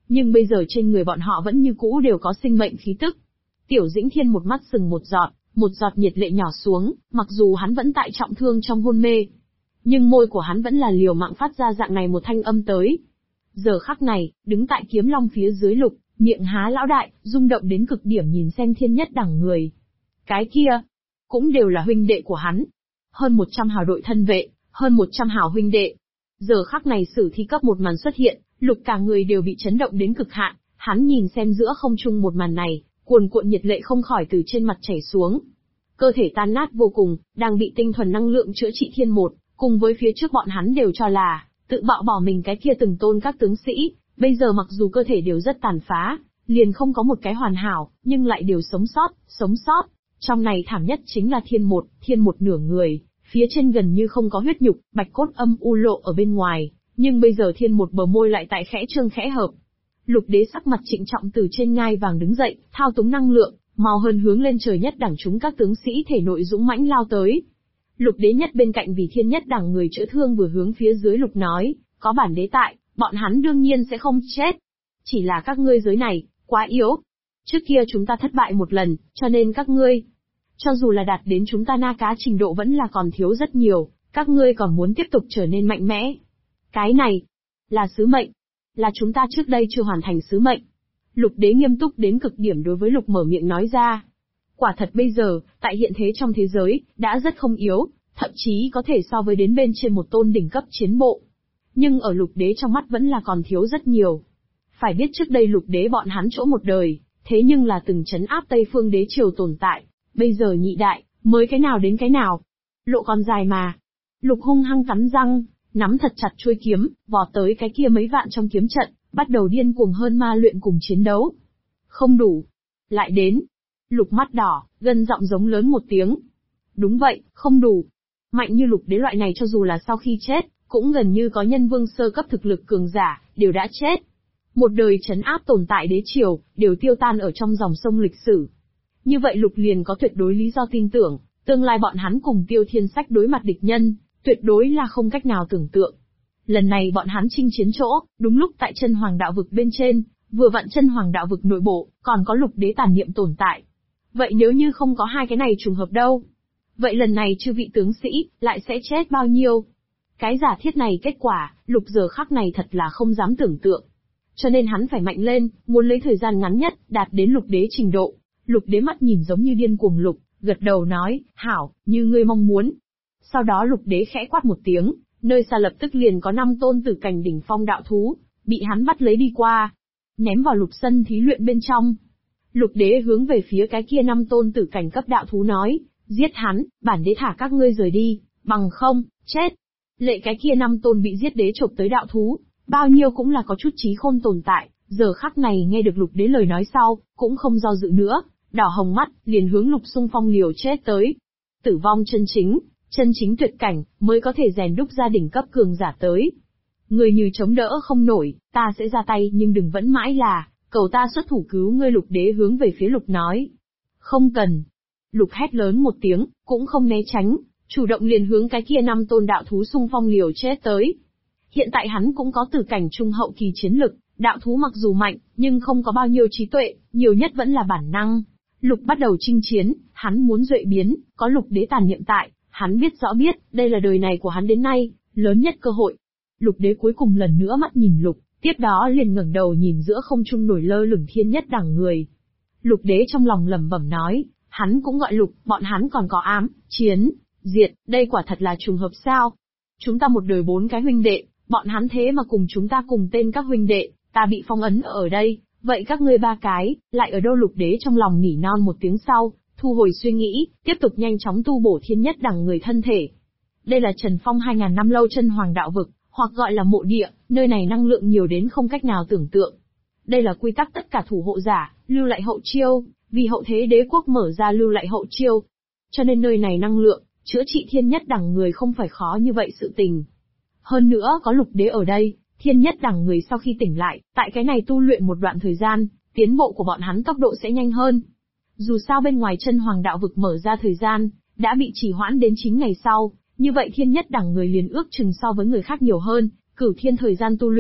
Speaker 1: nhưng bây giờ trên người bọn họ vẫn như cũ đều có sinh mệnh khí tức. Tiểu Dĩnh Thiên một mắt sừng một giọt nhiệt lệ nhỏ xuống, mặc dù hắn vẫn tại trọng thương trong hôn mê. Nhưng môi của hắn vẫn là liều mạng phát ra dạng này một thanh âm tới. Giờ khắc này, đứng tại kiếm long phía dưới Lục, miệng há lão đại, rung động đến cực điểm nhìn xem Thiên Nhất Đẳng người. Cái kia, cũng đều là huynh đệ của hắn. Hơn 100 hào đội thân vệ, hơn 100 hào huynh đệ. Giờ khắc này sử thi cấp một màn xuất hiện, Lục cả người đều bị chấn động đến cực hạn, hắn nhìn xem giữa không trung một màn này, cuồn cuộn nhiệt lệ không khỏi từ trên mặt chảy xuống. Cơ thể tan nát vô cùng, đang bị tinh thuần năng lượng chữa trị thiên một, cùng với phía trước bọn hắn đều cho là tự bạo bỏ mình cái kia từng tôn các tướng sĩ, bây giờ mặc dù cơ thể đều rất tàn phá, liền không có một cái hoàn hảo, nhưng lại đều sống sót. Trong này thảm nhất chính là thiên một nửa người, phía trên gần như không có huyết nhục, bạch cốt âm u lộ ở bên ngoài, nhưng bây giờ thiên một bờ môi lại tại khẽ trương khẽ hợp. Lục Đế sắc mặt trịnh trọng từ trên ngai vàng đứng dậy, thao túng năng lượng, mau hơn hướng lên trời Nhất Đẳng chúng các tướng sĩ thể nội dũng mãnh lao tới. Lục Đế nhất bên cạnh vì Thiên Nhất Đẳng người chữa thương vừa hướng phía dưới Lục nói, có bản đế tại, bọn hắn đương nhiên sẽ không chết. Chỉ là các ngươi giới này, quá yếu. Trước kia chúng ta thất bại một lần, cho nên các ngươi, cho dù là đạt đến chúng ta Na Cá trình độ vẫn là còn thiếu rất nhiều, các ngươi còn muốn tiếp tục trở nên mạnh mẽ. Cái này, là sứ mệnh. Là chúng ta trước đây chưa hoàn thành sứ mệnh. Lục Đế nghiêm túc đến cực điểm đối với Lục mở miệng nói ra. Quả thật bây giờ, tại hiện thế trong thế giới, đã rất không yếu, thậm chí có thể so với đến bên trên một tôn đỉnh cấp chiến bộ. Nhưng ở Lục Đế trong mắt vẫn là còn thiếu rất nhiều. Phải biết trước đây Lục Đế bọn hắn chỗ một đời, thế nhưng là từng trấn áp Tây Phương Đế triều tồn tại, bây giờ nhị đại, mới cái nào đến cái nào. Lộ còn dài mà. Lục hung hăng cắn răng, nắm thật chặt chuôi kiếm, vọt tới cái kia mấy vạn trong kiếm trận, bắt đầu điên cuồng hơn ma luyện cùng chiến đấu. Không đủ. Lại đến. Lục mắt đỏ, gân giọng giống lớn một tiếng. Đúng vậy, không đủ. Mạnh như Lục Đế loại này cho dù là sau khi chết, cũng gần như có nhân vương sơ cấp thực lực cường giả, đều đã chết. Một đời trấn áp tồn tại đế triều, đều tiêu tan ở trong dòng sông lịch sử. Như vậy Lục liền có tuyệt đối lý do tin tưởng, tương lai bọn hắn cùng Tiêu Thiên Sách đối mặt địch nhân, tuyệt đối là không cách nào tưởng tượng. Lần này bọn hắn chinh chiến chỗ, đúng lúc tại chân hoàng đạo vực bên trên, vừa vặn chân hoàng đạo vực nội bộ, còn có Lục Đế tàn niệm tồn tại. Vậy nếu như không có hai cái này trùng hợp đâu? Vậy lần này chư vị tướng sĩ, lại sẽ chết bao nhiêu? Cái giả thiết này kết quả, Lục giờ khắc này thật là không dám tưởng tượng. Cho nên hắn phải mạnh lên, muốn lấy thời gian ngắn nhất, đạt đến Lục Đế trình độ. Lục Đế mắt nhìn giống như điên cuồng Lục, gật đầu nói, hảo, như ngươi mong muốn. Sau đó Lục Đế khẽ quát một tiếng, nơi xa lập tức liền có 5 tôn tử cảnh đỉnh phong đạo thú, bị hắn bắt lấy đi qua, ném vào Lục sân thí luyện bên trong. Lục Đế hướng về phía cái kia 5 tôn tử cảnh cấp đạo thú nói, giết hắn, bản đế thả các ngươi rời đi, bằng không, chết. Lệ cái kia 5 tôn bị giết đế chộp tới đạo thú, bao nhiêu cũng là có chút trí khôn tồn tại, giờ khắc này nghe được Lục Đế lời nói sau, cũng không do dự nữa, đỏ hồng mắt, liền hướng Lục xung phong liều chết tới. Tử vong chân chính tuyệt cảnh, mới có thể rèn đúc ra đỉnh cấp cường giả tới. Người như chống đỡ không nổi, ta sẽ ra tay nhưng đừng vẫn mãi là, cầu ta xuất thủ cứu ngươi. Lục Đế hướng về phía Lục nói. Không cần. Lục hét lớn một tiếng, cũng không né tránh, chủ động liền hướng cái kia 5 tôn đạo thú xung phong liều chết tới. Hiện tại hắn cũng có tử cảnh trung hậu kỳ chiến lực, đạo thú mặc dù mạnh, nhưng không có bao nhiêu trí tuệ, nhiều nhất vẫn là bản năng. Lục bắt đầu chinh chiến, hắn muốn duệ biến, có Lục Đế tàn niệm tại, hắn biết rõ đây là đời này của hắn đến nay, lớn nhất cơ hội. Lục Đế cuối cùng lần nữa mắt nhìn Lục, tiếp đó liền ngẩng đầu nhìn giữa không trung nổi lơ lửng Thiên Nhất Đẳng người. Lục Đế trong lòng lẩm bẩm nói, hắn cũng gọi Lục, bọn hắn còn có ám, chiến, diệt, đây quả thật là trùng hợp sao? Chúng ta một đời 4 cái huynh đệ, bọn hắn thế mà cùng chúng ta cùng tên các huynh đệ, ta bị phong ấn ở đây, vậy các ngươi 3 cái, lại ở đâu? Lục Đế trong lòng nỉ non một tiếng sau, thu hồi suy nghĩ, tiếp tục nhanh chóng tu bổ Thiên Nhất Đẳng người thân thể. Đây là Trần Phong 2000 năm lâu chân hoàng đạo vực, hoặc gọi là mộ địa, nơi này năng lượng nhiều đến không cách nào tưởng tượng. Đây là quy tắc tất cả thủ hộ giả, lưu lại hậu chiêu, vì hậu thế đế quốc mở ra lưu lại hậu chiêu. Cho nên nơi này năng lượng, chữa trị Thiên Nhất Đẳng người không phải khó như vậy sự tình. Hơn nữa có Lục Đế ở đây, Thiên Nhất Đẳng người sau khi tỉnh lại, tại cái này tu luyện một đoạn thời gian, tiến bộ của bọn hắn tốc độ sẽ nhanh hơn. Dù sao bên ngoài chân hoàng đạo vực mở ra thời gian, đã bị trì hoãn đến 9 ngày sau, như vậy Thiên Nhất Đẳng người liền ước chừng so với người khác nhiều hơn, cửu thiên thời gian tu luyện.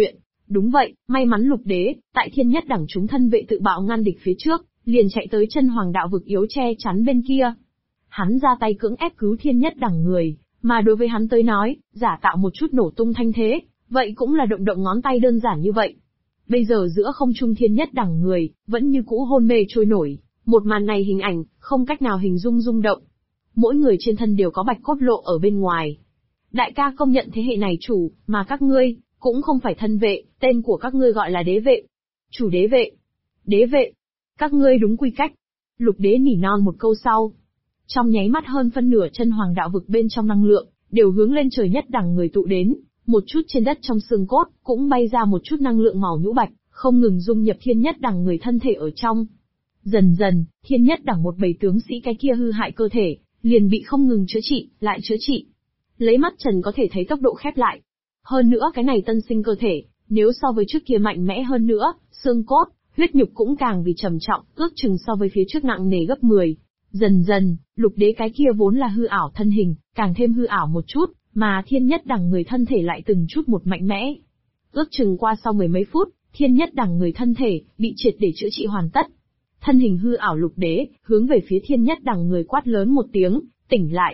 Speaker 1: Đúng vậy, may mắn Lục Đế, tại Thiên Nhất Đẳng chúng thân vệ tự bạo ngăn địch phía trước, liền chạy tới chân hoàng đạo vực yếu che chắn bên kia. Hắn ra tay cưỡng ép cứu Thiên Nhất Đẳng người, mà đối với hắn tới nói, giả tạo một chút nổ tung thanh thế, vậy cũng là động động ngón tay đơn giản như vậy. Bây giờ giữa không trung Thiên Nhất Đẳng người, vẫn như cũ hôn mê trôi nổi, một màn này hình ảnh, không cách nào hình dung rung động. Mỗi người trên thân đều có bạch cốt lộ ở bên ngoài. Đại ca công nhận thế hệ này chủ, mà các ngươi, cũng không phải thân vệ, tên của các ngươi gọi là đế vệ. Chủ đế vệ. Đế vệ. Các ngươi đúng quy cách. Lục Đế nỉ non một câu sau. Trong nháy mắt hơn phân nửa chân hoàng đạo vực bên trong năng lượng, đều hướng lên trời Nhất Đẳng người tụ đến, một chút trên đất trong xương cốt, cũng bay ra một chút năng lượng màu nhũ bạch, không ngừng dung nhập Thiên Nhất Đẳng người thân thể ở trong. Dần dần, Thiên Nhất Đẳng một bầy tướng sĩ cái kia hư hại cơ thể, liền bị không ngừng chữa trị, lại chữa trị. Lấy mắt trần có thể thấy tốc độ khép lại. Hơn nữa cái này tân sinh cơ thể, nếu so với trước kia mạnh mẽ hơn nữa, xương cốt, huyết nhục cũng càng vì trầm trọng, ước chừng so với phía trước nặng nề gấp 10. Dần dần, Lục Đế cái kia vốn là hư ảo thân hình, càng thêm hư ảo một chút, mà Thiên Nhất Đẳng người thân thể lại từng chút một mạnh mẽ. Ước chừng qua sau mười mấy phút, Thiên Nhất Đẳng người thân thể, bị triệt để chữa trị hoàn tất. Thân hình hư ảo Lục Đế, hướng về phía Thiên Nhất Đẳng người quát lớn một tiếng, tỉnh lại.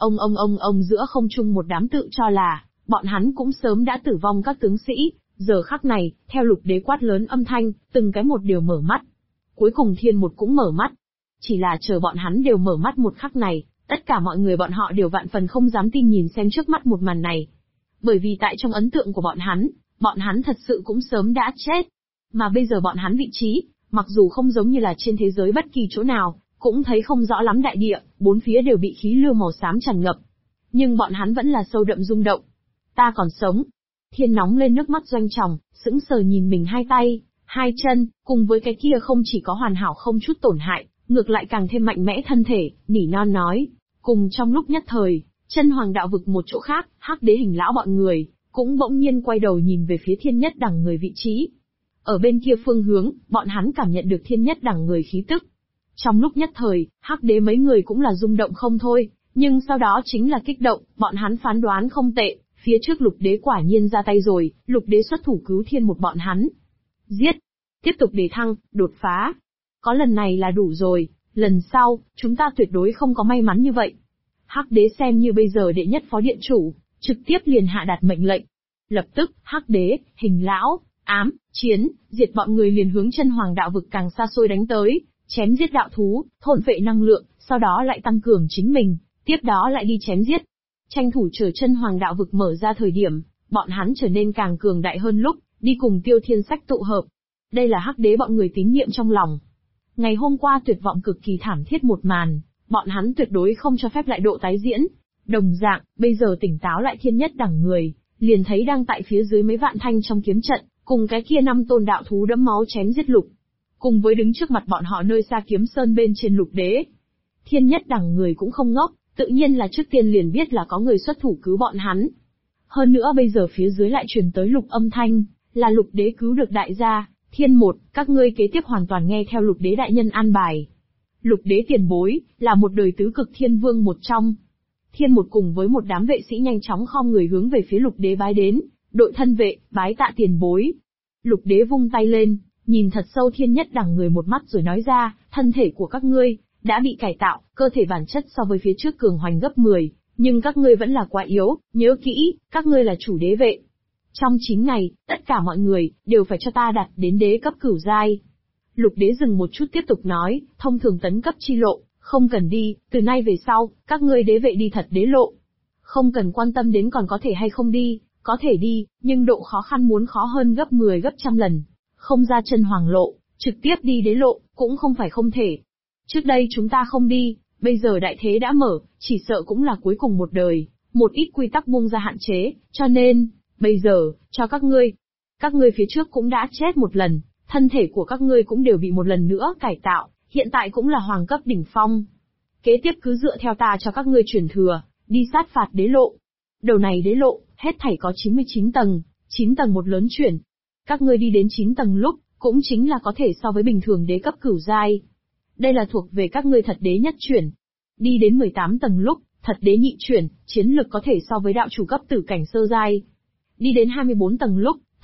Speaker 1: Ông giữa không trung một đám tự cho là, bọn hắn cũng sớm đã tử vong các tướng sĩ, giờ khắc này, theo Lục Đế quát lớn âm thanh, từng cái một đều mở mắt. Cuối cùng Thiên một cũng mở mắt. Chỉ là chờ bọn hắn đều mở mắt một khắc này, tất cả mọi người bọn họ đều vạn phần không dám tin nhìn xem trước mắt một màn này. Bởi vì tại trong ấn tượng của bọn hắn thật sự cũng sớm đã chết. Mà bây giờ bọn hắn vị trí, mặc dù không giống như là trên thế giới bất kỳ chỗ nào, cũng thấy không rõ lắm đại địa, bốn phía đều bị khí lưu màu xám tràn ngập. Nhưng bọn hắn vẫn là sâu đậm rung động. Ta còn sống. Thiên nóng lên nước mắt doanh tròng, sững sờ nhìn mình hai tay, hai chân, cùng với cái kia không chỉ có hoàn hảo không chút tổn hại, ngược lại càng thêm mạnh mẽ thân thể, nỉ non nói. Cùng trong lúc nhất thời, chân hoàng đạo vực một chỗ khác, Hắc Đế Hình lão bọn người, cũng bỗng nhiên quay đầu nhìn về phía Thiên Nhất Đẳng người vị trí. Ở bên kia phương hướng, bọn hắn cảm nhận được Thiên Nhất Đẳng người khí tức. Trong lúc nhất thời, Hắc Đế mấy người cũng là rung động không thôi, nhưng sau đó chính là kích động, bọn hắn phán đoán không tệ, phía trước Lục Đế quả nhiên ra tay rồi, Lục Đế xuất thủ cứu Thiên một bọn hắn. Giết! Tiếp tục đề thăng, đột phá. Có lần này là đủ rồi, lần sau, chúng ta tuyệt đối không có may mắn như vậy. Hắc Đế xem như bây giờ đệ nhất phó điện chủ, trực tiếp liền hạ đạt mệnh lệnh. Lập tức, Hắc Đế, Hình lão, Ám, Chiến, Diệt bọn người liền hướng chân hoàng đạo vực càng xa xôi đánh tới, chém giết đạo thú, thôn vệ năng lượng, sau đó lại tăng cường chính mình, tiếp đó lại đi chém giết. Tranh thủ chờ chân hoàng đạo vực mở ra thời điểm, bọn hắn trở nên càng cường đại hơn lúc, đi cùng Tiêu Thiên Sách tụ hợp. Đây là Hắc Đế bọn người tín niệm trong lòng. Ngày hôm qua tuyệt vọng cực kỳ thảm thiết một màn, bọn hắn tuyệt đối không cho phép lại độ tái diễn. Đồng dạng, bây giờ tỉnh táo lại Thiên Nhất Đẳng người, liền thấy đang tại phía dưới mấy vạn thanh trong kiếm trận, cùng cái kia 5 tôn đạo thú đẫm máu chém giết Lục. Cùng với đứng trước mặt bọn họ nơi xa kiếm sơn bên trên Lục Đế. Thiên Nhất Đẳng người cũng không ngốc, tự nhiên là trước tiên liền biết là có người xuất thủ cứu bọn hắn. Hơn nữa bây giờ phía dưới lại truyền tới Lục âm thanh, là Lục Đế cứu được đại gia. Thiên một, các ngươi kế tiếp hoàn toàn nghe theo Lục Đế đại nhân an bài. Lục Đế tiền bối, là một đời tứ cực thiên vương một trong. Thiên một cùng với một đám vệ sĩ nhanh chóng khom người hướng về phía Lục Đế bái đến, đội thân vệ, bái tạ tiền bối. Lục Đế vung tay lên, nhìn thật sâu Thiên Nhất Đẳng người một mắt rồi nói ra, thân thể của các ngươi, đã bị cải tạo, cơ thể bản chất so với phía trước cường hoành gấp 10, nhưng các ngươi vẫn là quá yếu, nhớ kỹ, các ngươi là chủ đế vệ. Trong 9 ngày, tất cả mọi người, đều phải cho ta đạt đến đế cấp cửu giai. Lục Đế dừng một chút tiếp tục nói, thông thường tấn cấp chi lộ, không cần đi, từ nay về sau, các ngươi đế vệ đi thật đế lộ. Không cần quan tâm đến còn có thể hay không đi, có thể đi, nhưng độ khó khăn muốn khó hơn gấp 10 gấp trăm lần. Không ra chân hoàng lộ, trực tiếp đi đế lộ, cũng không phải không thể. Trước đây chúng ta không đi, bây giờ đại thế đã mở, chỉ sợ cũng là cuối cùng một đời, một ít quy tắc buông ra hạn chế, cho nên, bây giờ, cho các ngươi phía trước cũng đã chết một lần, thân thể của các ngươi cũng đều bị một lần nữa cải tạo, hiện tại cũng là hoàng cấp đỉnh phong. Kế tiếp cứ dựa theo ta cho các ngươi truyền thừa, đi sát phạt đế lộ. Đầu này đế lộ, hết thảy có 99 tầng, 9 tầng một lớn chuyển. Các ngươi đi đến 9 tầng lúc, cũng chính là có thể so với bình thường đế cấp cửu giai. Đây là thuộc về các ngươi thật đế nhất chuyển. Đi đến 18 tầng lúc, thật đế nhị chuyển, chiến lực có thể so với đạo chủ cấp tử cảnh sơ giai. Đi đến 24 tầng lúc,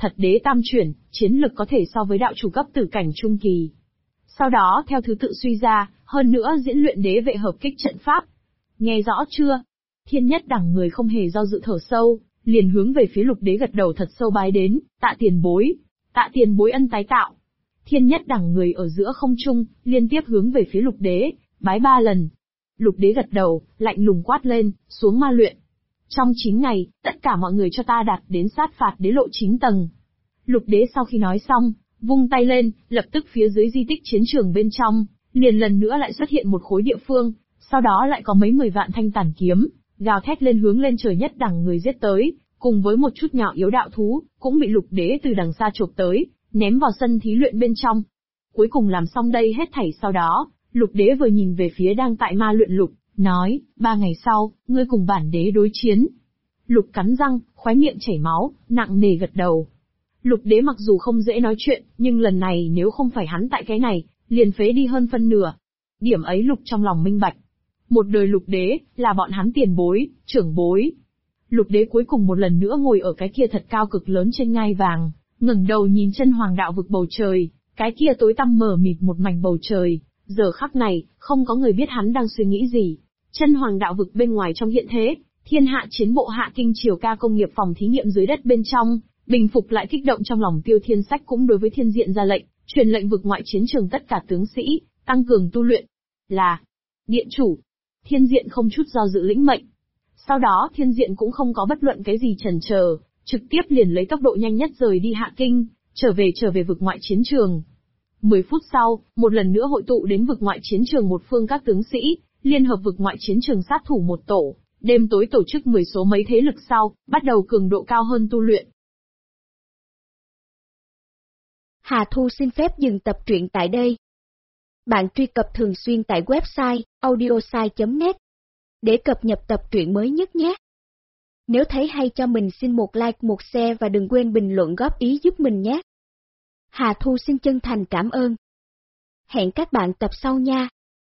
Speaker 1: thật đế tam chuyển, chiến lực có thể so với đạo chủ cấp tử cảnh trung kỳ. Sau đó theo thứ tự suy ra, hơn nữa diễn luyện đế vệ hợp kích trận pháp. Nghe rõ chưa? Thiên nhất đẳng người không hề do dự thở sâu, liền hướng về phía lục đế gật đầu thật sâu bái đến, tạ tiền bối ân tái tạo. Thiên nhất đẳng người ở giữa không trung, liên tiếp hướng về phía lục đế, bái 3 lần. Lục đế gật đầu, lạnh lùng quát lên, xuống ma luyện. Trong 9 ngày, tất cả mọi người cho ta đạt đến sát phạt đế lộ 9 tầng. Lục đế sau khi nói xong, vung tay lên, lập tức phía dưới di tích chiến trường bên trong, liền lần nữa lại xuất hiện một khối địa phương, sau đó lại có mấy 10 vạn thanh tản kiếm, gào thét lên hướng lên trời nhất đẳng người giết tới, cùng với một chút nhỏ yếu đạo thú, cũng bị lục đế từ đằng xa chộp tới, ném vào sân thí luyện bên trong. Cuối cùng làm xong đây hết thảy sau đó, lục đế vừa nhìn về phía đang tại ma luyện lục, nói, 3 ngày sau, ngươi cùng bản đế đối chiến. Lục cắn răng, khóe miệng chảy máu, nặng nề gật đầu. Lục đế mặc dù không dễ nói chuyện, nhưng lần này nếu không phải hắn tại cái này, liền phế đi hơn phân nửa. Điểm ấy lục trong lòng minh bạch. Một đời lục đế, là bọn hắn tiền bối, trưởng bối. Lục đế cuối cùng một lần nữa ngồi ở cái kia thật cao cực lớn trên ngai vàng, ngẩng đầu nhìn chân hoàng đạo vực bầu trời, cái kia tối tăm mờ mịt một mảnh bầu trời. Giờ khắc này, không có người biết hắn đang suy nghĩ gì. Chân hoàng đạo vực bên ngoài trong hiện thế, thiên hạ chiến bộ hạ kinh triều ca công nghiệp phòng thí nghiệm dưới đất bên trong, bình phục lại kích động trong lòng Tiêu Thiên Sách cũng đối với thiên diện ra lệnh, truyền lệnh vực ngoại chiến trường tất cả tướng sĩ, tăng cường tu luyện. Là, điện chủ, thiên diện không chút do dự lĩnh mệnh. Sau đó thiên diện cũng không có bất luận cái gì chần chờ, trực tiếp liền lấy tốc độ nhanh nhất rời đi Hạ Kinh, trở về vực ngoại chiến trường. 10 phút sau, một lần nữa hội tụ đến vực ngoại chiến trường một phương các tướng sĩ, liên hợp vực ngoại chiến trường sát thủ một tổ, đêm tối tổ chức 10 số mấy thế lực sau, bắt đầu cường độ cao hơn tu luyện.
Speaker 2: Hà Thu xin phép dừng tập truyện tại đây. Bạn truy cập thường xuyên tại website audiosai.net để cập nhật tập truyện mới nhất nhé. Nếu thấy hay cho mình xin một like một share và đừng quên bình luận góp ý giúp mình nhé. Hà Thu xin chân thành cảm ơn. Hẹn các bạn tập sau nha.